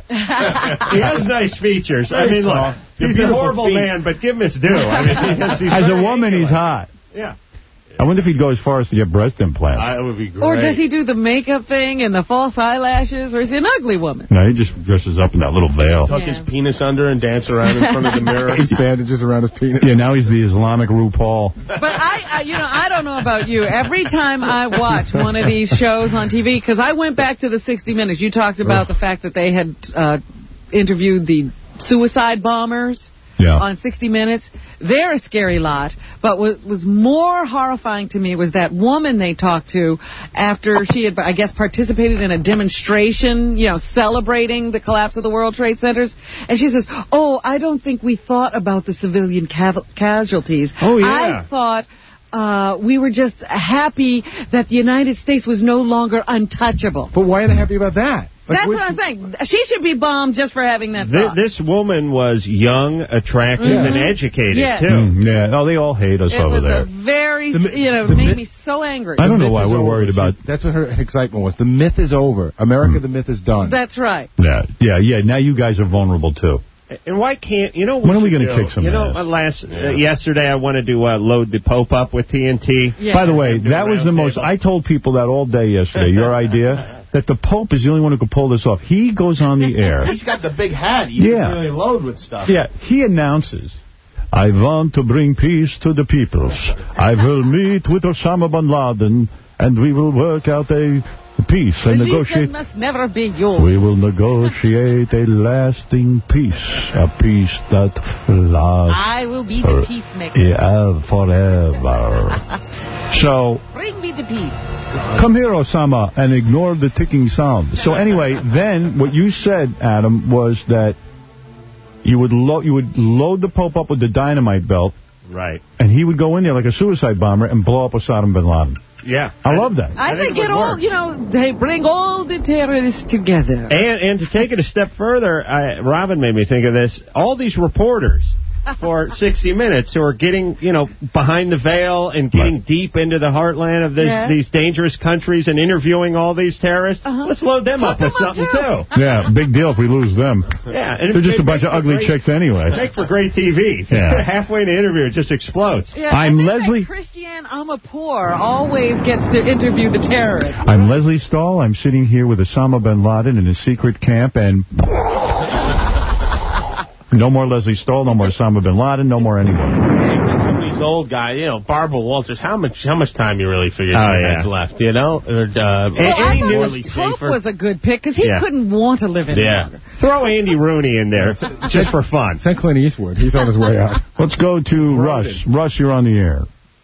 C: He has nice features. I mean, look, he's a
B: beautiful
C: horrible
B: feet.
C: man, but give him his due. I mean, he has, he's
A: As a
C: very
A: woman, he's
C: angular.
A: hot.
C: Yeah.
A: I wonder if he'd go as far as to get breast implants.
B: That would be great.
D: Or does he do the makeup thing and the false eyelashes, or is he an ugly woman?
A: No, he just dresses up in that little veil.
B: Tuck his penis under and dance around in front of the mirror?
V: He's bandages around his penis.
A: Yeah, now he's the Islamic RuPaul.
D: But I, I, you know, I don't know about you. Every time I watch one of these shows on T V, because I went back to the sixty minutes, you talked about the fact that they had uh, interviewed the suicide bombers.
A: Yeah.
D: On sixty minutes. They're a scary lot. But what was more horrifying to me was that woman they talked to after she had, I guess, participated in a demonstration, you know, celebrating the collapse of the World Trade Centers. And she says, oh, I don't think we thought about the civilian ca casualties.
C: Oh, yeah.
D: I thought uh, we were just happy that the United States was no longer untouchable.
V: But why are they happy about that? Like,
D: That's what I'm saying. She should be bombed just for having that
C: Th
D: thought.
C: this woman was young, attractive,
D: Mhm.
C: and educated,
D: Yeah.
C: too.
A: Mm, yeah. Oh, they all hate us
D: It
A: over
D: was
A: there.
D: a very,
V: The mi-
D: you know,
V: the
D: made
V: mi-
D: me so angry.
A: I don't know
V: myth
A: why
V: is
A: we're
V: over.
A: worried about...
V: That's what her excitement was. The myth is over. America, the myth is done.
D: That's right.
A: Yeah, yeah, yeah. Now you guys are vulnerable, too.
C: And why can't, you know...
A: When are we
C: going
A: gonna kick some
C: You know,
A: ass?
C: uh, last uh, yesterday I wanted to uh, load the Pope up with T N T.
D: Yeah.
A: By the way,
C: Do a
A: that was the
C: round
A: most...
C: table.
A: I told people that all day yesterday, your idea, that the Pope is the only one who could pull this off. He goes on the air.
B: He's got the big hat. He
A: Yeah.
B: can really load with stuff.
A: Yeah, he announces, I want to bring peace to the peoples. I will meet with Osama bin Laden, and we will work out a peace and
D: Religion
A: negotiate.
D: must never be yours.
A: We will negotiate a lasting peace, a peace that lasts
D: I will be
A: for-
D: the peacemaker.
A: yeah, forever. So,
D: Bring me the peace.
A: come here, Osama, and ignore the ticking sound. So anyway, then what you said, Adam, was that you would, lo you would load the Pope up with the dynamite belt,
C: Right.
A: And he would go in there like a suicide bomber and blow up Osama bin Laden.
C: Yeah.
A: I love that.
D: I,
C: I
D: think,
C: think it
D: it
C: would
D: all,
C: work.
D: you know, they bring all the terrorists together.
C: And and to take it a step further, I, Robin made me think of this. All these reporters for sixty minutes who are getting, you know, behind the veil and getting right. deep into the heartland of this,
D: yeah.
C: these dangerous countries and interviewing all these terrorists, uh-huh. let's load them
D: Look
C: up with
D: them
C: something,
D: up
C: too.
A: Yeah, big deal if we lose them.
C: Yeah, and
A: They're just
C: they,
A: a bunch of ugly
C: great,
A: chicks anyway.
C: Make for great T V.
A: Yeah.
C: Halfway in the interview, it just explodes.
D: Yeah,
A: I'm Leslie.
D: Christiane Amanpour always gets to interview the terrorists.
A: I'm Leslie Stahl. I'm sitting here with Osama bin Laden in a secret camp, and no more Leslie Stahl, no more Osama bin Laden, no more anyone.
B: Some of these old guys, you know, Barbara Walters, how much how much time you really figure
C: oh,
B: she
C: yeah.
B: has left, you know? Or, uh,
D: well, I thought
B: Morley
D: Pope
B: Safer.
D: was a good pick because he
C: yeah.
D: couldn't want to live any
B: yeah.
D: longer.
C: Throw Andy Rooney in there just for fun.
V: Send Clint Eastwood. He's on his way out.
A: Let's go to Russ. Russ, you're on the air.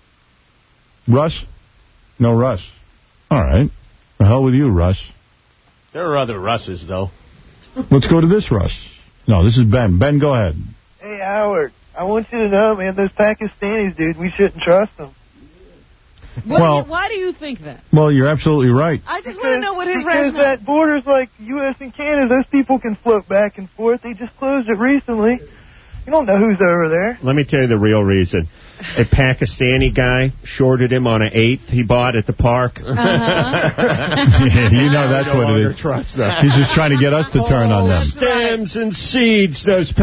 A: Russ? No Russ. All right. The hell with you, Russ.
B: There are other Russes, though.
A: Let's go to this Russ. No, this is Ben. Ben, go ahead.
I: Hey, Howard, I want you to know, man, those Pakistanis, dude, we shouldn't trust them.
D: What
A: well,
D: do you, why do you think that?
A: Well, you're absolutely right.
D: I just want to know what his
I: Because
D: rationale.
I: that border's like U S and Canada. Those people can float back and forth. They just closed it recently. You don't know who's over there.
C: Let me tell you the real reason. A Pakistani guy shorted him on an eighth he bought at the park.
D: Uh-huh.
A: Yeah, you know that's
C: no
A: what it is.
C: Trust them.
A: He's just trying to get us to turn on them.
C: Stems and seeds, those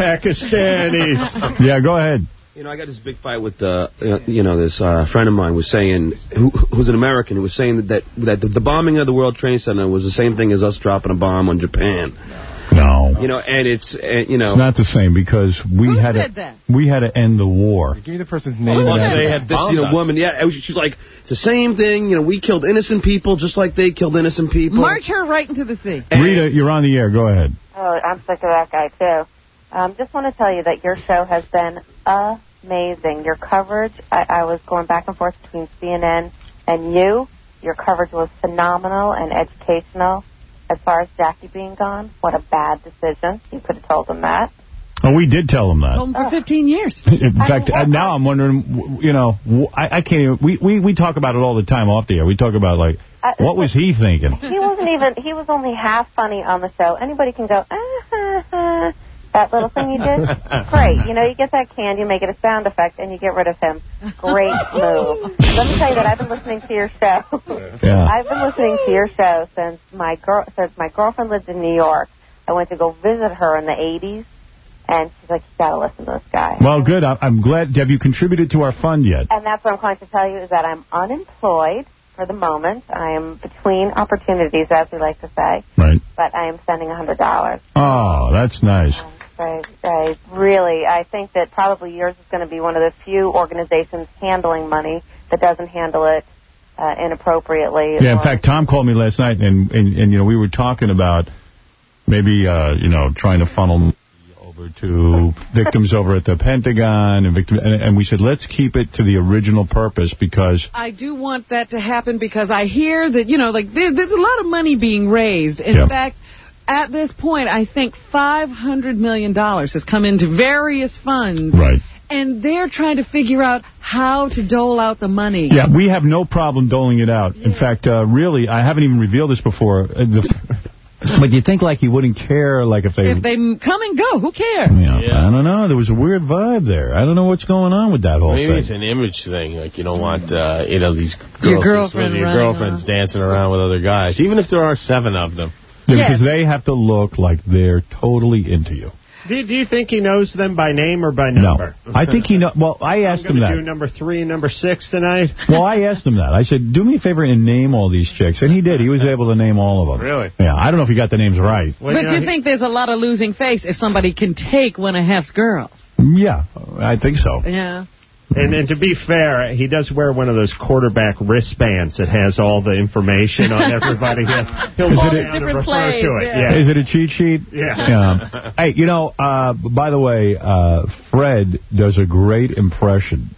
C: Pakistanis.
A: Yeah, go ahead.
R: You know, I got this big fight with, uh, you know, this uh, friend of mine was saying, who, who's an American, who was saying that, that, that the, the bombing of the World Trade Center was the same thing as us dropping a bomb on Japan.
A: No.
R: You know, and it's, uh, you know.
A: It's not the same because we
D: Who
A: had
D: said
A: to,
D: that?
A: we had to end the war.
V: Give me the person's name.
R: Well,
V: and
R: they had this, you know, woman, yeah, she's like, it's the same thing, you know, we killed innocent people just like they killed innocent people.
D: March her right into the sea.
A: Rita, you're on the air. Go ahead.
K: Oh, I'm sick of that guy, too. Um, just want to tell you that your show has been amazing. Your coverage, I, I was going back and forth between C N N and you. Your coverage was phenomenal and educational. As far as Jackie being gone, what a bad decision. You could have told him that.
A: Oh, we did tell him that.
D: Told him for fifteen years.
A: In fact, uh, now I'm wondering, you know, I, I can't even, we, we, we talk about it all the time off the air. We talk about, like,
K: uh,
A: what was he thinking?
K: He wasn't even, he was only half funny on the show. Anybody can go, ah, ha, ha. That little thing you did, great. You know, you get that can, you make it a sound effect, and you get rid of him. Great move. Let me tell you that I've been listening to your show.
A: Yeah.
K: I've been listening to your show since my girl, since my girlfriend lived in New York. I went to go visit her in the eighties, and she's like, you got to listen to this guy.
A: Well, good. I, I'm glad. Have you contributed to our fund yet?
K: And that's what I'm calling to tell you is that I'm unemployed for the moment. I am between opportunities, as we like to say.
A: Right.
K: But I am sending one hundred dollars.
A: Oh, that's nice.
K: Um, I, I really, I think that probably yours is going to be one of the few organizations handling money that doesn't handle it uh, inappropriately.
A: Yeah, in fact, Tom called me last night, and, and, and you know, we were talking about maybe, uh, you know, trying to funnel over to victims over at the Pentagon, and, victim, and, and we said, let's keep it to the original purpose, because...
D: I do want that to happen, because I hear that, you know, like, there, there's a lot of money being raised. In
A: yeah.
D: fact... At this point, I think five hundred million dollars has come into various funds.
A: Right.
D: And they're trying to figure out how to dole out the money.
A: Yeah, we have no problem doling it out. Yeah. In fact, uh, really, I haven't even revealed this before. Uh, the, but you think, like, he wouldn't care, like, if they...
D: If they come and go, who cares?
A: Yeah, yeah. I don't know. There was a weird vibe there. I don't know what's going on with that whole
B: Maybe
A: thing.
B: Maybe it's an image thing. Like, you don't want, uh, you know, these girls...
D: Your girlfriend
B: Your girlfriend's
D: around.
B: dancing around with other guys. Even if there are seven of them.
A: Yeah,
D: yes.
A: Because they have to look like they're totally into you.
C: Do, do you think he knows them by name or by number?
A: No. I think he knows. Well, I asked him that.
C: I'm going to do number three and number six tonight.
A: Well, I asked him that. I said, do me a favor and name all these chicks. And he did. He was able to name all of them.
C: Really?
A: Yeah. I don't know if he got the names right.
D: Well, but you, know, you think there's a lot of losing face if somebody can take one of Hef's girls?
A: Yeah, I think so.
D: Yeah.
C: And, and to be fair, he does wear one of those quarterback wristbands that has all the information on everybody. He'll
A: Is
C: walk
A: it
C: down
A: a,
C: and refer
D: plays,
C: to it.
D: yeah.
C: Yeah.
A: Is it a cheat sheet?
C: Yeah.
A: yeah. Hey, you know, uh, by the way, uh, Fred does a great impression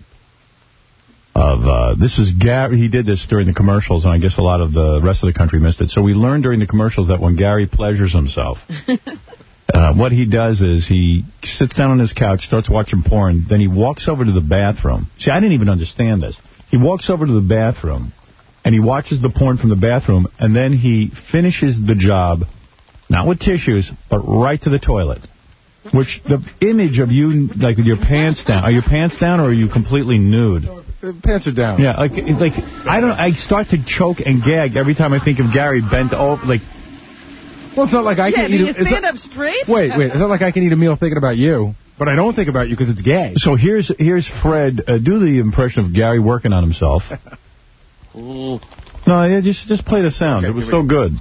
A: of, uh, this is Gary. He did this during the commercials, and I guess a lot of the rest of the country missed it. So we learned during the commercials that when Gary pleasures himself, Uh, Uh, what he does is he sits down on his couch, starts watching porn, then he walks over to the bathroom. See, I didn't even understand this. He walks over to the bathroom, and he watches the porn from the bathroom, and then he finishes the job, not with tissues, but right to the toilet. Which, the image of you, like, with your pants down, are your pants down, or are you completely nude?
V: The pants are down.
A: Yeah, like, it's like, I don't, I start to choke and gag every time I think of Gary bent over, like...
V: Well, it's not like I
D: yeah,
V: can
D: do
V: eat...
D: you
V: a,
D: stand
V: not,
D: up straight?
V: Wait, wait. It's not like I can eat a meal thinking about you. But I don't think about you because it's gay.
A: So here's here's Fred. Uh, do the impression of Gary working on himself. No, yeah, just just play the sound. Okay, it was so good.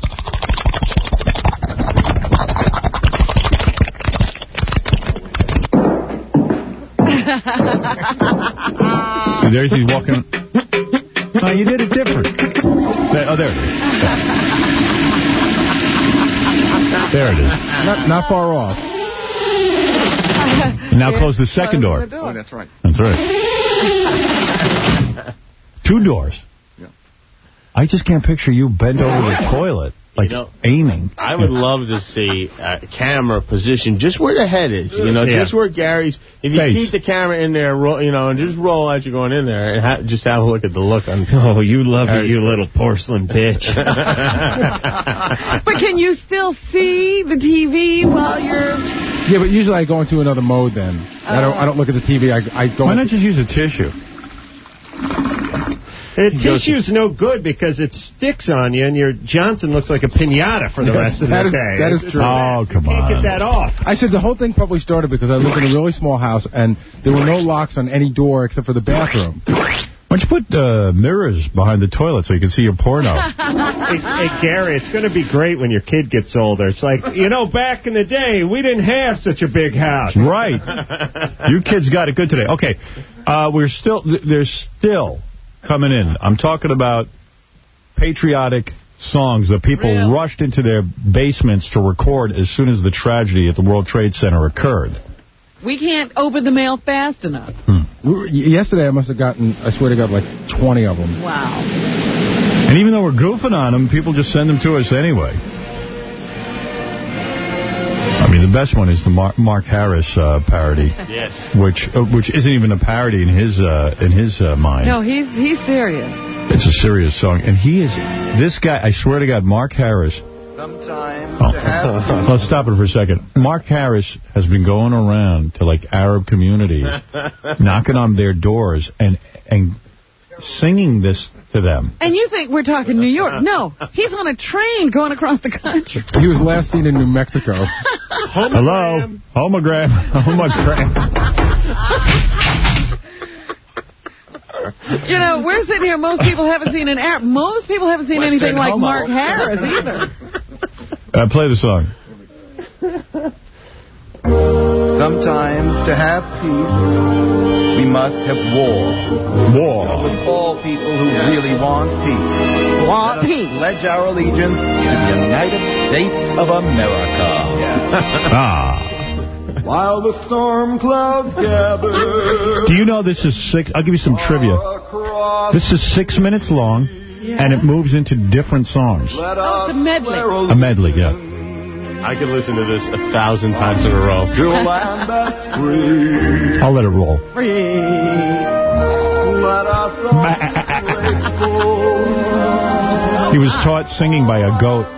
A: There's he's walking. No, you did it different. There, oh, there it is. There it is.
V: Not, not far off.
A: And now close the second door.
V: Oh, that's right.
A: That's right. Two doors.
V: Yeah.
A: I just can't picture you bent over the toilet, like, you know, aiming.
B: I would love to see a camera position just where the head is. You know, yeah. just where Gary's. If you Face. keep the camera in there, roll, you know, and just roll as you're going in there, and ha just have a look at the look on.
C: Oh, you love it, you little porcelain bitch.
D: But can you still see the T V while you're?
V: Yeah, but usually I go into another mode then. Uh, I don't. I don't look at the T V. I, I go.
A: Why not just use a tissue?
C: The tissue's no good because it sticks on you, and your Johnson looks like a piñata for the
V: yes,
C: rest of
V: that
C: the
V: is,
C: day.
V: That is
C: it's
V: true.
A: Oh, come
C: on. You can't get that off.
V: I said the whole thing probably started because I lived in a really small house, and there were no locks on any door except for the bathroom.
A: Why don't you put uh, mirrors behind the toilet so you can see your porno?
C: hey, hey, Gary, it's going to be great when your kid gets older. It's like, you know, back in the day, we didn't have such a big house.
A: Right. You kids got it good today. Okay. Uh, we're still, there's still coming in. I'm talking about patriotic songs that people Real. rushed into their basements to record as soon as the tragedy at the World Trade Center occurred.
D: We can't open the mail fast enough.
V: Hmm. Yesterday I must have gotten, I swear to God, like twenty of them.
D: Wow.
A: And even though we're goofing on them, people just send them to us anyway. I mean, the best one is the Mark, Mark Harris uh, parody.
B: Yes.
A: Which uh, which isn't even a parody in his uh, in his uh, mind.
D: No, he's he's serious.
A: It's a serious song, and he is this guy. I swear to God, Mark Harris.
L: Sometimes
A: oh.
L: to have
A: Let's stop it for a second. Mark Harris has been going around to like Arab communities, knocking on their doors and and singing this to them.
D: And you think we're talking New York? No, he's on a train going across the country.
V: He was last seen in New Mexico.
A: Hello, homogram, homogram.
D: You know, we're sitting here. Most people haven't seen an Arab. Most people haven't seen
L: Western
D: anything like
L: homo.
D: Mark Harris either.
A: Uh, play the song.
L: Sometimes to have peace, we must have war.
A: War.
L: So with all people who really want peace,
D: want peace,
L: pledge our allegiance to the United States of America.
A: Ah.
L: While the storm clouds gather.
A: Do you know this is six? I'll give you some trivia. This is six minutes long, yeah. and it moves into different songs.
D: Oh, it's a medley.
A: A medley, yeah.
B: I could listen to this a thousand times in a row.
L: To a land that's free.
A: I'll let it roll.
D: Free.
L: Let us all
A: He was taught singing by a goat.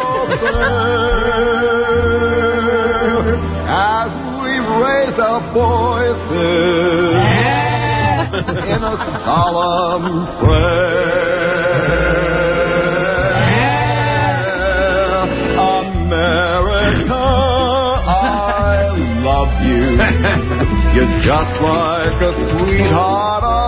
L: As we raise our voices in a solemn prayer, America, I love you. You're just like a sweetheart of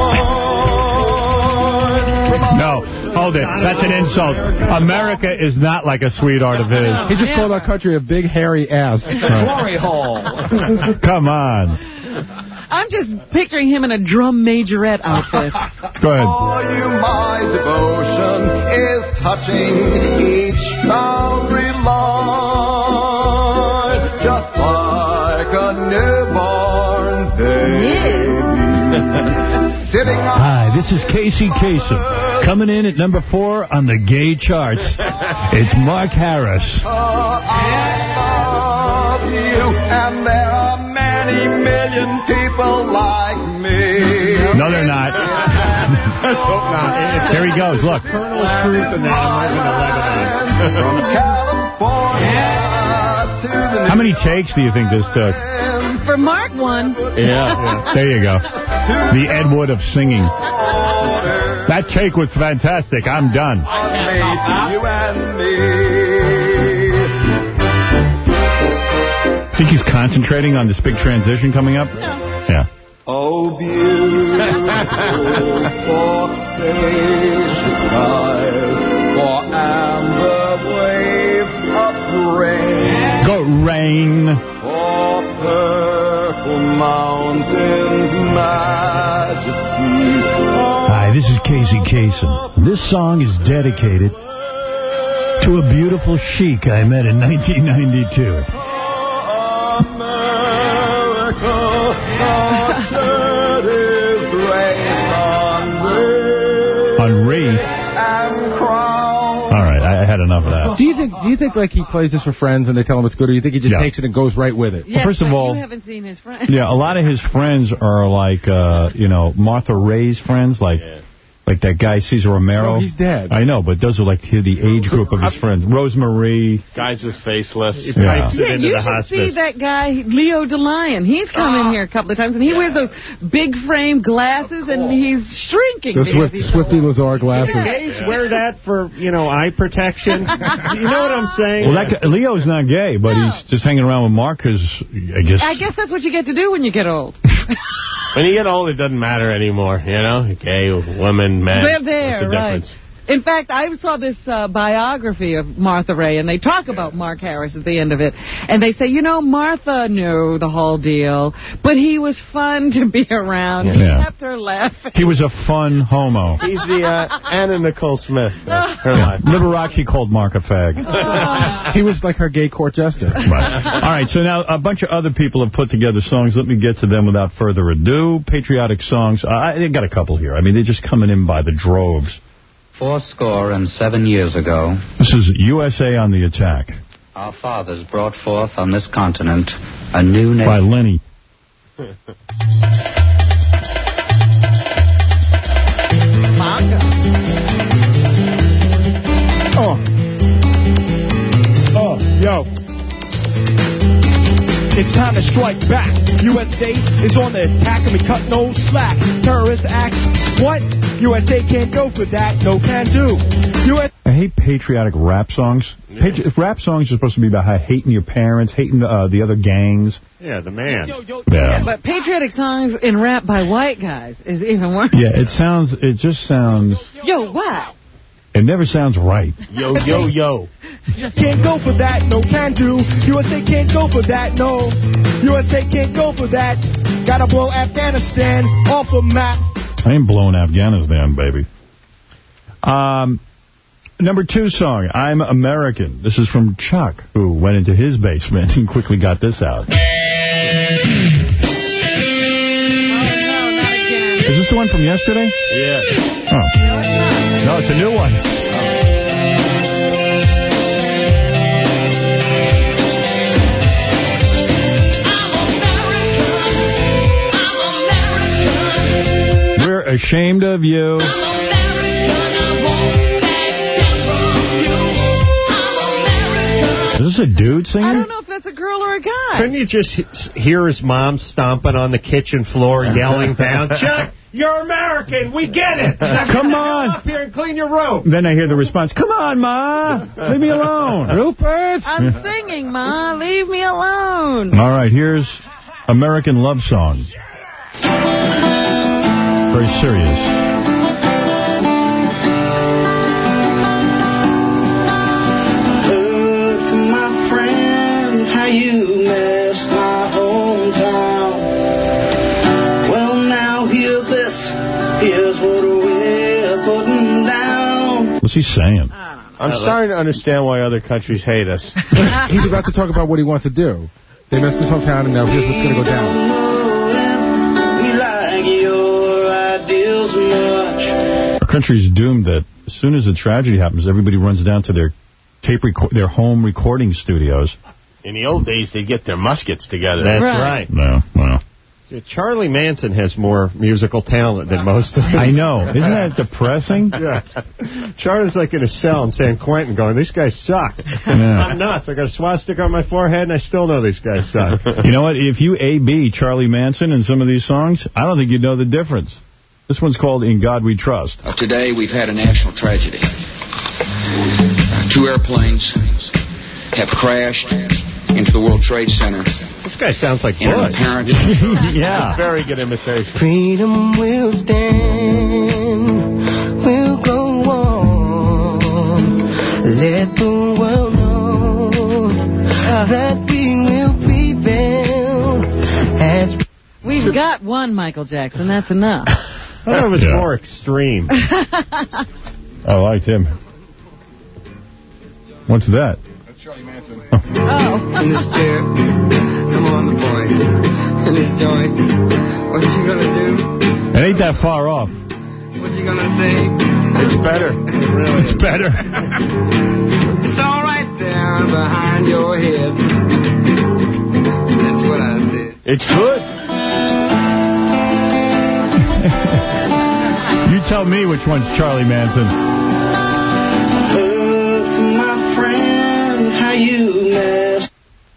L: mine.
A: No, hold it. That's an insult. America is not like a sweetheart of his.
V: He just called our country a big hairy ass.
L: It's a glory hole.
A: Come on.
D: I'm just picturing him in a drum majorette outfit.
A: Go ahead.
L: For you, my devotion is touching each boundary line, just like a newborn baby. Sitting on
A: Hi, this is Casey Kasem. Coming in at number four on the gay charts. It's Mark Harris.
L: Uh,
B: Let's hope not.
A: Here he goes, look.
B: Colonel of Truth and that I'm
L: From California to the
A: How many takes do you think this took?
D: For Mark one.
A: Yeah. There you go. The Ed Wood of singing. That take was fantastic. I'm done.
L: you and me.
A: Think he's concentrating on this big transition coming up?
D: No.
A: Yeah.
L: Oh, beautiful for spacious skies, for amber waves of rain.
A: Go rain.
L: For purple mountains, majesties.
H: Hi, this is Casey Kasem. This song is dedicated to a beautiful chic I met in nineteen ninety-two.
A: On Wreath. All right, I, I had enough of that.
V: Do you think? Do you think like he plays this for friends and they tell him it's good, or do you think he just
A: Yeah.
V: takes it and goes right with it?
D: Yes,
A: First of
D: but
A: all-
D: you haven't seen his friend.
A: Yeah, a lot of his friends are like, uh, you know, Martha Ray's friends, like like that guy Cesar Romero.
V: No, he's dead.
A: I know, but those are like the age group of his friends. Rosemary.
B: Guys with facelifts.
A: Yeah.
V: Pipes it
D: Yeah,
V: into
D: you
V: the
D: should
V: hospice.
D: see that guy, Leo DeLion. He's come in here a couple of times, and he wears those big frame glasses, and he's shrinking.
V: The
D: because
V: Swift,
D: he's
V: Swifty Lazar glasses.
C: Gays wear that for, you know, eye protection. You know what I'm saying?
A: Well, that guy, Leo's not gay, but
D: No.
A: he's just hanging around with Mark because, I guess...
D: I guess that's what you get to do when you get old.
B: When you get old, it doesn't matter anymore, you know? Gay, women, men.
D: They're
B: What's
D: there,
B: the
D: right.
B: difference?
D: In fact, I saw this uh, biography of Martha Ray, and they talk about Mark Harris at the end of it. And they say, you know, Martha knew the whole deal, but he was fun to be around. He
A: Yeah.
D: kept her laughing.
A: He was a fun homo.
B: He's the uh, Anna Nicole Smith. Uh, her life.
A: Liberace called Mark a fag.
V: He was like her gay court jester.
A: Right. All right, so now a bunch of other people have put together songs. Let me get to them without further ado. Patriotic songs. I, I got a couple here. I mean, they're just coming in by the droves.
M: Four score and seven years ago,
A: This is U S A on the Attack
M: our fathers brought forth on this continent a new
A: by
M: nation.
A: Lenny.
N: Oh. Oh, yo. It's time to strike back. U S A is on the attack and we cut no slack. Terrorist acts, what? U S A can't go for that, no can do. U S
A: I hate patriotic rap songs. Patri if rap songs are supposed to be about how hating your parents, hating uh, the other gangs.
C: Yeah, the man.
A: Yeah.
D: Yeah, but patriotic songs in rap by white guys is even worse.
A: Yeah, it sounds, it just sounds,
D: Yo, what?
A: it never sounds right.
B: Yo, yo, yo.
N: can't go for that, no can do. U S A can't go for that, no. U S A can't go for that. Gotta blow Afghanistan off the map.
A: I ain't blowing Afghanistan, baby. Um, number two song, I'm American. This is from Chuck, who went into his basement and quickly got this out. Is this the one from yesterday?
B: Yeah.
A: Oh. No, it's a new one. We're ashamed of you. Is this a dude singing?
D: I don't know if that's a girl or a guy.
C: Couldn't you just he- hear his mom stomping on the kitchen floor, yelling down, Chuck, you're American, we get it.
A: Come on.
C: Up here and clean your room.
A: Then I hear the response, come on, Ma. Leave me alone.
V: Rupert.
D: I'm singing, Ma. Leave me alone.
A: All right, here's American Love Song. Very serious.
N: My friend, how you messed my hometown. Well, now hear this. Here's what we're putting down.
A: What's he saying?
B: I'm starting to understand why other countries hate us.
V: He's about to talk about what he wants to do. They messed his hometown, and now here's what's going to go down.
N: We like your ideals much.
A: Our country's doomed that as soon as a tragedy happens, everybody runs down to their tape record, their home recording studios.
B: In the old days, they'd get their muskets together.
C: That's
D: Right.
C: right.
A: No, well.
C: Yeah, Charlie Manson has more musical talent than most of us.
A: I know. Isn't that depressing?
C: Yeah. Charlie's like in a cell in San Quentin going, these guys suck.
A: Yeah.
C: I'm nuts. I got a swastika on my forehead, and I still know these guys suck.
A: You know what? If you A B Charlie Manson in some of these songs, I don't think you'd know the difference. This one's called In God We Trust.
F: Uh, today we've had a national tragedy. Uh, two airplanes have crashed into the World Trade Center.
C: This guy sounds like
F: in an
C: Bush.
F: apparent
A: Yeah.
B: Very good imitation.
O: Freedom will stand, will go on. Let the world know that we will prevail. As
D: We've got one Michael Jackson. That's enough.
C: I thought it was
A: Yeah.
C: more extreme.
A: I liked him. What's that?
O: That's Charlie Manson.
D: Oh.
O: In this chair, come on, the boy. In this joint, what you gonna do?
A: It ain't that far off.
O: What you gonna say?
A: It's better.
O: Really?
A: It's better.
O: It's all right there behind your head. That's what I said.
B: It's good.
A: You tell me which one's Charlie Manson.
O: Oh, my friend, how you mess.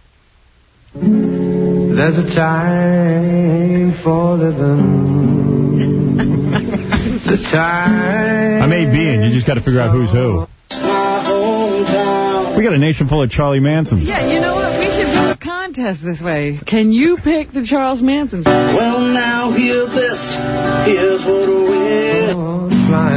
O: There's a time for living. There's a time.
A: I'm A B, and you just got to figure out who's who.
O: My hometown.
A: We got a nation full of Charlie Mansons.
D: Yeah, you know what? We should do a contest this way. Can you pick the Charles Manson song?
O: Well, now hear this. Here's what we're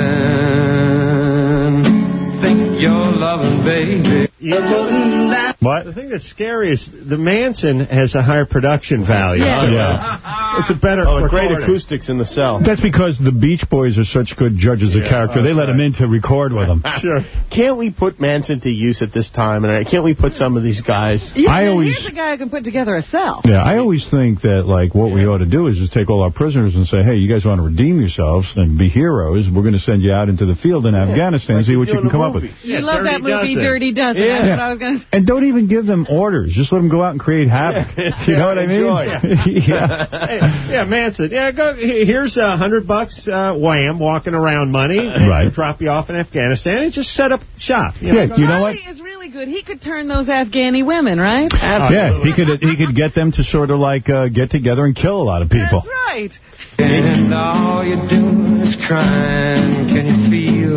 O: flying. Think you're loving, baby. You're putting down.
A: What?
C: The thing that's scary is the Manson has a higher production value.
D: Yeah.
A: Yeah.
C: It's a better
B: Oh, great
C: recording.
B: acoustics in the cell.
A: That's because the Beach Boys are such good judges of
C: Yeah,
A: character. They
C: that's
A: let him
C: right.
A: in to record with them.
C: Sure.
B: Can't we put Manson to use at this time? And can't we put some of these guys?
D: Yeah,
A: I
D: and
A: always-
D: here's a guy who can put together a cell.
A: Yeah, I always think that, like, what we ought to do is just take all our prisoners and say, hey, you guys want to redeem yourselves and be heroes, we're going to send you out into the field in Afghanistan and see what you can come up with.
D: You
C: Yeah,
D: love that
C: Dirty
D: movie,
C: Dozen.
D: Dirty Dozen.
A: Yeah.
D: That's what I was going to say.
A: And don't even give them orders. Just let them go out and create havoc.
B: Yeah.
A: You know what I mean?
B: Enjoy.
A: Yeah.
C: Hey, yeah, Manson. Yeah, go. Here's a hundred bucks. Uh, wham, walking around money.
A: Right.
C: Drop you off in Afghanistan and just set up shop. You
A: Yeah,
C: know?
A: you know what?
D: Charlie is really good. He could turn those Afghani women, right?
A: Yeah, he could he could get them to sort of like uh, get together and kill a lot of people.
D: That's right.
O: And all you're doing is crying. Can you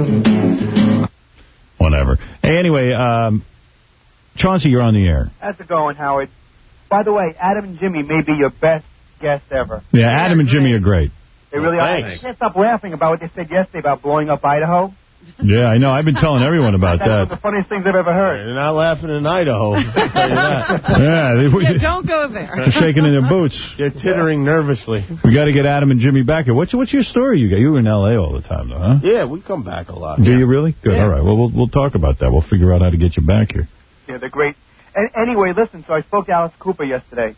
O: feel?
A: Whatever. Hey, anyway, um, Chauncey, you're on the air.
J: How's it going, Howard? By the way, Adam and Jimmy may be your best guests ever.
A: Yeah, Adam and Jimmy are great.
J: They really are. I
B: Thanks.
J: can't stop laughing about what they said yesterday about blowing up Idaho.
A: Yeah, I know. I've been telling everyone about
J: That's one of the
A: that.
J: funniest things I've ever heard.
B: They're not laughing in Idaho. I'll tell you that.
A: Yeah, they,
D: Yeah, don't go there.
A: they're shaking in their boots.
B: They're tittering nervously.
A: We got to get Adam and Jimmy back here. What's what's your story? You got you were in L A all the time, though, huh?
B: Yeah, we come back a lot.
A: Do you really? Good.
B: Yeah.
A: All right. Well, we'll we'll talk about that. We'll figure out how to get you back here.
J: Yeah, they're great. And anyway, listen, so I spoke to Alice Cooper yesterday.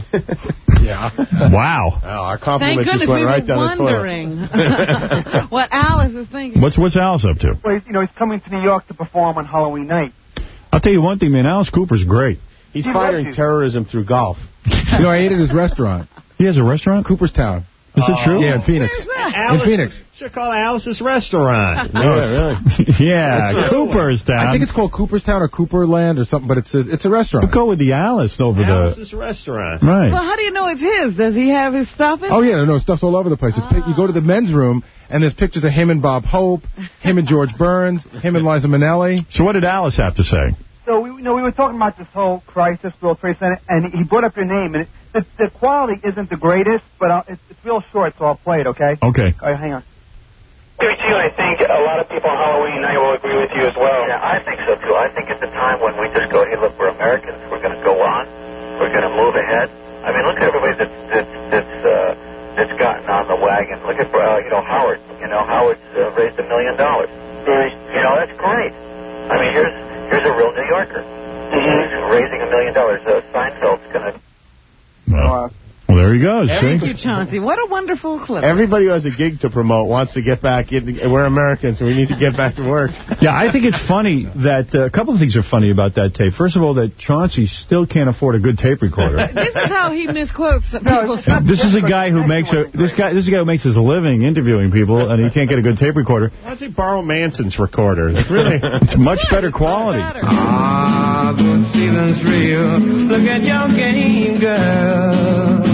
B: Yeah.
A: Wow.
B: Oh, our
D: Thank
B: compliment just
D: goodness
B: went
D: we
B: right
D: were
B: down the toilet.
D: wondering what Alice is thinking.
A: What's what's Alice up to?
J: Well, he's, you know, he's coming to New York to perform on Halloween night.
A: I'll tell you one thing, man. Alice Cooper's great.
B: He's
J: He
B: fighting
J: loves you.
B: terrorism through golf.
V: You know, I ate at his restaurant.
A: He has a restaurant?
V: Cooperstown.
A: Is it true?
V: Yeah, in Phoenix.
D: Where's that?
C: Alice,
V: In Phoenix.
C: Should call Alice's restaurant.
A: Yeah, really? Yeah,
C: That's right.
A: Cooperstown.
V: I think it's called Cooperstown or Cooperland or something, but it's a, it's a restaurant.
A: But go with the Alice over
C: Alice's restaurant.
A: the... Right.
D: Well, how do you know it's his? Does he have his stuff in?
V: Oh, yeah, no, stuff's all over the place. It's pic- you go to the men's room, and there's pictures of him and Bob Hope, him and George Burns, him and Liza Minnelli.
A: So what did Alice have to say?
J: So we, you know, we were talking about this whole crisis, World Trade Center, and he brought up your name. And it, the, the quality isn't the greatest, but I'll, it's, it's real short, so I'll play it. Okay?
A: Okay.
J: All right, hang on.
P: W T, I think a lot of people on Halloween night will agree with you as well. Yeah, I think so too. I think it's a time when we just go, hey, look, we're Americans. We're going to go on. We're going to move ahead. I mean, look at everybody that's that's that's uh, that's gotten on the wagon. Look at uh, you know Howard. You know Howard's uh, raised a million dollars. You know that's great. I mean, here's here's a real New Yorker. He's raising a million dollars. Uh, Seinfeld's going to.
A: Well, well, there There he goes.
D: Thank
A: see?
D: you, Chauncey. What a wonderful clip.
B: Everybody who has a gig to promote wants to get back in. We're Americans, so we need to get back to work.
A: Yeah, I think it's funny that uh, a couple of things are funny about that tape. First of all, that Chauncey still can't afford a good tape recorder.
D: This is how he misquotes people.
A: This is a guy who makes a this guy this is a guy who makes his living interviewing people, and he can't get a good tape recorder.
C: Why don't you borrow Manson's recorder? It's really
A: it's much better quality.
O: Ah, good feelings real. Look at your game, girl.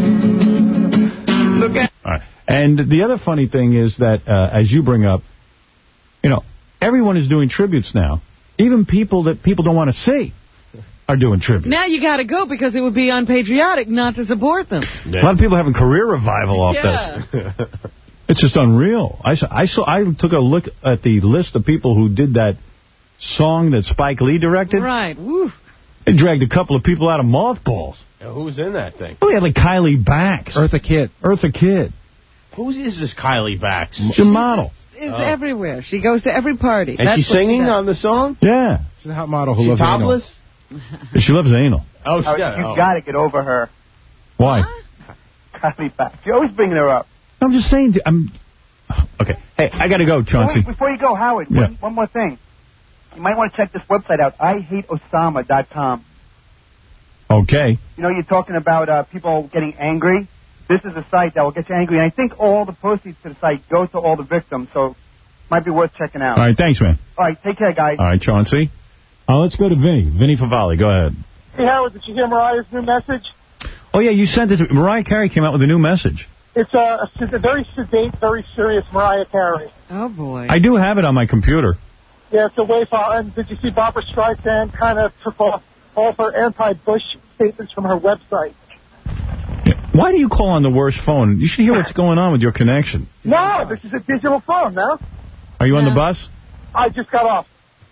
O: Look at.
A: All right. And the other funny thing is that, uh, as you bring up, you know, everyone is doing tributes now. Even people that people don't want to see are doing tributes.
D: Now you got to go because it would be unpatriotic not to support them.
A: Yeah. A lot of people are having career revival off
D: yeah.
A: this. It's just unreal. I saw, I saw. I took a look at the list of people who did that song that Spike Lee directed.
D: Right. Woo.
A: They dragged a couple of people out of mothballs.
B: Who's in that thing?
A: Oh, we had like Kylie Bax.
V: Eartha Kitt.
A: Eartha Kitt.
B: Who is this Kylie Bax?
A: She's a model.
D: Is oh. everywhere. She goes to every party.
B: And
D: That's
B: she's singing
D: she
B: on the song?
A: Yeah.
V: She's a hot model who
B: she
V: loves
B: topless?
V: anal.
A: She loves anal.
B: Oh, she
J: oh,
B: does.
J: You
B: oh.
J: got to get over her.
A: Why?
J: Kylie Bax. You're always bringing her up.
A: I'm just saying. I'm. Okay. Hey, I got to go, Chauncey.
J: Wait, before you go, Howard,
A: yeah.
J: one, one more thing. You might want to check this website out, I hate Osama dot com.
A: Okay.
J: You know, you're talking about uh, people getting angry. This is a site that will get you angry. And I think all the proceeds to the site go to all the victims, so it might be worth checking out.
A: All right, thanks, man.
J: All right, take care, guys.
A: All right, Chauncey. Uh, let's go to Vinny. Vinny Favale, go ahead.
E: Hey, Howard, did you hear Mariah's new message?
A: Oh, yeah, you sent it to Mariah Carey came out with a new message.
E: It's a, a very sedate, very serious Mariah Carey.
D: Oh, boy.
A: I do have it on my computer.
E: Yeah, it's a way far. And did you see Barbara Streisand kind of took off all of her anti-Bush statements from her website?
A: Why do you call on the worst phone? You should hear what's going on with your connection.
E: No, this is a digital phone, no?
A: Are you
E: no.
A: on the bus?
E: I just got off.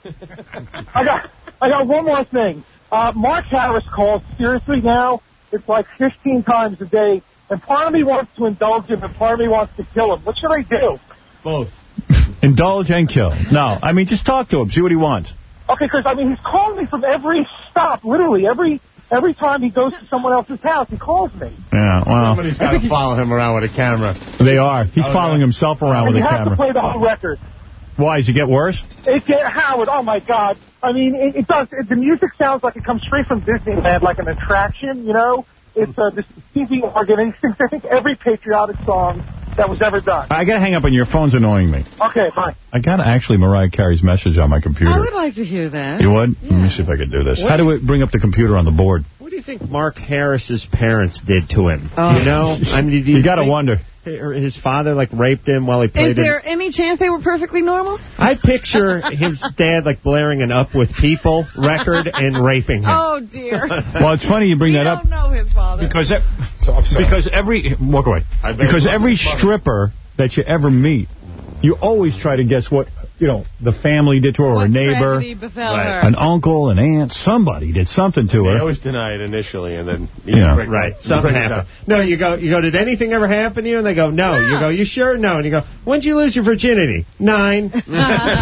E: I got I got one more thing. Uh, Mark Harris calls seriously now. It's like fifteen times a day. And part of me wants to indulge him and part of me wants to kill him. What should I do?
B: Both.
A: Indulge and kill. No, I mean, just talk to him. See what he wants.
E: Okay, because, I mean, he's calling me from every stop, literally. Every every time he goes to someone else's house, he calls me.
A: Yeah, well.
B: Somebody's got to follow him around with a camera.
A: They are. He's
B: oh,
A: following
B: yeah.
A: himself around
E: and
A: with a camera.
E: you have to play the whole record.
A: Why? Does it get worse?
E: It get Howard, oh, my God. I mean, it, it does. It, the music sounds like it comes straight from Disneyland, like an attraction, you know? It's uh, this T V organ, and he sings, I think, every patriotic song that was ever done.
A: I got to hang up on your phone's annoying me.
E: Okay, bye.
A: I got actually Mariah Carey's message on my computer.
D: I would like to hear that.
A: You would?
D: Yeah.
A: Let me see if I can do this.
C: What
A: How do we bring up the computer on the board?
C: What do you think Mark Harris's parents did to him?
D: Oh.
C: You know? I mean, you,
A: you got to wonder.
C: Or his father, like, raped him while he played
D: Is there
C: him.
D: any chance they were perfectly normal?
C: I picture his dad, like, blaring an Up With People record and raping him.
D: Oh, dear.
A: Well, it's funny you bring
D: we
A: that up.
D: don't know his father.
A: Because, e because every... Walk away. Because every stripper that you ever meet, you always try to guess what, you know, the family did to her, or
D: what
A: a neighbor,
D: befell
A: right.
D: her.
A: an uncle, an aunt, somebody did something to her.
B: They always deny it initially, and then... You
A: yeah.
B: know,
C: Right, something happened. No, you go, you go, did anything ever happen to you? And they go, no.
D: no.
C: You go, you sure? No. And you go, when did you lose your virginity? Nine.
A: Well,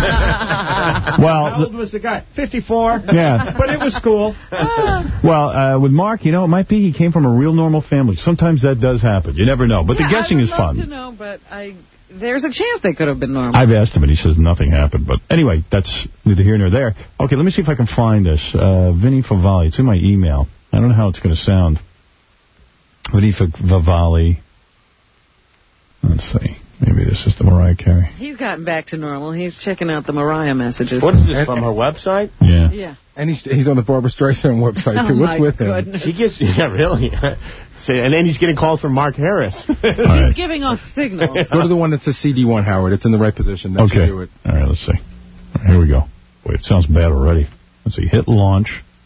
C: how old was the guy? fifty-four.
A: Yeah.
C: But it was cool.
A: Well, uh, with Mark, you know, it might be he came from a real normal family. Sometimes that does happen. You never know. But
D: yeah,
A: the guessing
D: I would
A: is
D: love
A: fun.
D: to know, but I... There's a chance they could have been normal.
A: I've asked him, and he says nothing happened. But anyway, that's neither here nor there. Okay, let me see if I can find this. Uh, Vinny Favale. It's in my email. I don't know how it's going to sound. Vinny Favale. Let's see. Maybe this is the Mariah Carey.
D: He's gotten back to normal. He's checking out the Mariah messages.
B: What is this, from her website?
A: Yeah.
D: Yeah.
V: And he's he's on the Barbara Streisand website, too.
D: Oh,
V: What's
D: my
V: with him?
D: goodness.
B: He gets... Yeah, really. See, and then he's getting calls from Mark Harris.
A: Right.
D: He's giving off signals.
V: Go to the one that says C D one, Howard. It's in the right position. That
A: Okay.
V: should do it.
A: All right, let's see. All right, here we go. Boy, it sounds bad already. Let's see. Hit launch.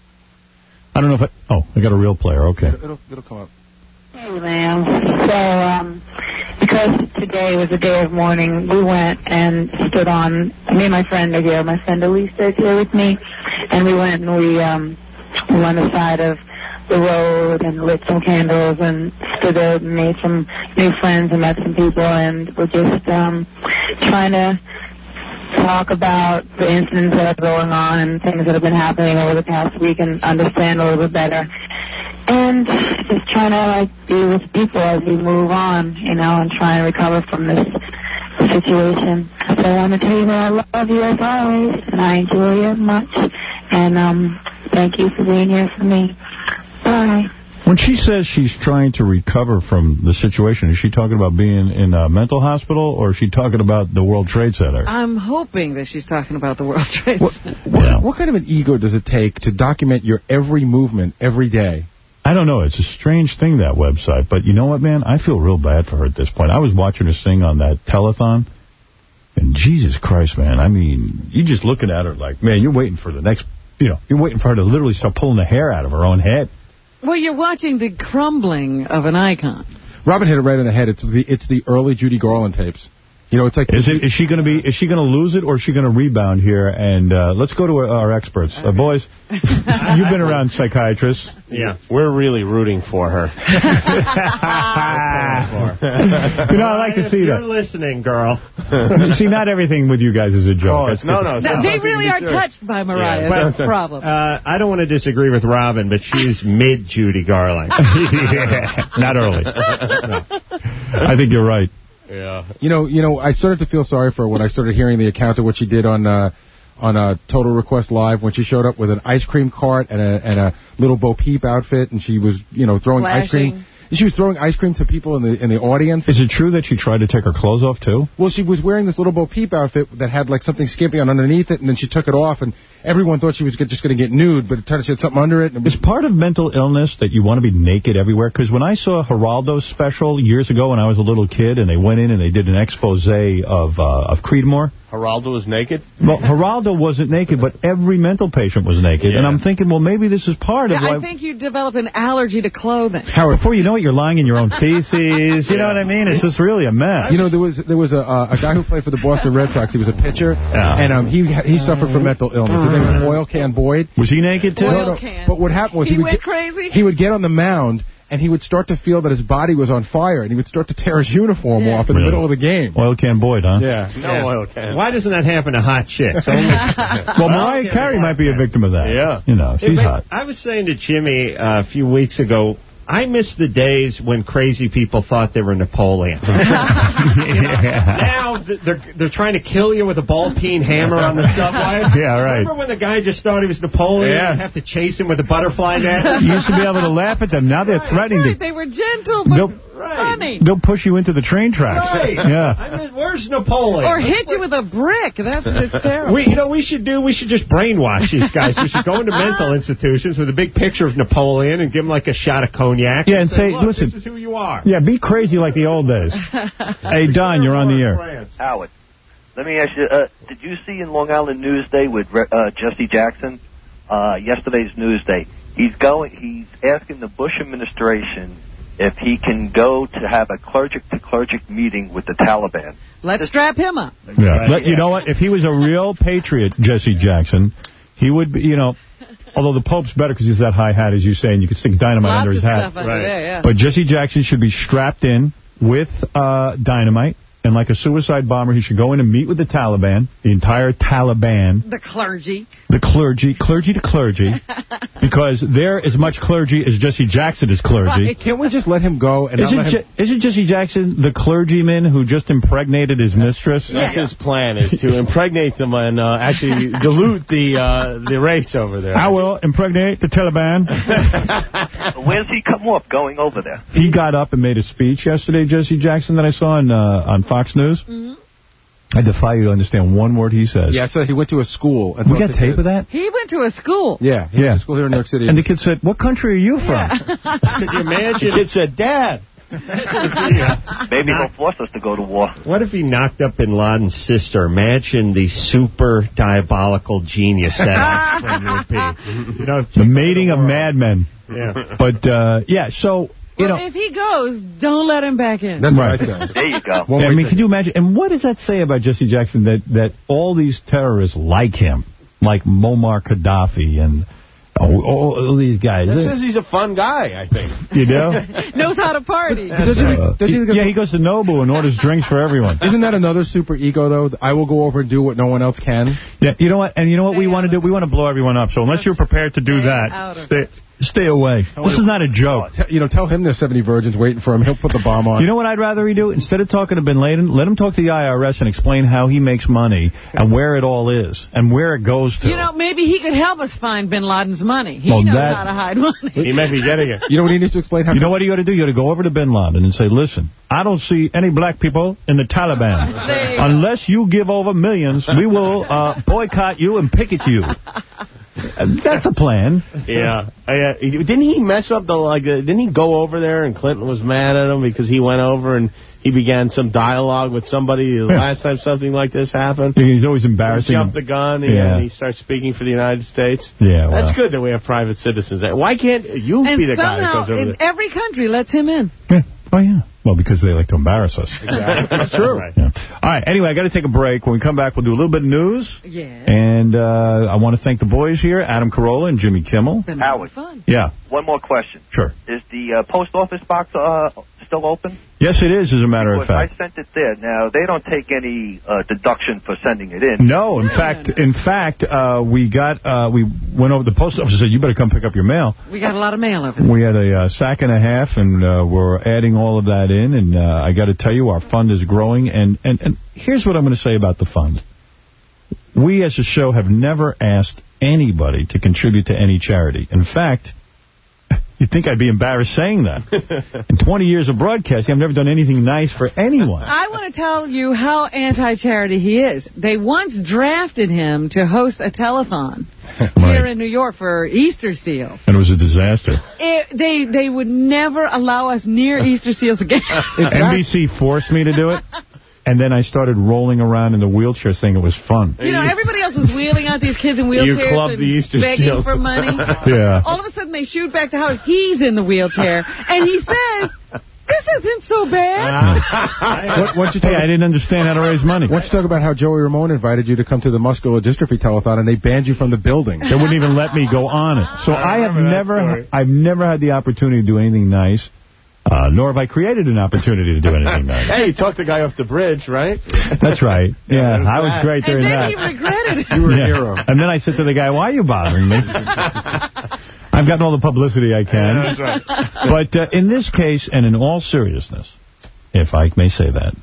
A: I don't know if I... Oh, I got a real player. Okay.
V: It'll, it'll come up.
Q: Hey, Lamb. So, um, because today was a day of mourning, we went and stood on, me and my friend are here, my friend Elise is here with me, and we went and we, um, we went on the side of the road and lit some candles and stood there and made some new friends and met some people, and we're just, um, trying to talk about the incidents that are going on and things that have been happening over the past week and understand a little bit better. And just trying to like be with people as we move on, you know, and try and recover from this situation. So I want to tell you that I love you as always, and I enjoy you much. And um, thank you for being here for me. Bye.
A: When she says she's trying to recover from the situation, is she talking about being in a mental hospital, or is she talking about the World Trade Center?
D: I'm hoping that she's talking about the World Trade
V: What,
D: Center.
V: what, what kind of an ego does it take to document your every movement every day?
A: I don't know. It's a strange thing, that website. But you know what, man? I feel real bad for her at this point. I was watching her sing on that telethon, and Jesus Christ, man. I mean, you're just looking at her like, man, you're waiting for the next, you know, you're waiting for her to literally start pulling the hair out of her own head.
D: Well, you're watching the crumbling of an icon.
V: Robin hit it right on the head. It's the it's the early Judy Garland tapes. You know, it's like
A: is it is she going to be is she going to lose it, or is she going to rebound here? And uh, let's go to our, our experts, uh, boys. You've been around psychiatrists.
B: Yeah, we're really rooting for her.
A: You know, I like to see
C: You're
A: that.
C: listening, girl.
A: See, not everything with you guys is a joke.
B: Oh, it's, no, no. It's
D: No,
B: not
D: they
B: something
D: really
B: to
D: are
B: be sure.
D: touched by Mariah.
C: Yeah,
D: That's
C: but,
D: the problem.
C: Uh, I don't want to disagree with Robin, but she's mid Judy Garland.
A: Yeah, not early. No. I think you're right.
B: Yeah.
V: You know, you know, I started to feel sorry for her when I started hearing the account of what she did on uh, on uh, Total Request Live when she showed up with an ice cream cart and a and a little Bo Peep outfit, and she was, you know, throwing
D: Flashing.
V: ice cream. She was throwing ice cream to people in the in the audience.
A: Is it true that she tried to take her clothes off, too?
V: Well, she was wearing this little Bo Peep outfit that had, like, something skimpy on underneath it, and then she took it off, and everyone thought she was just going to get nude, but it turned out she had something under it. And it was
A: Is part of mental illness that you want to be naked everywhere? Because when I saw Geraldo's special years ago when I was a little kid, and they went in and they did an expose of uh, of Creedmoor.
B: Geraldo was naked?
A: Well, Geraldo wasn't naked, but every mental patient was naked.
B: Yeah.
A: And I'm thinking, well, maybe this is part
D: Yeah,
A: of why...
D: I think you develop an allergy to clothing.
A: Howard, before you know it, you're lying in your own feces. You know what I mean? It's just really a mess.
V: You know, there was there was a uh, a guy who played for the Boston Red Sox. He was a pitcher,
A: Yeah.
V: and um, he he suffered from mental illness. His name was Oil Can Boyd.
A: Was he naked, too?
D: Oil
V: No, no,
D: can.
V: But what happened was
D: He
V: he, would
D: went
V: get,
D: crazy?
V: He would get on the mound, and he would start to feel that his body was on fire, and he would start to tear his uniform
D: Yeah.
V: off in
A: Really?
V: the middle of the game.
A: Oil Can Boyd, huh?
V: Yeah.
B: No
C: Yeah.
B: oil can.
C: Why doesn't that happen to hot chicks? Only
A: Well, Mariah Carey might be a victim of that.
B: Yeah.
A: You know,
C: Hey,
A: she's
C: but
A: hot.
C: I was saying to Jimmy uh, a few weeks ago, I miss the days when crazy people thought they were Napoleon. Now th- they're they're trying to kill you with a ball-peen hammer on the subway.
A: Yeah, right.
C: Remember when the guy just thought he was Napoleon?
A: Yeah.
C: And have to chase him with a butterfly net.
A: You used to be able to laugh at them. Now they're
D: That's
A: threatening
D: right.
A: to...
D: They were gentle but
A: They'll,
D: funny.
A: they'll push you into the train tracks.
C: Right.
A: Yeah.
C: I mean, where's Napoleon?
D: Or hit you with a brick. That's it's terrible.
C: We, you know, we should do. We should just brainwash these guys. We should go into mental institutions with a big picture of Napoleon and give them like a shot of cognac.
A: Yeah, and say,
C: Look,
A: listen,
C: this is who you are.
A: Yeah, be crazy like the old days. Hey, Don, you're on the air.
S: Howard, let me ask you, uh, did you see in Long Island Newsday with uh, Jesse Jackson, uh, yesterday's Newsday, he's going, he's asking the Bush administration if he can go to have a clergic-to-clergic meeting with the Taliban.
D: Let's strap him up.
A: Yeah. But you know what? If he was a real patriot, Jesse Jackson, he would be, you know, although the Pope's better because he's that high hat, as you say, and you can stick dynamite
D: Lots
A: under his
D: of
A: hat.
D: stuff under there, yeah.
A: But Jesse Jackson should be strapped in with uh, dynamite, and like a suicide bomber, he should go in and meet with the Taliban, the entire Taliban,
D: The clergy.
A: the clergy, clergy to clergy, because they're as much clergy as Jesse Jackson is clergy.
D: Right.
V: Can't we just let him go? And not
A: Isn't,
V: let him...
A: Je- isn't Jesse Jackson the clergyman who just impregnated his mistress?
B: That's his plan, is to impregnate them and uh, actually dilute the uh, the race over there.
A: I will impregnate the Taliban.
S: Where's he come up going over there?
A: He got up and made a speech yesterday, Jesse Jackson, that I saw on, uh, on Fox News.
D: Mm-hmm.
A: I defy you to understand one word he says.
V: Yeah, so he went to a school. And
A: We
V: taught
A: got
V: the
A: tape
V: kids.
A: of that?
D: He went to a school.
V: Yeah, he
A: Yeah.
V: went to school here in New York City.
A: And the kid said, what country are you from?
C: Could you imagine?
B: The kid said, Dad.
S: Maybe he'll force us to go to war.
C: What if he knocked up Bin Laden's sister? Imagine the super diabolical genius that offspring would be. You know,
A: The mating of madmen.
C: Yeah.
A: But, uh, yeah, so, you
D: Well,
A: know.
D: if he goes, don't let him back in.
V: That's
A: Right.
V: what I said.
S: There you go.
V: One
A: I
V: more
A: mean,
V: thing.
A: can you imagine? And what does that say about Jesse Jackson that, that all these terrorists like him? Like Muammar Gaddafi and oh, all, all these guys.
B: This says he's a fun guy, I think.
A: You do?
D: Knows how to party.
V: Does he-
A: Uh,
V: does he-
A: he- yeah, he goes to Nobu and orders drinks for everyone.
V: Isn't that another super ego, though? I will go over and do what no one else can.
A: Yeah, you know what? And you know what we want to do? We want to blow everyone up. So unless you're prepared to do that, stay, stay away. This is not a joke.
V: Te- You know, tell him there's seventy virgins waiting for him. He'll put the bomb on.
A: You know what I'd rather he do? Instead of talking to Bin Laden, let him talk to the I R S and explain how he makes money and where it all is and where it goes to.
D: You know, maybe he could help us find Bin Laden's money. He
A: Well,
D: knows
A: that-
D: how to hide money.
B: He may be getting it.
V: You know what he needs to explain? How
A: You know what you got to do? You got to go over to Bin Laden and say, listen, I don't see any black people in the Taliban.
D: There you go.
A: Unless you give over millions, we will uh, boycott you and picket you. Uh, That's a plan.
B: Yeah. Uh, didn't he mess up the, like, uh, didn't he go over there and Clinton was mad at him because he went over and he began some dialogue with somebody the last time something like this happened?
A: He's always embarrassing.
B: He jumped the gun and,
A: Yeah.
B: and he starts speaking for the United States.
A: Yeah, well.
B: That's good that we have private citizens. Why can't you
D: And
B: be the guy that
D: somehow,
B: goes over
D: in
B: there?
D: every country lets him in.
A: Yeah. Oh, yeah. Well, because they like to embarrass us.
B: Exactly.
V: That's true.
B: Right.
A: Yeah. All right. Anyway, I got to take a break. When we come back, we'll do a little bit of news.
D: Yeah.
A: And uh, I want to thank the boys here, Adam Carolla and Jimmy Kimmel.
S: Howard,
A: Yeah.
S: one more question.
A: Sure.
S: Is the uh, post office box uh, still open?
A: Yes, it is, as a matter of
S: Because I
A: fact.
S: sent it there. Now, they don't take any uh, deduction for sending it in.
A: No, in fact, in fact, uh, we got, uh, we went over, the post office and said, you better come pick up your mail.
D: We got a lot of mail over there.
A: We had a uh, sack and a half, and uh, we're adding all of that in, and uh, I got to tell you, our fund is growing, and, and, and here's what I'm going to say about the fund. We, as a show, have never asked anybody to contribute to any charity. In fact, you'd think I'd be embarrassed saying that. In twenty years of broadcasting, I've never done anything nice for anyone.
D: I want to tell you how anti-charity he is. They once drafted him to host a telethon here in New York for Easter seals.
A: And it was a disaster.
D: It, they they would never allow us near Easter seals again.
A: N B C forced me to do it, and then I started rolling around in the wheelchair saying it was fun.
D: You know, everybody else was wheeling out these kids in
A: You
D: wheelchairs
A: clubbed
D: and
A: the Easter
D: begging
A: seals.
D: for money.
A: Yeah.
D: All of a sudden, they shoot back to Howard. He's in the wheelchair, and he says, this isn't so bad.
V: What, once you talk
A: Hey, I didn't understand how to raise money.
V: Once you talk about how Joey Ramone invited you to come to the muscular dystrophy telethon and they banned you from the building.
A: They wouldn't even let me go on it. So I,
V: I
A: have
V: remember that
A: never,
V: story.
A: I've never had the opportunity to do anything nice, uh, nor have I created an opportunity to do anything nice.
B: Hey, you talked the guy off the bridge, right?
A: That's right. Yeah,
B: there's
A: I was
B: that.
A: great during
D: And then
A: that.
D: he regretted it.
V: You were
A: Yeah.
V: a hero.
A: And then I said to the guy, why are you bothering me? I've gotten all the publicity I can.
B: Yeah, that's right.
A: But uh, in this case, and in all seriousness, if I may say that,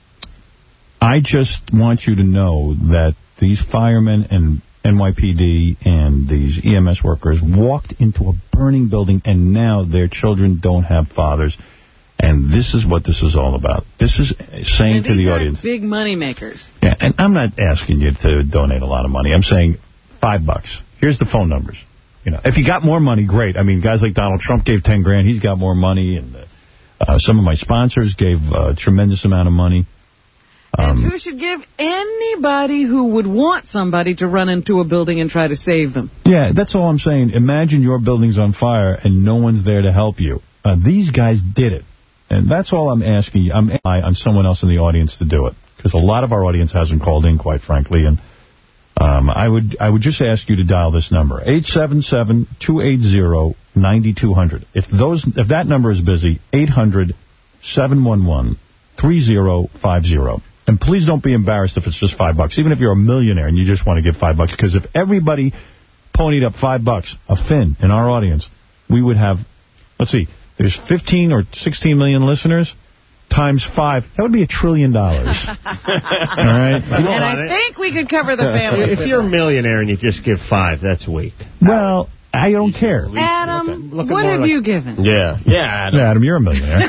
A: I just want you to know that these firemen and N Y P D and these E M S workers walked into a burning building, and now their children don't have fathers. And this is what this is all about. This is saying
D: And
A: to
D: these
A: the
D: aren't
A: audience.
D: big money makers.
A: Yeah, and I'm not asking you to donate a lot of money. I'm saying five bucks. Here's the phone numbers. You know, if you got more money, great. I mean, guys like Donald Trump gave ten grand. He's got more money, and uh, uh, some of my sponsors gave a tremendous amount of money.
D: And
A: Um,
D: who should give anybody who would want somebody to run into a building and try to save them?
A: yeah, that's all I'm saying. Imagine your building's on fire and no one's there to help you. Uh, these guys did it. And that's all I'm asking you. I'm on someone else in the audience to do it. Because a lot of our audience hasn't called in, quite frankly. And um, I would I would just ask you to dial this number, eight seven seven, two eight zero, nine two zero zero. If those if that number is busy, eight hundred, seven one one, three zero five zero. And please don't be embarrassed if it's just five bucks, even if you're a millionaire and you just want to give five bucks. Because if everybody ponied up five bucks, a fin in our audience, we would have, let's see, there's fifteen or sixteen million listeners. Times five, that would be a trillion dollars. All right?
D: And I think we could cover the family.
C: If you're a millionaire and you just give five, that's weak.
A: Well, I don't care.
D: Adam,
C: Looking
D: what
C: more
D: have
C: like-
D: you given?
B: Yeah. Yeah, Adam.
A: Yeah, Adam, you're a millionaire.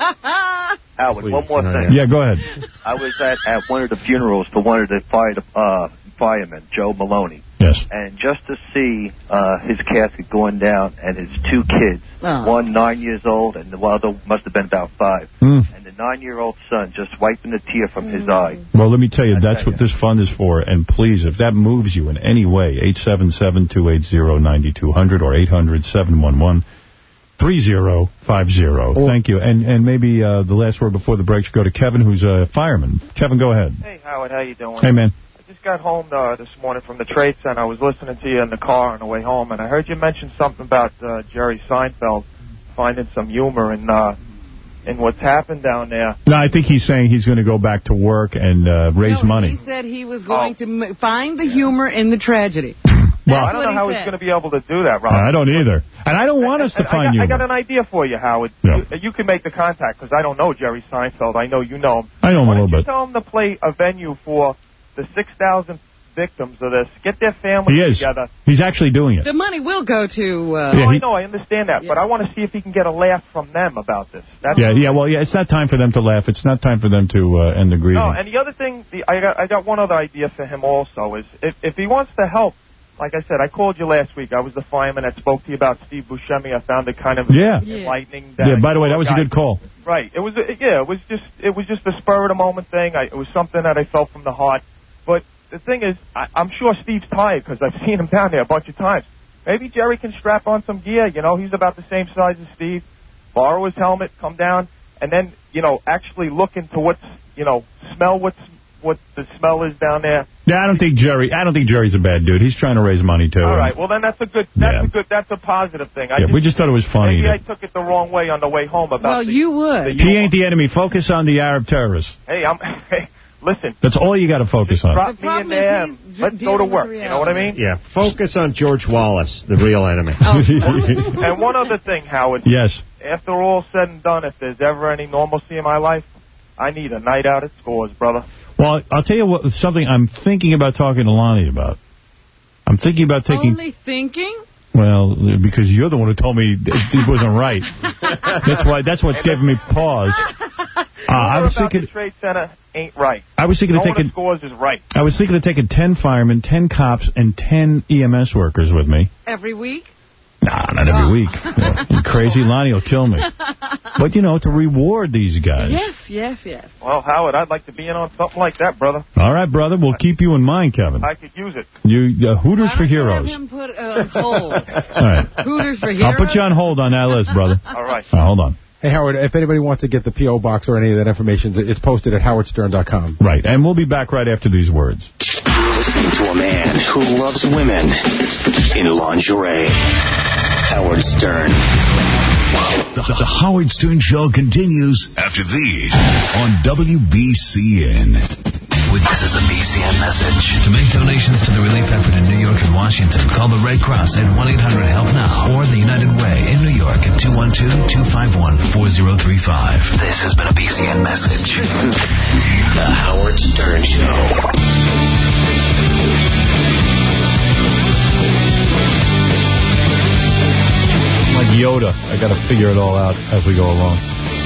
S: Howard,
C: Please,
S: one more
C: no,
S: thing.
A: Yeah, go ahead.
S: I was at, at one of the funerals for one of the fire uh, firemen, Joe Maloney.
A: Yes.
S: And just to see uh, his casket going down and his two kids,
D: Oh.
S: one nine years old and the other must have been about five,
A: Mm.
S: and the nine-year-old son just wiping a tear from his eye.
A: Well, let me tell you,
S: I
A: that's
S: tell
A: what
S: you.
A: this fund is for. And please, if that moves you in any way, eight seven seven, two eight zero, nine two zero zero or eight hundred, seven one one, three zero five zero. Thank you. And and maybe uh, the last word before the break should go to Kevin, who's a fireman. Kevin, go ahead.
G: Hey, Howard, how you doing?
A: Hey, man.
G: I just got home uh, this morning from the Trade Center. I was listening to you in the car on the way home, and I heard you mention something about uh, Jerry Seinfeld. finding some humor in uh, in what's happened down there.
A: No, I think he's saying he's going to go back to work and uh, raise
D: no,
A: money.
D: He said he was going oh. to m find the humor in the tragedy.
G: Well, I don't know he how said. he's going to be able to do that, Rob.
A: I don't either. And I don't want
G: and,
A: us to
G: and
A: find
G: I got,
A: humor.
G: I got an idea for you, Howard.
A: Yeah.
G: You, you can make the contact, because I don't know Jerry Seinfeld. I know you know him.
A: I know him
G: Why
A: a little
G: don't you
A: bit.
G: tell him to play a venue for the six thousand victims of this. Get their families
A: he is.
G: together.
A: He's actually doing it.
D: The money will go to... Uh,
G: yeah,
A: he,
G: I know, I understand that, yeah. but I want to see if he can get a laugh from them about this. That's
A: yeah, yeah, well, yeah, it's not time for them to laugh. It's not time for them to uh, end the grieving.
G: No, and the other thing, the, I got I got one other idea for him also, is if, if he wants to help, like I said, I called you last week. I was the fireman that spoke to you about Steve Buscemi. I found it kind of
A: yeah.
G: enlightening.
A: That, yeah, by the way, that was
G: guy.
A: a good call.
G: Right. It was, a, yeah, it was just it was just a spur-of-the-moment thing. I, it was something that I felt from the heart. But the thing is, I, I'm sure Steve's tired because I've seen him down there a bunch of times. Maybe Jerry can strap on some gear. You know, he's about the same size as Steve. Borrow his helmet, come down, and then, you know, actually look into what's, you know, smell what's what the smell is down there.
A: Yeah, I don't think Jerry. I don't think Jerry's a bad dude. He's trying to raise money too.
G: All right. Well, then that's a good. That's
A: yeah.
G: a good. That's a positive thing. I
A: yeah,
G: just,
A: we just thought it was funny.
G: Maybe I took it the wrong way on the way home about.
D: Well,
G: the,
D: you would.
G: The
A: he ain't the enemy. Focus on the Arab terrorists.
G: Hey, I'm. Hey, listen.
A: That's all you got to focus
G: just
A: on.
G: Drop me in there. Let's go to work. You know what I mean?
C: Yeah. Focus on George Wallace, the real enemy.
G: Oh. And one other thing, Howard.
A: Yes.
G: After all said and done, if there's ever any normalcy in my life, I need a night out at Scores, brother.
A: Well, I'll tell you what. Something I'm thinking about talking to Lonnie about. I'm thinking about taking...
D: Only thinking?
A: Well, because you're the one who told me it, it wasn't right. That's why. That's what's giving me pause. Uh, I was
G: about
A: thinking...
G: the Trade Center ain't right.
A: I was thinking
G: no
A: of taking...
G: Scores is right.
A: I was thinking of taking ten firemen, ten cops, and ten E M S workers with me.
D: Every week?
A: Nah, not every week. Yeah. You crazy? Lonnie will kill me. But, you know, to reward these guys.
D: Yes, yes, yes.
G: Well, Howard, I'd like to be in on something like that, brother.
A: All right, brother. We'll keep you in mind, Kevin.
G: I could use it.
A: You uh, Hooters
D: Why
A: for
D: don't you
A: Heroes.
D: have him put uh, hold.
A: All right.
D: Hooters for Heroes?
A: I'll put you on hold on that list, brother.
G: All right.
A: All right, hold on.
V: Hey, Howard, if anybody wants to get the P O box or any of that information, it's posted at howard stern dot com.
A: Right, and we'll be back right after these words.
T: You're listening to a man who loves women in lingerie. Howard Stern.
U: The, the Howard Stern Show continues after these on W B C N.
T: This is a B C N message.
U: To make donations to the relief effort in New York and Washington, call the Red Cross at one eight hundred help now or the United Way in New York at two one two, two five one, four zero three five.
T: This has been a B C N message. The Howard Stern Show.
A: Like Yoda. I got to figure it all out as we go along.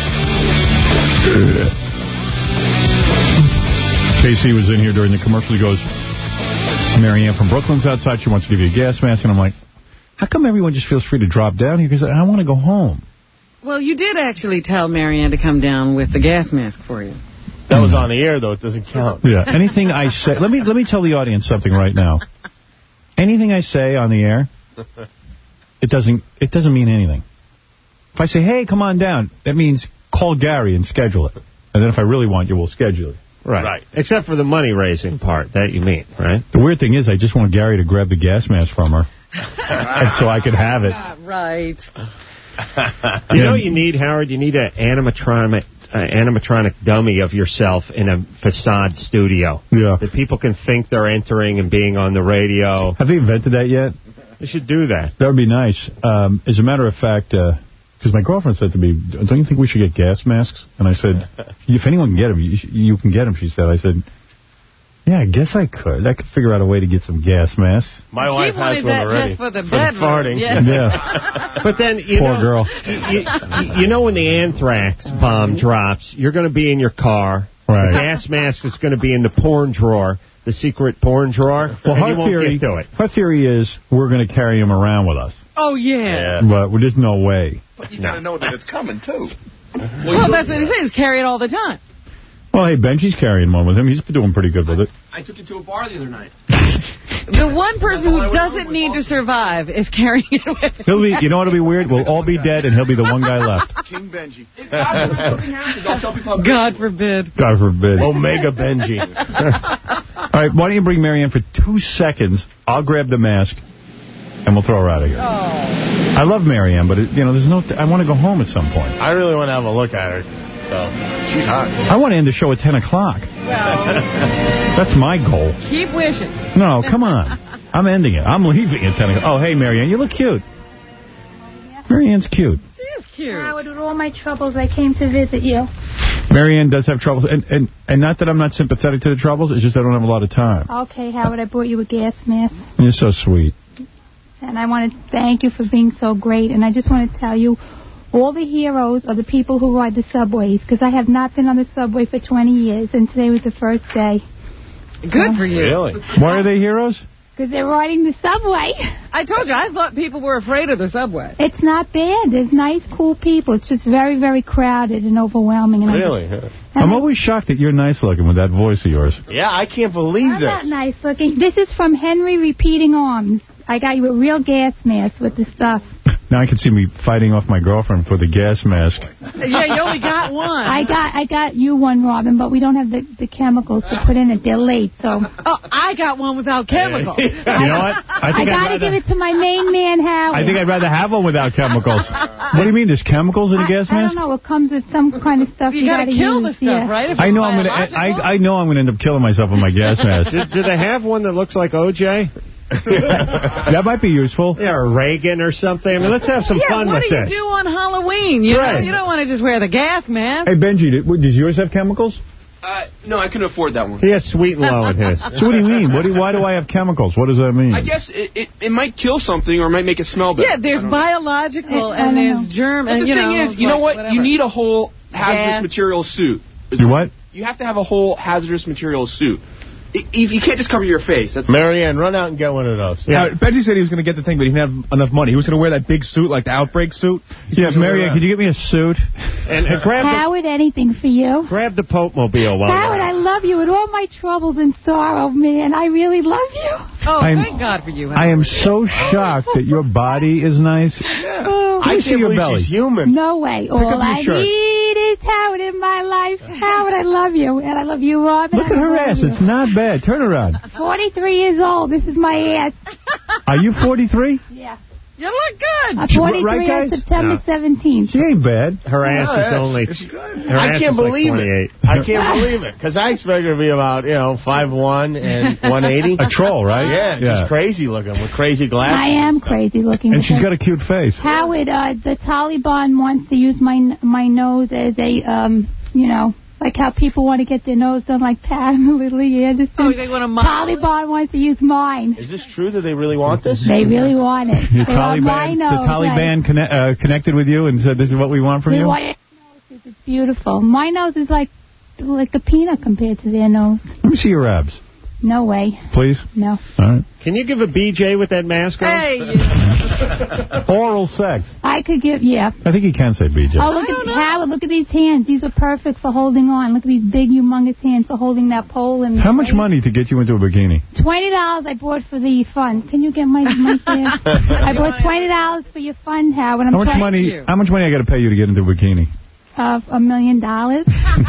A: K C was in here during the commercial. He goes, Marianne from Brooklyn's outside. She wants to give you a gas mask. And I'm like, how come everyone just feels free to drop down here? Because I want to go home.
D: Well, you did actually tell Marianne to come down with the gas mask for you.
B: That was on the air, though. It doesn't count.
A: Yeah. Anything I say... Let me, let me tell the audience something right now. Anything I say on the air... It doesn't it doesn't mean anything. If I say, hey, come on down, that means call Gary and schedule it. And then if I really want you, we'll schedule it.
C: Right. right. Except for the money-raising part, that you mean, right?
A: The weird thing is I just want Gary to grab the gas mask from her and so I could have it.
D: Right.
C: You know what you need, Howard? You need an animatronic, uh, animatronic dummy of yourself in a facade studio.
A: Yeah.
C: That people can think they're entering and being on the radio.
A: Have they invented that yet?
C: They should do that.
A: That would be nice. Um, as a matter of fact, because uh, my girlfriend said to me, don't you think we should get gas masks? And I said, if anyone can get them, you, you can get them, she said. I said, yeah, I guess I could. I could figure out a way to get some gas masks.
B: My
D: she
B: wife has one already.
D: Just for the bedroom.
B: Farting.
D: Yes.
A: Yeah.
C: But then, you
A: Poor
C: know,
A: girl.
C: You, you, you know when the anthrax bomb drops, you're going to be in your car.
A: Right.
C: The gas mask is going to be in the porn drawer. The secret porn drawer,
A: well,
C: and
A: her
C: you won't
A: theory,
C: get to it.
A: Her theory is we're going to carry him around with us.
D: Oh, yeah.
A: yeah. But there's no way.
W: But you got to know that it's coming, too.
D: Well, well that's what it is. Carry it all the time.
A: Well, hey, Benji's carrying one with him. He's doing pretty good with it.
W: I took you to a bar the other night.
D: The one person who doesn't need to survive is carrying it with him.
A: He'll be, you know what will be weird? We'll all be dead, and he'll be the one guy left.
W: King Benji. If God, something happens, I'll tell people.
D: God forbid.
A: God forbid.
B: Omega Benji.
A: All right, why don't you bring Marianne for two seconds? I'll grab the mask, and we'll throw her out of here.
D: Oh.
A: I love Marianne, but, it, you know, there's no... Th I want to go home at some point.
B: I really want to have a look at her. So.
W: She's hot.
A: I want to end the show at ten o'clock.
D: Well,
A: that's my goal.
D: Keep wishing.
A: No, come on. I'm ending it. I'm leaving at ten o'clock. Oh, hey, Marianne, you look cute. Marianne's cute.
D: She is cute.
I: Howard, with all my troubles, I came to visit you.
A: Marianne does have troubles, and, and, and not that I'm not sympathetic to the troubles, it's just I don't have a lot of time.
I: Okay, Howard, I brought you a gas mask.
A: You're so sweet.
I: And I want to thank you for being so great. And I just want to tell you, all the heroes are the people who ride the subways, because I have not been on the subway for twenty years, and today was the first day.
D: Good so. for you.
A: Really? Why are they heroes?
I: Because they're riding the subway.
D: I told you, I thought people were afraid of the subway.
I: It's not bad. There's nice, cool people. It's just very, very crowded and overwhelming. And
B: really?
I: I'm,
A: I'm always shocked that you're nice looking with that voice of yours.
B: Yeah, I can't believe
I: I'm
B: this.
I: not nice looking. This is from Henry Repeating Arms. I got you a real gas mask with the stuff.
A: Now I can see me fighting off my girlfriend for the gas mask.
D: Yeah, you only got one.
I: I got I got you one, Robin, but we don't have the, the chemicals to put in it. They're late, so...
D: Oh, I got one without chemicals.
A: You know what? I,
I: I got to give it to my main man, Howard.
A: I think I'd rather have one without chemicals. What do you mean? There's chemicals in a gas mask?
I: I don't know. It comes with some kind of stuff you,
D: you
I: got to
D: kill
I: use.
D: the stuff,
I: yeah.
D: right? If
A: I know I'm gonna. I, I know I'm gonna end up killing myself with my gas mask.
C: do, do they have one that looks like O J?
A: That might be useful.
C: Yeah, or Reagan or something. I mean, let's have some
D: yeah,
C: fun with
D: this. Yeah, what
C: this.
D: do you do on Halloween? You,
C: right.
D: know, you don't want to just wear the gas mask.
A: Hey, Benji, did, does yours have chemicals?
W: Uh, no, I couldn't afford that one.
C: He has Sweet and Low in his.
A: So what do you mean? What do, why do I have chemicals? What does that mean?
W: I guess it, it, it might kill something or it might make it smell better.
D: Yeah, there's biological and there's germ.
W: But
D: and
W: the
D: you
W: thing
D: know,
W: is, you know what?
D: whatever.
W: You need a whole hazardous
D: Gas.
W: material suit.
A: You what?
W: You have to have a whole hazardous material suit. You, you can't just cover your face. That's
B: Marianne, run out and get one of those.
N: Yeah, uh, Benji said he was going to get the thing, but he didn't have enough money. He was going to wear that big suit, like the Outbreak suit.
A: Yeah, Marianne, can you get me a suit?
C: And uh, grab
I: Howard,
C: the,
I: anything for you.
C: Grab the Pope Mobile. While
I: Howard, I love you with all my troubles and sorrow, man. I really love you.
D: Oh,
A: I'm,
D: thank God for you, Howard.
A: I am so shocked that your body is nice.
W: Yeah.
I: Oh,
A: I see your belly.
B: She's human.
I: No way.
A: Pick
I: All
A: up your
I: I
A: shirt.
I: need is Howard in my life. Howard, I love you. And I love you, Robin.
A: Look at her ass.
I: You.
A: It's not bad. Turn around.
I: forty-three years old. This is my ass.
A: Are you forty-three?
I: Yeah.
D: You look good.
I: I'm forty-three
A: right,
I: on
A: guys?
I: September
A: No.
I: seventeenth.
A: She ain't bad.
C: Her ass
B: No,
C: is
B: that's-
C: only...
B: it's good.
C: Her
B: I
C: ass
B: can't
C: is like
B: believe
C: twenty-eight.
B: it. I can't believe it. Because I expected her to be about, you know, five one and one eighty.
A: A troll, right?
B: Yeah,
A: Yeah.
B: just crazy looking with crazy glasses.
I: I am crazy looking.
A: And she's got a cute face.
I: Howard, uh, the Taliban wants to use my my nose as a, um, you know, like how people want to get their nose done like Pamela Lee Anderson.
D: Oh, they want to model it?
I: Taliban wants to use mine.
B: Is this true that they really want this?
I: They really want it.
A: The
I: They want my
A: Taliban,
I: nose,
A: the Taliban
I: right.
A: conne uh, connected with you and said, this is what we want from
I: They
A: you?
I: want your nose. It's beautiful. My nose is like like a peanut compared to their nose.
A: Let me see your abs,
I: No way.
A: please.
I: No.
A: All right.
C: Can you give a B J with that mask on?
D: Hey,
A: Oral sex.
I: I could give, yeah.
A: I think he can say B J.
I: Oh, look at Howard. Look at these hands. These were perfect for holding on. Look at these big, humongous hands for holding that pole. And
A: How much money to get you into a bikini?
I: Twenty dollars I bought for the fund. Can you get my my there? I bought twenty dollars for your fund, Howard. I'm
A: How much
I: trying
A: money?
I: You.
A: How much money I got to pay you to get into a bikini?
I: Uh, a million dollars.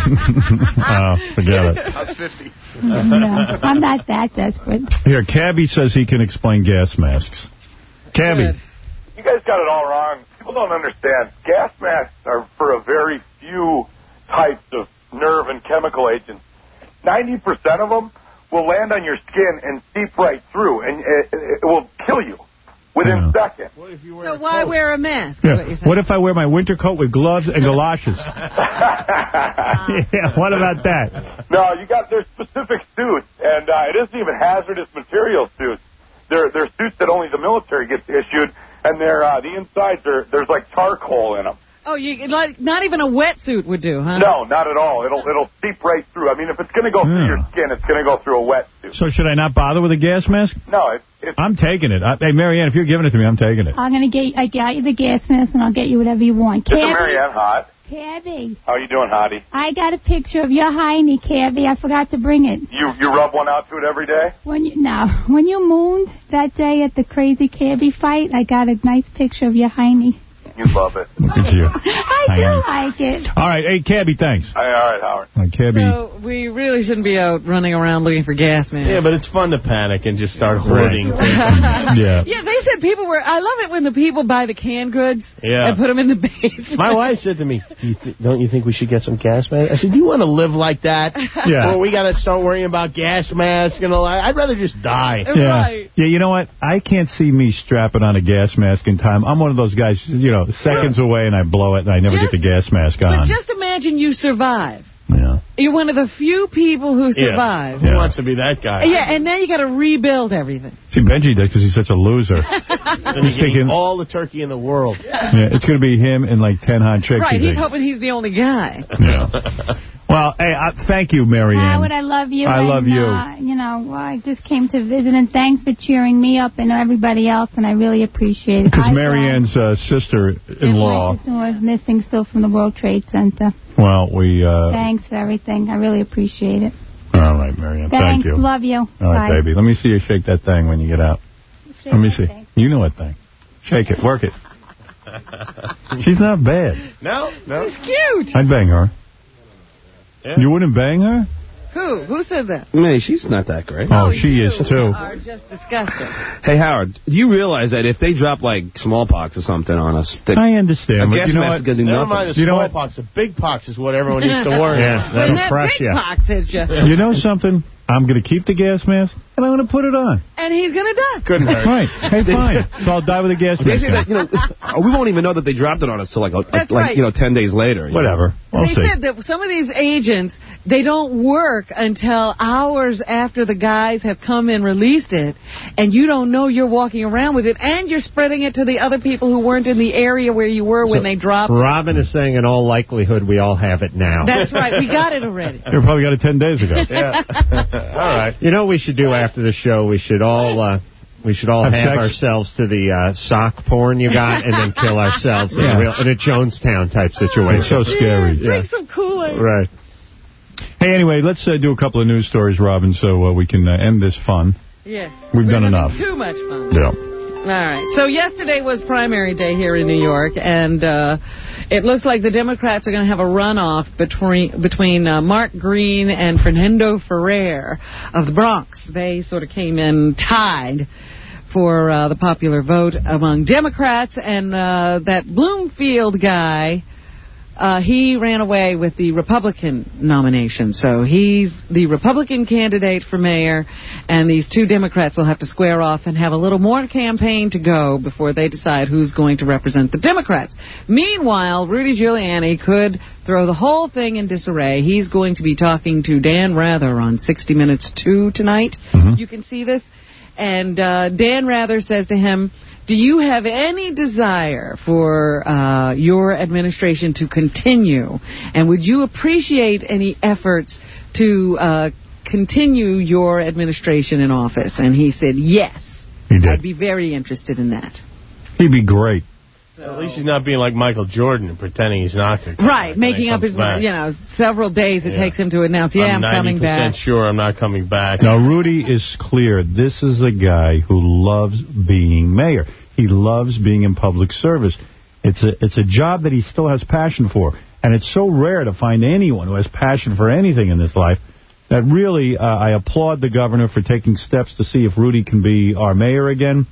A: Oh, forget it.
W: That's fifty.
I: No, I'm not that desperate.
A: Here, Cabby says he can explain gas masks. Cabby.
K: You guys got it all wrong. People don't understand. Gas masks are for a very few types of nerve and chemical agents. ninety percent of them will land on your skin and seep right through, and it, it will kill you within
A: Yeah.
K: seconds.
D: so why wear a mask? is
A: Yeah.
D: What, you're saying.
A: What if I wear my winter coat with gloves and galoshes? Yeah, what about that?
K: No, you got there's specific suits, and uh, it isn't even hazardous material suits. They're they're suits that only the military gets issued, and they're uh, the insides are there's like charcoal in them.
D: Oh, you like not even a wetsuit would do, huh?
K: No, not at all. It'll it'll seep right through. I mean, if it's going to go through
A: Yeah.
K: your skin, it's going to go through a wetsuit.
A: So should I not bother with a gas mask?
K: No, it's, it's
A: I'm taking it. I, hey, Marianne, if you're giving it to me, I'm taking it.
I: I'm gonna get I got you the gas mask and I'll get you whatever you want.
K: It's a
I: Cabby,
K: Marianne hot.
I: Cabby,
K: How you doing, Hottie?
I: I got a picture of your hiney, Cabby. I forgot to bring it.
K: You you rub one out to it every day?
I: When you no, when you mooned that day at the crazy Cabby fight, I got a nice picture of your hiney.
K: You love it.
A: Look at you.
I: I do
A: Hiney.
I: like it.
A: All right, hey, Cabby, thanks.
K: All right, Howard.
A: All right, Cabby.
D: So we really shouldn't be out running around looking for gas masks.
B: Yeah, but it's fun to panic and just start hoarding.
A: yeah.
D: Yeah, they said people were... I love it when the people buy the canned goods
B: Yeah.
D: and put them in the basement.
B: My wife said to me, do you th- don't you think we should get some gas masks? I said, do you want to live like that?
A: Yeah.
B: Or we got to start worrying about gas masks and all that? I'd rather just die.
A: Yeah.
D: Right.
A: Yeah, you know what? I can't see me strapping on a gas mask in time. I'm one of those guys, you know, seconds away and I blow it and I never
D: Just-
A: get the gas mask
D: But
A: on.
D: just imagine you survive.
A: Yeah.
D: You're one of the few people who survive.
B: Yeah. Who wants to be that guy?
D: Yeah, and now you got to rebuild everything.
A: See, Benji does because he's such a loser.
B: And
A: he's
B: he's
A: thinking,
B: all the turkey in the world.
A: yeah, it's going to be him and like ten hot chicks.
D: Right,
A: he
D: he's
A: thinks.
D: hoping he's the only guy.
A: Yeah. Well, hey, uh, thank you, Marianne.
I: Howard, I love you.
A: I
I: and,
A: love you.
I: Uh, you know, I just came to visit, and thanks for cheering me up and everybody else, and I really appreciate it.
A: Because
I: I
A: Marianne's uh, sister-in-law.
I: Who was missing still from the World Trade Center.
A: Well, we... Uh,
I: Thanks for everything. I really appreciate it.
A: all right, Marianne.
I: Thanks.
A: Thank you.
I: Love you.
A: All right,
I: Bye.
A: baby. Let me see you shake that thing when you get out.
I: Shake
A: Let me
I: that
A: see.
I: thing.
A: You know what thing. Shake it. Work it. She's not bad.
B: No, no.
D: He's cute.
A: I'd bang her.
B: Yeah.
A: You wouldn't bang her?
D: Who? Who said that?
W: Man, she's not that great.
A: Oh, she
D: you
A: is, too.
D: are just disgusting.
W: Hey, Howard, do you realize that if they drop, like, smallpox or something on us... that
A: I understand,
W: a
A: but
W: gas
A: you know
W: mask
A: what?
W: is going to do
B: Never
W: nothing.
B: mind the
A: You know what?
B: smallpox. The big pox is what everyone needs to worry
A: Yeah,
B: about.
A: that'll
D: When that
A: crush
D: big
A: you.
D: pox hits you.
A: You know something? I'm going to keep the gas mask, and I'm going to put it on.
D: And he's going to die.
B: Couldn't hurt.
A: Right. Hey, fine. So I'll die with a gas
W: They
A: mask
W: say that,
A: on.
W: you know, we won't even know that they dropped it on us till, like, a,
D: That's
W: like
D: right.
W: you know, ten days later. you
A: Whatever. We'll
D: They
A: see.
D: said that some of these agents, they don't work until hours after the guys have come and released it, and you don't know you're walking around with it, and you're spreading it to the other people who weren't in the area where you were when
C: So
D: they dropped it.
C: Robin is saying in all likelihood we all have it now.
D: That's right. We got it already.
A: You probably got it ten days ago.
C: Yeah. All right. You know what we should do after the show? We should all uh, we should all
A: Have
C: have,
A: sex?
C: ourselves to the uh, sock porn you got, and then kill ourselves in,
A: Yeah.
C: a real, in a Jonestown type situation.
A: It's so scary.
D: Drink some Kool-Aid.
C: Right.
A: Hey, anyway, let's uh, do a couple of news stories, Robin, so uh, we can uh, end this fun.
D: Yes.
A: We've
D: We're
A: done
D: having
A: enough.
D: Too much fun.
A: Yeah.
D: All right. So yesterday was primary day here in New York, and uh, it looks like the Democrats are going to have a runoff between between uh, Mark Green and Fernando Ferrer of the Bronx. They sort of came in tied for uh, the popular vote among Democrats, and uh, that Bloomfield guy, uh, he ran away with the Republican nomination. So he's the Republican candidate for mayor, and these two Democrats will have to square off and have a little more campaign to go before they decide who's going to represent the Democrats. Meanwhile, Rudy Giuliani could throw the whole thing in disarray. He's going to be talking to Dan Rather on sixty minutes two tonight.
A: Mm-hmm.
D: You can see this. And uh, Dan Rather says to him, do you have any desire for uh, your administration to continue? And would you appreciate any efforts to uh, continue your administration in office? And he said, yes.
A: He did.
D: I'd be very interested in that.
A: He'd be great.
B: At least he's not being like Michael Jordan and pretending he's not going to.
D: Right, making up his mind. You know, several days it
B: Yeah.
D: takes him to announce, yeah, I'm,
B: I'm
D: coming
B: ninety percent
D: back.
B: sure I'm not coming back.
A: Now, Rudy is clear. This is a guy who loves being mayor. He loves being in public service. It's a it's a job that he still has passion for. And it's so rare to find anyone who has passion for anything in this life that really uh, I applaud the governor for taking steps to see if Rudy can be our mayor again.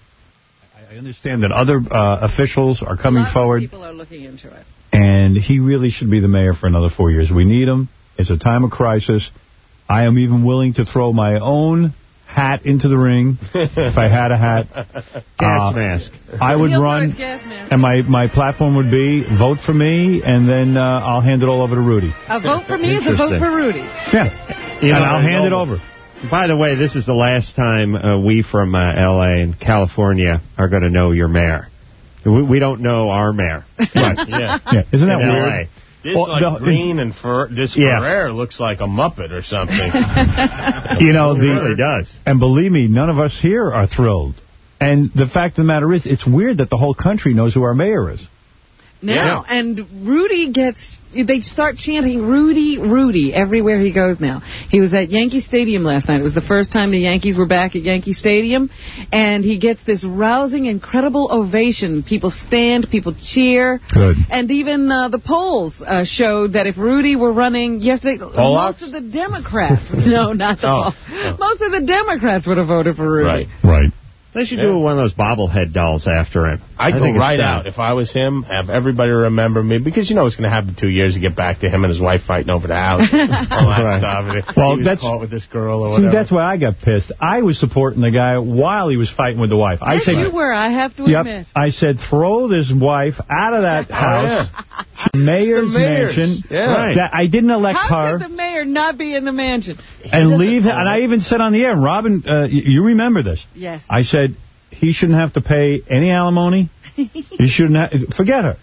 A: I understand that other uh, officials are coming
D: Lots
A: forward.
D: of people are looking into it.
A: And he really should be the mayor for another four years. We need him. It's a time of crisis. I am even willing to throw my own hat into the ring if I had a hat.
C: Gas
A: Uh,
C: mask.
A: I would
D: He'll throw
A: run,
D: his gas mask.
A: and my, my platform would be vote for me, and then uh, I'll hand it all over to Rudy.
D: A vote for me is a vote for Rudy.
A: Yeah.
C: You
A: and
C: know,
A: I'll hand it
C: no-
A: over.
C: By the way, this is the last time uh, we from uh, L A and California are going to know your mayor. We, we don't know our mayor.
B: Right, yeah.
A: Yeah. Isn't that
C: In
A: weird?
C: L A.
B: This
A: Well,
B: like
A: the-
B: Green and Fer- this
C: Yeah.
B: Ferrer looks like a Muppet or something.
A: You know,
C: It
A: the,
C: really does.
A: And believe me, none of us here are thrilled. And the fact of the matter is, it's weird that the whole country knows who our mayor is.
D: Now, yeah. and Rudy gets, they start chanting Rudy, Rudy everywhere he goes now. He was at Yankee Stadium last night. It was the first time the Yankees were back at Yankee Stadium. And he gets this rousing, incredible ovation. People stand, people cheer.
A: Good.
D: And even uh, the polls uh, showed that if Rudy were running yesterday,
B: Pollock?
D: most of the Democrats, no, not the
B: oh.
D: oh. most of the Democrats would have voted for Rudy.
B: Right.
A: Right.
C: They should
B: Yeah.
C: do one of those bobblehead dolls after him.
B: I'd
C: I
B: go
C: think it's
B: right
C: done.
B: out if I was him, have everybody remember me, because you know it's going to happen two years to get back to him and his wife fighting over the house, all that
A: Right.
B: stuff. And
A: Well,
B: he was
A: that's-
B: caught with this girl or
A: See,
B: whatever.
A: that's why I got pissed. I was supporting the guy while he was fighting with the wife. I
D: Yes,
A: said,
D: you were, I have to
A: Yep.
D: admit.
A: I said, throw this wife out of that house. Mayor's,
B: It's the mayor's.
A: mansion.
B: Yeah. Right.
A: That I didn't elect
D: How
A: her.
D: could the mayor not be in the mansion?
A: And leave. And I even said on the air, Robin, uh, you, you remember this.
D: Yes.
A: I said, he shouldn't have to pay any alimony. He shouldn't have, forget her.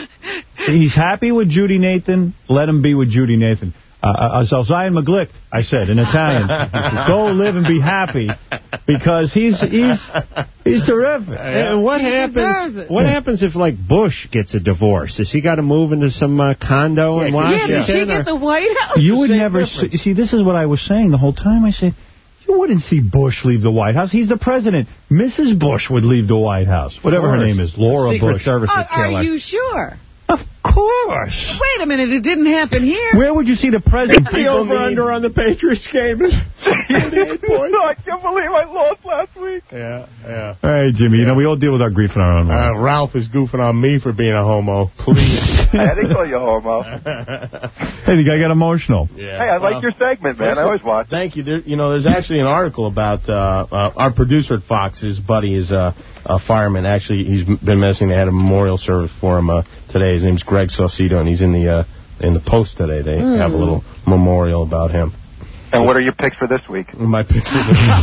A: He's happy with Judy Nathan. Let him be with Judy Nathan. Uh, uh, Zion McGlick, I said, in Italian. Go live and be happy, because he's he's he's terrific.
C: And what
D: He deserves
C: happens?
D: it.
C: What happens if, like, Bush gets a divorce? Has he got to move into some uh, condo in
D: Yeah,
C: Washington?
D: does she
C: or-
D: get the White House?
A: You would
B: same
A: never
B: difference.
A: see, see, this is what I was saying the whole time. I said, you wouldn't see Bush leave the White House. He's the president. Missus Bush would leave the White House. Whatever her name is, Laura
C: Secret
A: Bush.
C: Service would
D: Are,
C: kill
D: are
C: her.
D: you sure?
A: Of course.
D: Wait a minute, it didn't happen here.
A: Where would you see the president?
C: The over-under on the Patriots game is thirty-eight points.
G: I can't believe I lost last week.
B: Yeah, yeah.
A: Hey, Jimmy, you know, we all deal with our grief in our own way.
B: Uh, Ralph is goofing on me for being a homo. Please.
K: I didn't call you homo.
A: Hey, the guy got emotional.
B: Yeah.
K: Hey, I
B: Well,
K: like your segment, man. I always watch.
B: Thank you. There, you know, there's actually an article about uh, uh, our producer at Fox. His buddy is uh, a fireman. Actually, he's been missing. They had a memorial service for him uh, today. His name's Greg Saucedo, and he's in the uh, in the Post today. They
D: Mm.
B: have a little memorial about him.
K: And what are your picks for this week?
B: My picture.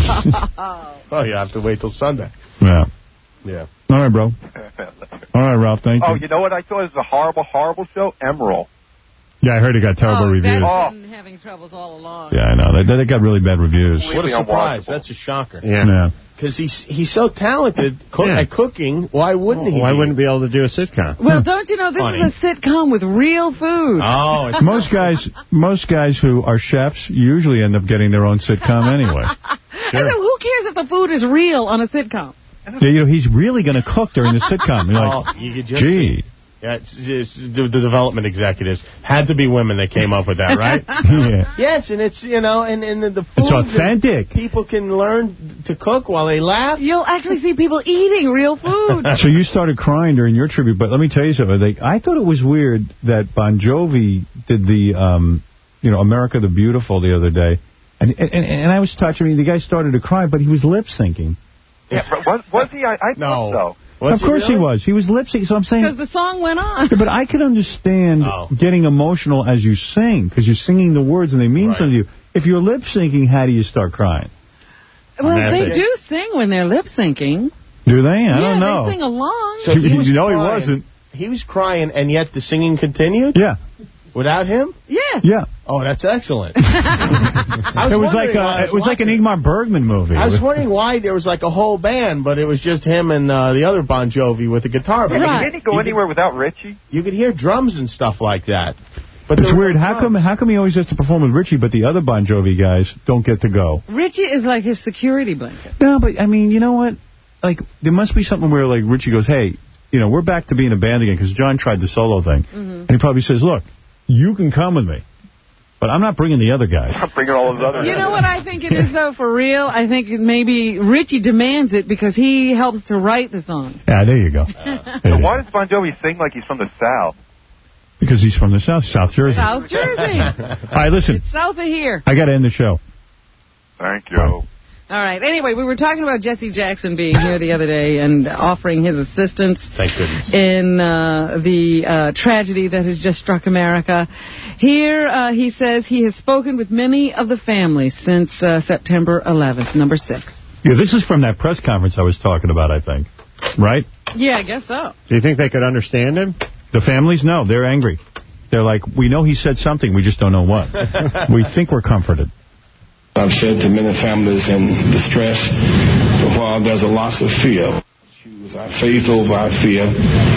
B: Oh, you have to wait till Sunday.
A: Yeah.
B: Yeah.
A: All right, bro. All right, Ralph, thank
K: Oh,
A: you.
K: you know what I thought was a horrible, horrible show? Emerald.
A: Yeah, I heard it got terrible
D: oh,
A: reviews.
D: That's been having troubles all along.
A: Yeah, I know. They, they got really bad reviews.
B: What a
K: Completely
B: surprise.
K: unwatchable.
B: That's a shocker.
C: Yeah.
A: Yeah.
B: Because he's he's so talented cook,
C: Yeah.
B: at cooking. Why wouldn't he?
C: Why
B: be?
C: wouldn't be able to do a sitcom?
D: Well, don't you know, this
B: Funny.
D: is a sitcom with real food.
B: Oh, it's
A: Most guys, most guys who are chefs usually end up getting their own sitcom anyway.
D: I said, who cares if the food is real on a sitcom?
A: Yeah, you know, he's really going to cook during the sitcom. You're like,
B: oh, you could just
A: gee.
B: Yeah, it's, it's, the, the development executives had to be women that came up with that, right?
A: Yeah.
B: Yes, and it's, you know, and, and the, the food.
A: It's authentic.
B: People can learn to cook while they laugh.
D: You'll actually see people eating real food.
A: So you started crying during your tribute, but let me tell you something. Like, I thought it was weird that Bon Jovi did the, um, you know, America the Beautiful the other day. And, and, and I was touched. I mean, the guy started to cry, but he was lip-syncing.
K: Yeah, but was, was he? I, I
B: No.
K: thought so.
B: Was
A: of course
B: he, really?
A: he was. He was lip-syncing, so I'm saying...
D: Because the song went on.
A: Yeah, but I could understand
B: Oh.
A: getting emotional as you sing, because you're singing the words and they mean
B: Right.
A: something to you. If you're lip-syncing, how do you start crying?
D: Well,
C: Method.
D: they do sing when they're lip syncing.
A: Do they? I
D: yeah,
A: don't know.
D: they sing along.
B: So he was
A: you know he
B: crying.
A: wasn't.
B: He was crying, and yet the singing continued?
A: Yeah.
B: Without him?
D: Yeah.
A: Yeah.
B: Oh, that's excellent.
A: It was like
B: wondering why I
A: a, it was like an
B: watching.
A: Ingmar Bergman movie.
B: I was wondering why there was like a whole band, but it was just him and uh, the other Bon Jovi with the guitar. But
D: Right.
K: Didn't he go anywhere without Richie?
B: you could hear drums and stuff like that. But
A: It's
B: there were
A: weird.
B: no
A: How come
B: drums.
A: how come he always has to perform with Richie, but the other Bon Jovi guys don't get to go?
D: Richie is like his security blanket.
A: No, but I mean, you know what? Like, there must be something where like Richie goes, "Hey, you know, we're back to being a band again," because John tried the solo thing,
D: Mm-hmm.
A: and he probably says, "Look, you can come with me, but I'm not bringing the other guys."
K: I'm bringing all those other.
D: You know what I think it is, though, for real? I think maybe Richie demands it because he helps to write the song.
A: Yeah, there you go. There you
K: Why
A: go.
K: does Bon Jovi sing like he's from the South?
A: Because he's from the South, South Jersey.
D: South Jersey.
A: All right, listen,
D: It's south of here.
A: I got to end the show.
K: Thank you.
D: All right. Anyway, we were talking about Jesse Jackson being here the other day and offering his assistance
B: Thank goodness.
D: in uh, the uh, tragedy that has just struck America. Here uh, he says he has spoken with many of the families since uh, September eleventh, number six.
A: Yeah, this is from that press conference I was talking about, I think. Right?
D: Yeah, I guess so.
C: Do you think they could understand him?
A: The families? No, they're angry. They're like, we know he said something, we just don't know what. We think we're comforted.
H: I've said to many families in distress, while there's a loss of fear, choose our faith over our fear,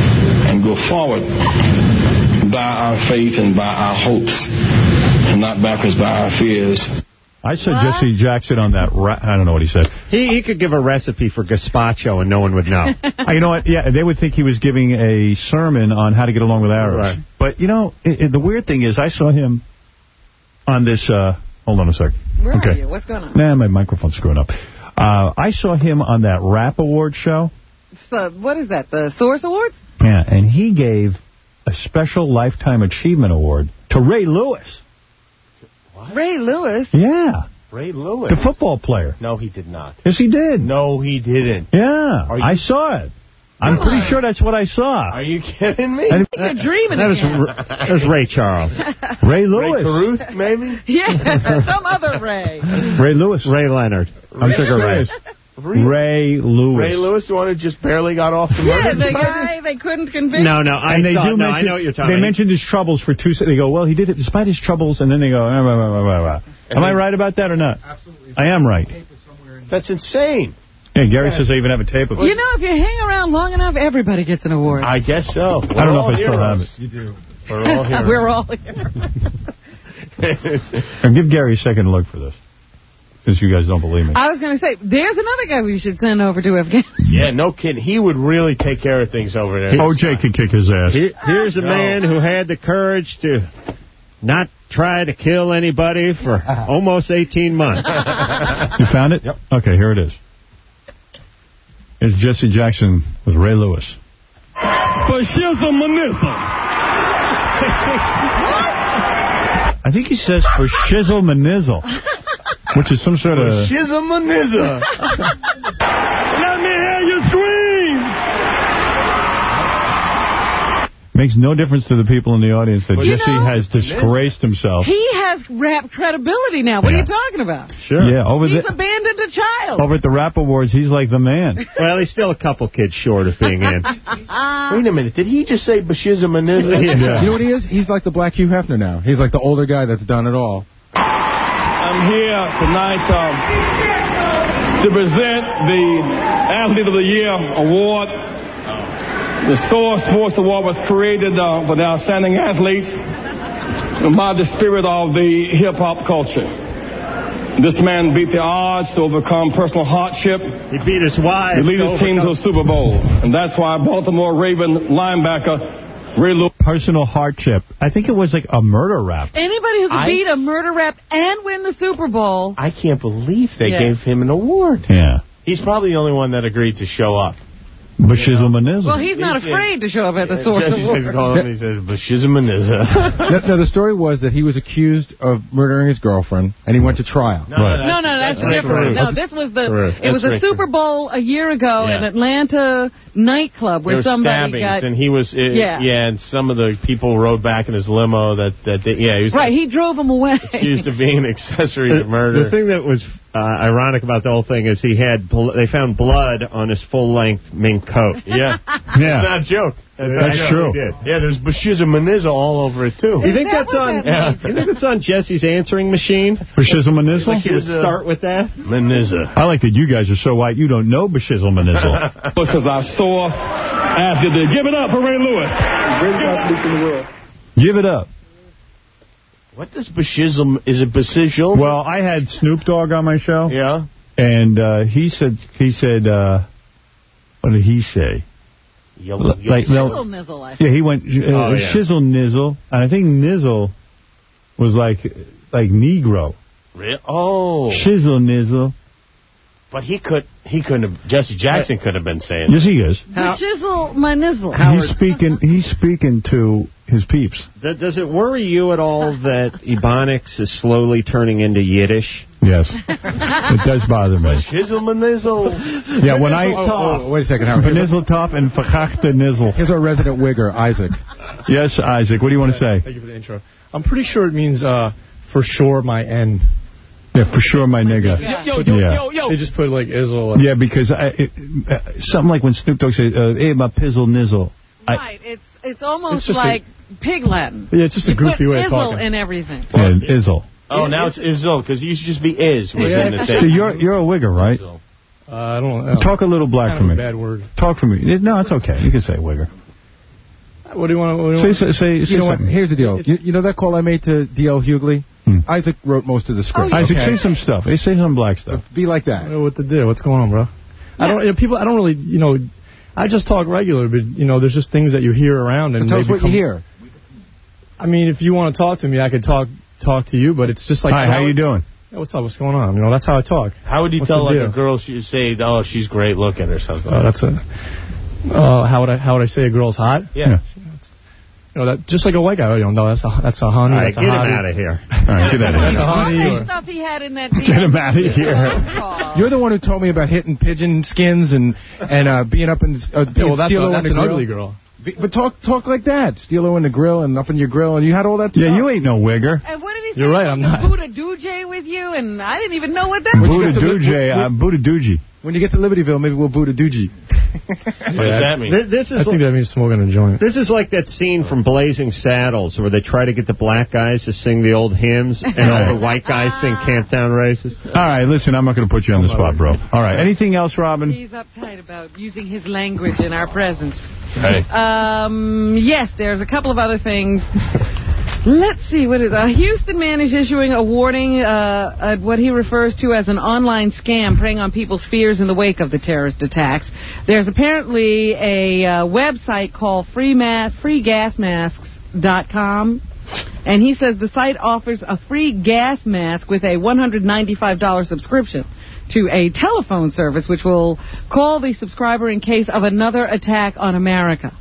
H: and go forward by our faith and by our hopes, and not backwards by our fears.
A: I saw what? Jesse Jackson on that. Ra I don't know what he said.
C: He he could give a recipe for gazpacho and no one would know.
A: uh, you know what? Yeah, they would think he was giving a sermon on how to get along with Arabs. Right. But, you know, it, it, the weird thing is I saw him on this... Uh, hold on a sec.
D: Where
A: okay.
D: are you? What's going on?
A: Nah, my microphone's screwing up. Uh, I saw him on that rap award show.
D: It's the, what is that, the Source Awards?
A: Yeah, and he gave a special Lifetime Achievement Award to Ray Lewis.
D: What? Ray Lewis?
A: Yeah.
B: Ray Lewis?
A: The football player.
B: No, he did not.
A: Yes, he did.
B: No, he didn't.
A: Yeah, I saw it. I'm
B: Come
A: pretty
B: on.
A: sure that's what I saw.
B: Are you kidding me?
A: And,
D: You're dreaming
C: that was,
D: again.
C: that was Ray Charles.
A: Ray Lewis.
B: Ray Caruth, maybe?
D: Yeah, some other Ray.
A: Ray Lewis.
C: Ray Leonard. I'm Sugar Ray.
A: Ray. Ray Lewis.
B: Ray Lewis, the one who just barely got off the
D: Yeah,
B: murder
D: the guy they couldn't convict.
C: No, no, I
A: and they
C: saw,
A: do
C: no,
A: mention,
C: I know what you're talking
A: They
C: about.
A: mentioned his troubles for two seconds. They go, well, he did it despite his troubles, and then they go, ah, blah, blah, blah, blah. Am I right about that or not?
V: Absolutely.
A: I am right.
B: That's insane.
A: Yeah, Gary yeah. says they even have a tape of it.
D: You know, if you hang around long enough, everybody gets an award.
B: I guess so. We're
A: I don't know if I
B: heroes.
A: still have it.
V: You do.
B: We're all heroes.
D: We're all here.
A: And give Gary a second to look for this, since you guys don't believe me.
D: I was going to say, there's another guy we should send over to Afghanistan.
B: Yeah, no kidding. He would really take care of things over there.
A: O J could kick his ass.
C: Here, here's a
B: no.
C: man who had the courage to not try to kill anybody for almost eighteen months.
A: You found it?
B: Yep.
A: Okay, here it is. Here's Jesse Jackson with Ray Lewis.
N: Fascism-manism.
A: I think he says for shizzle manizzle, which is some sort of...
B: Shizzle-manizzle.
N: Let me hear you scream.
A: Makes no difference to the people in the audience that
D: You
A: Jesse
D: know,
A: has disgraced himself.
D: He has rap credibility now. What
A: Yeah.
D: are you talking about?
A: Sure. Yeah, over
D: He's
A: the,
D: abandoned a child.
A: over at the Rap Awards, he's like the man.
C: Well, he's still a couple kids short of being in.
B: Wait a minute. Did he just say Bashizzle-manizzle?
V: Yeah. You know what he is? He's like the Black Hugh Hefner now. He's like the older guy that's done it all.
N: I'm here tonight um, to present the Athlete of the Year award. The Source Sports Award was created uh, for the outstanding athletes by the spirit of the hip-hop culture. This man beat the odds to overcome personal hardship.
C: He beat his wife.
N: To lead his team to a Super Bowl. And that's why Baltimore Raven linebacker Ray Lewis.
A: Personal hardship. I think it was like a murder rap.
D: Anybody who could
B: I-
D: beat a murder rap and win the Super Bowl.
B: I can't believe they
D: Yeah.
B: gave him an award.
A: Yeah.
B: He's probably the only one that agreed to show up.
A: Bashizzle-manizzle.
D: Well, he's not
B: He's-
D: afraid to show up at the Source
B: Jesse's
D: Awards.
B: calling him, he says, Bashizzle-manizzle.
V: No, no, the story was that he was accused of murdering his girlfriend, and he went to trial.
B: No,
A: Right.
D: No, no, that's,
B: that's
D: different.
B: Rick
D: No, this was the.
B: Rick.
D: It was
B: That's
D: a
B: Rick.
D: Super Bowl a year ago
B: Yeah.
D: at Atlanta nightclub where
B: There were
D: somebody
B: stabbings,
D: got.
B: and he was, uh,
D: Yeah.
B: yeah. and some of the people rode back in his limo that, that they, yeah, he was
D: Right, he drove him away.
B: accused of being an accessory to
C: The,
B: murder.
C: the thing that was uh, ironic about the whole thing is he had bl- they found blood on his full-length mink coat.
B: Yeah.
A: Yeah.
B: It's not a joke. That's,
A: That's
B: not a
A: true.
B: joke. He did. Yeah, there's Bashizzle-manizzle all over it, too.
C: You think
D: that
C: that's
D: what
C: on?
D: that
C: Yeah.
D: means?
C: You think it's on Jesse's answering machine?
A: Bashizzle-manizzle?
C: Like he would
B: His, uh,
C: start with that.
B: Manizza.
A: I like that you guys are so white you don't know Bashizzle-manizzle.
N: This is our Source athlete. Give it up for Ray Lewis. Greatest athletes in the world.
A: Give it up.
B: What does Bashizzle, is it Bashizzle?
A: Well, I had Snoop Dogg on my show.
B: Yeah.
A: And uh, he said, he said, uh, what did he say?
B: Yo,
A: L-
B: yo,
A: like, no,
D: Shizzle nizzle, I think.
A: yeah, he went uh,
B: Oh, yeah.
A: shizzle nizzle, and I think nizzle was like like Negro.
B: Re- Oh.
A: Shizzle nizzle.
B: But he could, he couldn't have, Jesse Jackson could have been saying
A: Yes, he is.
D: The shizzle my nizzle.
A: He's speaking. He's speaking to his peeps.
C: Th- Does it worry you at all that Ebonics is slowly turning into Yiddish?
A: Yes, it does bother me.
B: Shizzle-manizzle.
A: Yeah, when I
V: Oh, oh, wait a second, Howard.
A: Vanizzletop and Vergachte nizzle.
V: Here's our resident wigger, Isaac.
A: Yes, Isaac. What do you want to say?
L: Thank you for the intro. I'm pretty sure it means uh, for sure my end.
A: Yeah, for sure, my nigga.
L: Yo, yo,
A: yeah.
L: yo, yo. They just put like Izzle.
A: Yeah, because I, it, uh, something like when Snoop Dogg said, uh, "Hey, my pizzle nizzle." I,
D: Right, it's it's almost
L: It's just
D: like pig Latin.
L: Yeah, it's just a
D: You
L: goofy
D: put
L: way of
D: izzle
L: talking.
D: in everything.
A: yeah, Izzle.
B: Oh, now it's Izzle, because it used to just be Iz was
L: Yeah.
B: in the
A: So
B: thing.
A: you're you're a wigger, right?
L: Uh, I don't know.
A: Talk a little black
L: Kind
A: for
L: of
A: me.
L: a bad word.
A: Talk for me. No, it's okay. You can say wigger.
L: What do you want to
A: say? Say, say,
V: you
A: say
V: know
A: something.
V: what? Here's the deal. You, you know that call I made to D L Hughley? Hmm. Isaac wrote most of the script.
A: Oh, Isaac,
V: okay?
A: say some stuff. Hey, say some black stuff.
V: Be like that.
L: I don't know what to do. What's going on, bro? I don't. You know, people. I don't really. You know. I just talk regular, but you know, there's just things that you hear around.
V: So
L: and
V: tell us what
L: become,
V: you hear.
L: I mean, if you want to talk to me, I could talk talk to you, but it's just like.
A: Hi, how you doing?
L: Hey, what's up? What's going on? You know, that's how I talk.
B: How would you
L: What's
B: tell like
L: deal?
B: a girl? She say, "Oh, she's great looking" or something.
L: Oh, that's a. Uh, how would I how would I say a girl's hot?
B: Yeah.
L: You know, that just like a white guy. You know, no, that's a that's a honey.
C: All right,
L: that's
C: get
L: a
C: him
L: hottie.
C: out of here.
A: All right, get out of
L: That's a
A: here.
L: honey.
D: The
L: Or,
D: stuff he had in that
A: Get him out of here.
V: You're the one who told me about hitting pigeon skins and and uh, being up in uh, being
L: yeah, well, that's, a,
V: Steelo
L: that's
V: in
L: an
V: the grill.
L: ugly girl.
V: Be, but talk talk like that. Steelo in the grill and up in your grill, and you had all that stuff.
A: Yeah, you ain't no wigger.
D: And what did he say?
L: You're right, I'm not.
D: Buddha Doojay with you, and I didn't even know what that was.
A: Buddha Doojay. I'm Buddha Doogie.
V: When you get to Libertyville, maybe we'll boot a doogie.
B: What does that mean?
C: This, this is
L: I think
C: like,
L: that means smoking a joint.
C: This is like that scene from Blazing Saddles where they try to get the black guys to sing the old hymns and all the white guys sing Camptown Races.
A: All right, listen, I'm not going to put you on the spot, bro. All right, anything else, Robin?
D: He's uptight about using his language in our presence.
A: Hey.
D: Um, yes, there's a couple of other things. Let's see, what is a Houston man is issuing a warning uh, at what he refers to as an online scam preying on people's fears in the wake of the terrorist attacks. There's apparently a uh, website called free mas- free gas masks dot com, and he says the site offers a free gas mask with a one hundred ninety-five dollars subscription to a telephone service which will call the subscriber in case of another attack on America.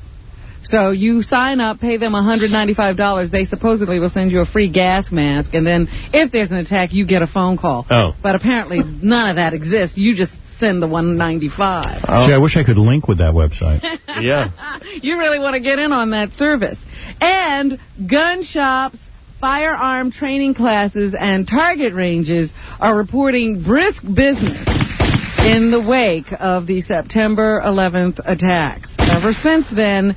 D: So you sign up, pay them one hundred ninety-five dollars. They supposedly will send you a free gas mask, and then if there's an attack, you get a phone call.
B: Oh.
D: But apparently none of that exists. You just send the one hundred ninety-five dollars.
A: Oh. Gee, I wish I could link with that website.
B: Yeah.
D: You really want to get in on that service. And gun shops, firearm training classes, and target ranges are reporting brisk business in the wake of the September eleventh attacks. Ever since then,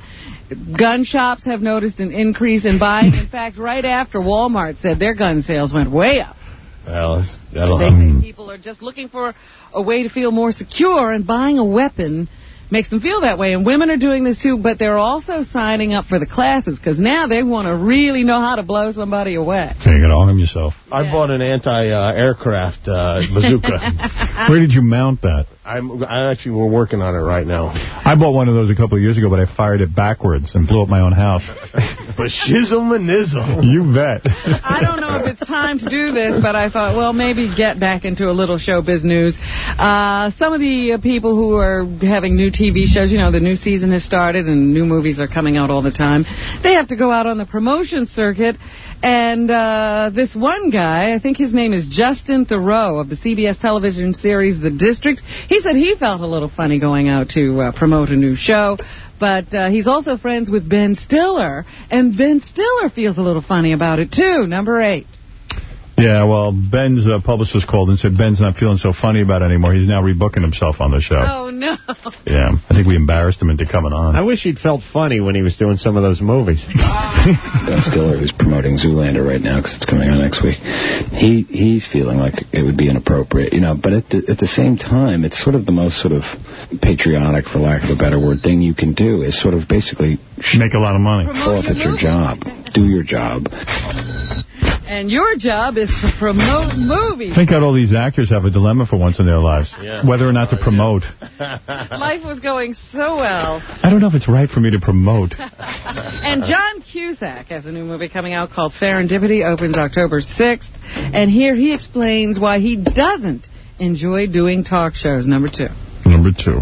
D: gun shops have noticed an increase in buying. In fact, right after Walmart said their gun sales went way up.
B: Well, it's- that'll
D: They
B: happen.
D: say people are just looking for a way to feel more secure, and buying a weapon makes them feel that way. And women are doing this too, but they're also signing up for the classes because now they want to really know how to blow somebody away.
A: So you got to arm yourself.
B: I bought an anti-aircraft uh, bazooka.
A: Where did you mount that?
B: I'm I actually we're working on it right now.
A: I bought one of those a couple of years ago, but I fired it backwards and blew up my own house.
B: But shizzle and nizzle.
A: You bet.
D: I don't know if it's time to do this, but I thought, well, maybe get back into a little showbiz news. Uh, some of the uh, people who are having new T V shows, you know, the new season has started and new movies are coming out all the time. They have to go out on the promotion circuit. And uh, this one guy, I think his name is Justin Theroux of the C B S television series The District. He said he felt a little funny going out to uh, promote a new show. But uh, he's also friends with Ben Stiller. And Ben Stiller feels a little funny about it, too. Number eight.
A: Yeah, well, Ben's uh, publicist called and said Ben's not feeling so funny about it anymore. He's now rebooking himself on the show.
D: Oh, no.
A: Yeah, I think we embarrassed him into coming on.
C: I wish he'd felt funny when he was doing some of those movies.
F: Ben Stiller, who's promoting Zoolander right now because it's coming out next week, he he's feeling like it would be inappropriate, you know. But at the at the same time, it's sort of the most sort of patriotic, for lack of a better word, thing you can do is sort of basically
A: make a lot of money.
F: Off at your job, do your job.
D: And your job is to promote movies.
A: Think out all these actors have a dilemma for once in their lives,
B: Yeah.
A: whether or not to promote.
D: Life was going so well.
A: I don't know if it's right for me to promote.
D: And John Cusack has a new movie coming out called Serendipity, opens October sixth. And here he explains why he doesn't enjoy doing talk shows. Number two.
A: Number two.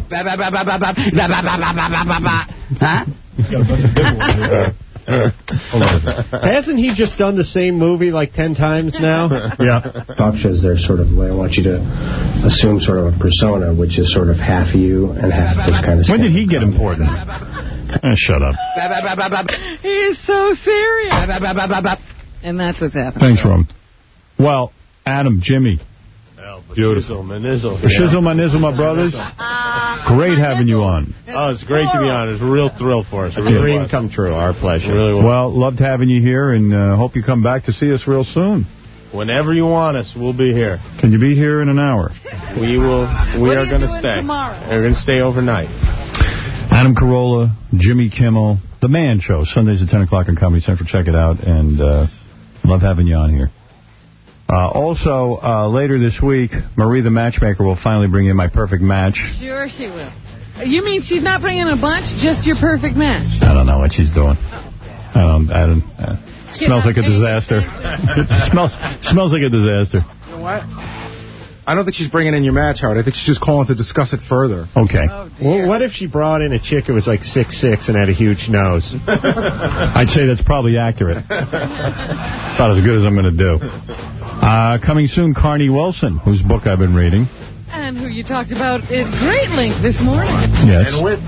C: Huh? Hasn't he just done the same movie like ten times now?
A: Yeah.
M: Talk shows, they're sort of, they want you to assume sort of a persona, which is sort of half you and half this kind of stuff.
A: When did he get important? Eh, shut up.
D: He is so serious. And that's what's happening.
A: Thanks, Ron. Well, Adam, Jimmy.
B: Beautiful. Manizzle.
A: Shizzle, my nizzle, my brothers. Great having you on.
B: Oh, it's great to be on. It's a real thrill for us. It really
C: Dream
B: was.
C: come true. Our pleasure.
B: It really was.
A: Well, loved having you here, and uh, hope you come back to see us real soon.
B: Whenever you want us, we'll be here.
A: Can you be here in an hour?
B: We will. We
D: What are
B: are
D: you
B: going to
D: doing
B: stay.
D: tomorrow?
B: We're going to stay overnight.
A: Adam Carolla, Jimmy Kimmel, The Man Show, Sundays at ten o'clock on Comedy Central. Check it out, and uh, love having you on here. Uh, also, uh, later this week, Marie the Matchmaker will finally bring in my perfect match.
D: Sure she will. You mean she's not bringing a bunch, just your perfect match?
A: I don't know what she's doing. I don't, I don't, uh, smells like a disaster. It smells, smells like a disaster.
V: You know what? I don't think she's bringing in your match, Howard. I think she's just calling to discuss it further.
A: Okay.
D: Oh,
C: well, what if she brought in a chick who was like six six and had a huge nose?
A: I'd say that's probably accurate. About as good as I'm going to do. Uh, coming soon, Carney Wilson, whose book I've been reading.
D: And who you talked about at great length this morning.
A: Yes. And with,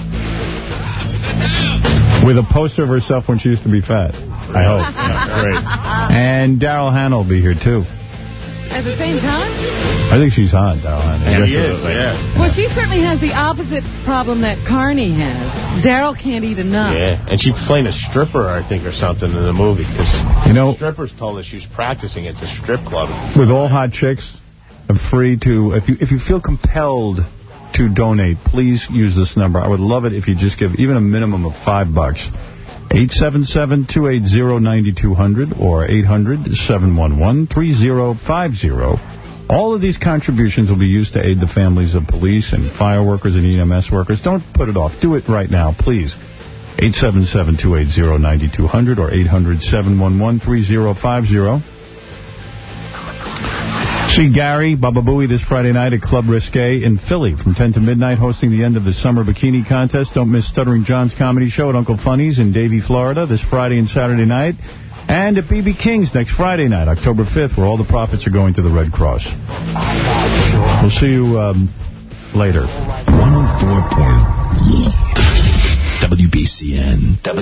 A: with a poster of herself when she used to be fat. I hope. Yeah, great. And Daryl Hannah will be here, too.
D: At the same time?
A: I think she's hot, Daryl Hannah.
B: Yeah, he is, yeah.
D: Well, she certainly has the opposite problem that Carney has. Daryl can't eat enough.
B: Yeah, and she's playing a stripper, I think, or something in the movie. Because
A: you know,
B: strippers told us she was practicing at the strip club.
A: With all hot chicks, I'm free to, if you if you feel compelled to donate, please use this number. I would love it if you just give even a minimum of five bucks. eight seven seven, two eight zero, nine two zero zero or eight hundred, seven one one, three zero five zero. All of these contributions will be used to aid the families of police and fire workers and E M S workers. Don't put it off. Do it right now, please. eight seven seven, two eight zero, nine two zero zero or eight hundred, seven one one, three zero five zero. See Gary Baba Booey this Friday night at Club Risque in Philly from ten to midnight, hosting the end of the summer bikini contest. Don't miss Stuttering John's comedy show at Uncle Funny's in Davie, Florida this Friday and Saturday night. And at B B King's next Friday night, October fifth, where all the profits are going to the Red Cross. We'll see you um, later.
U: one oh four point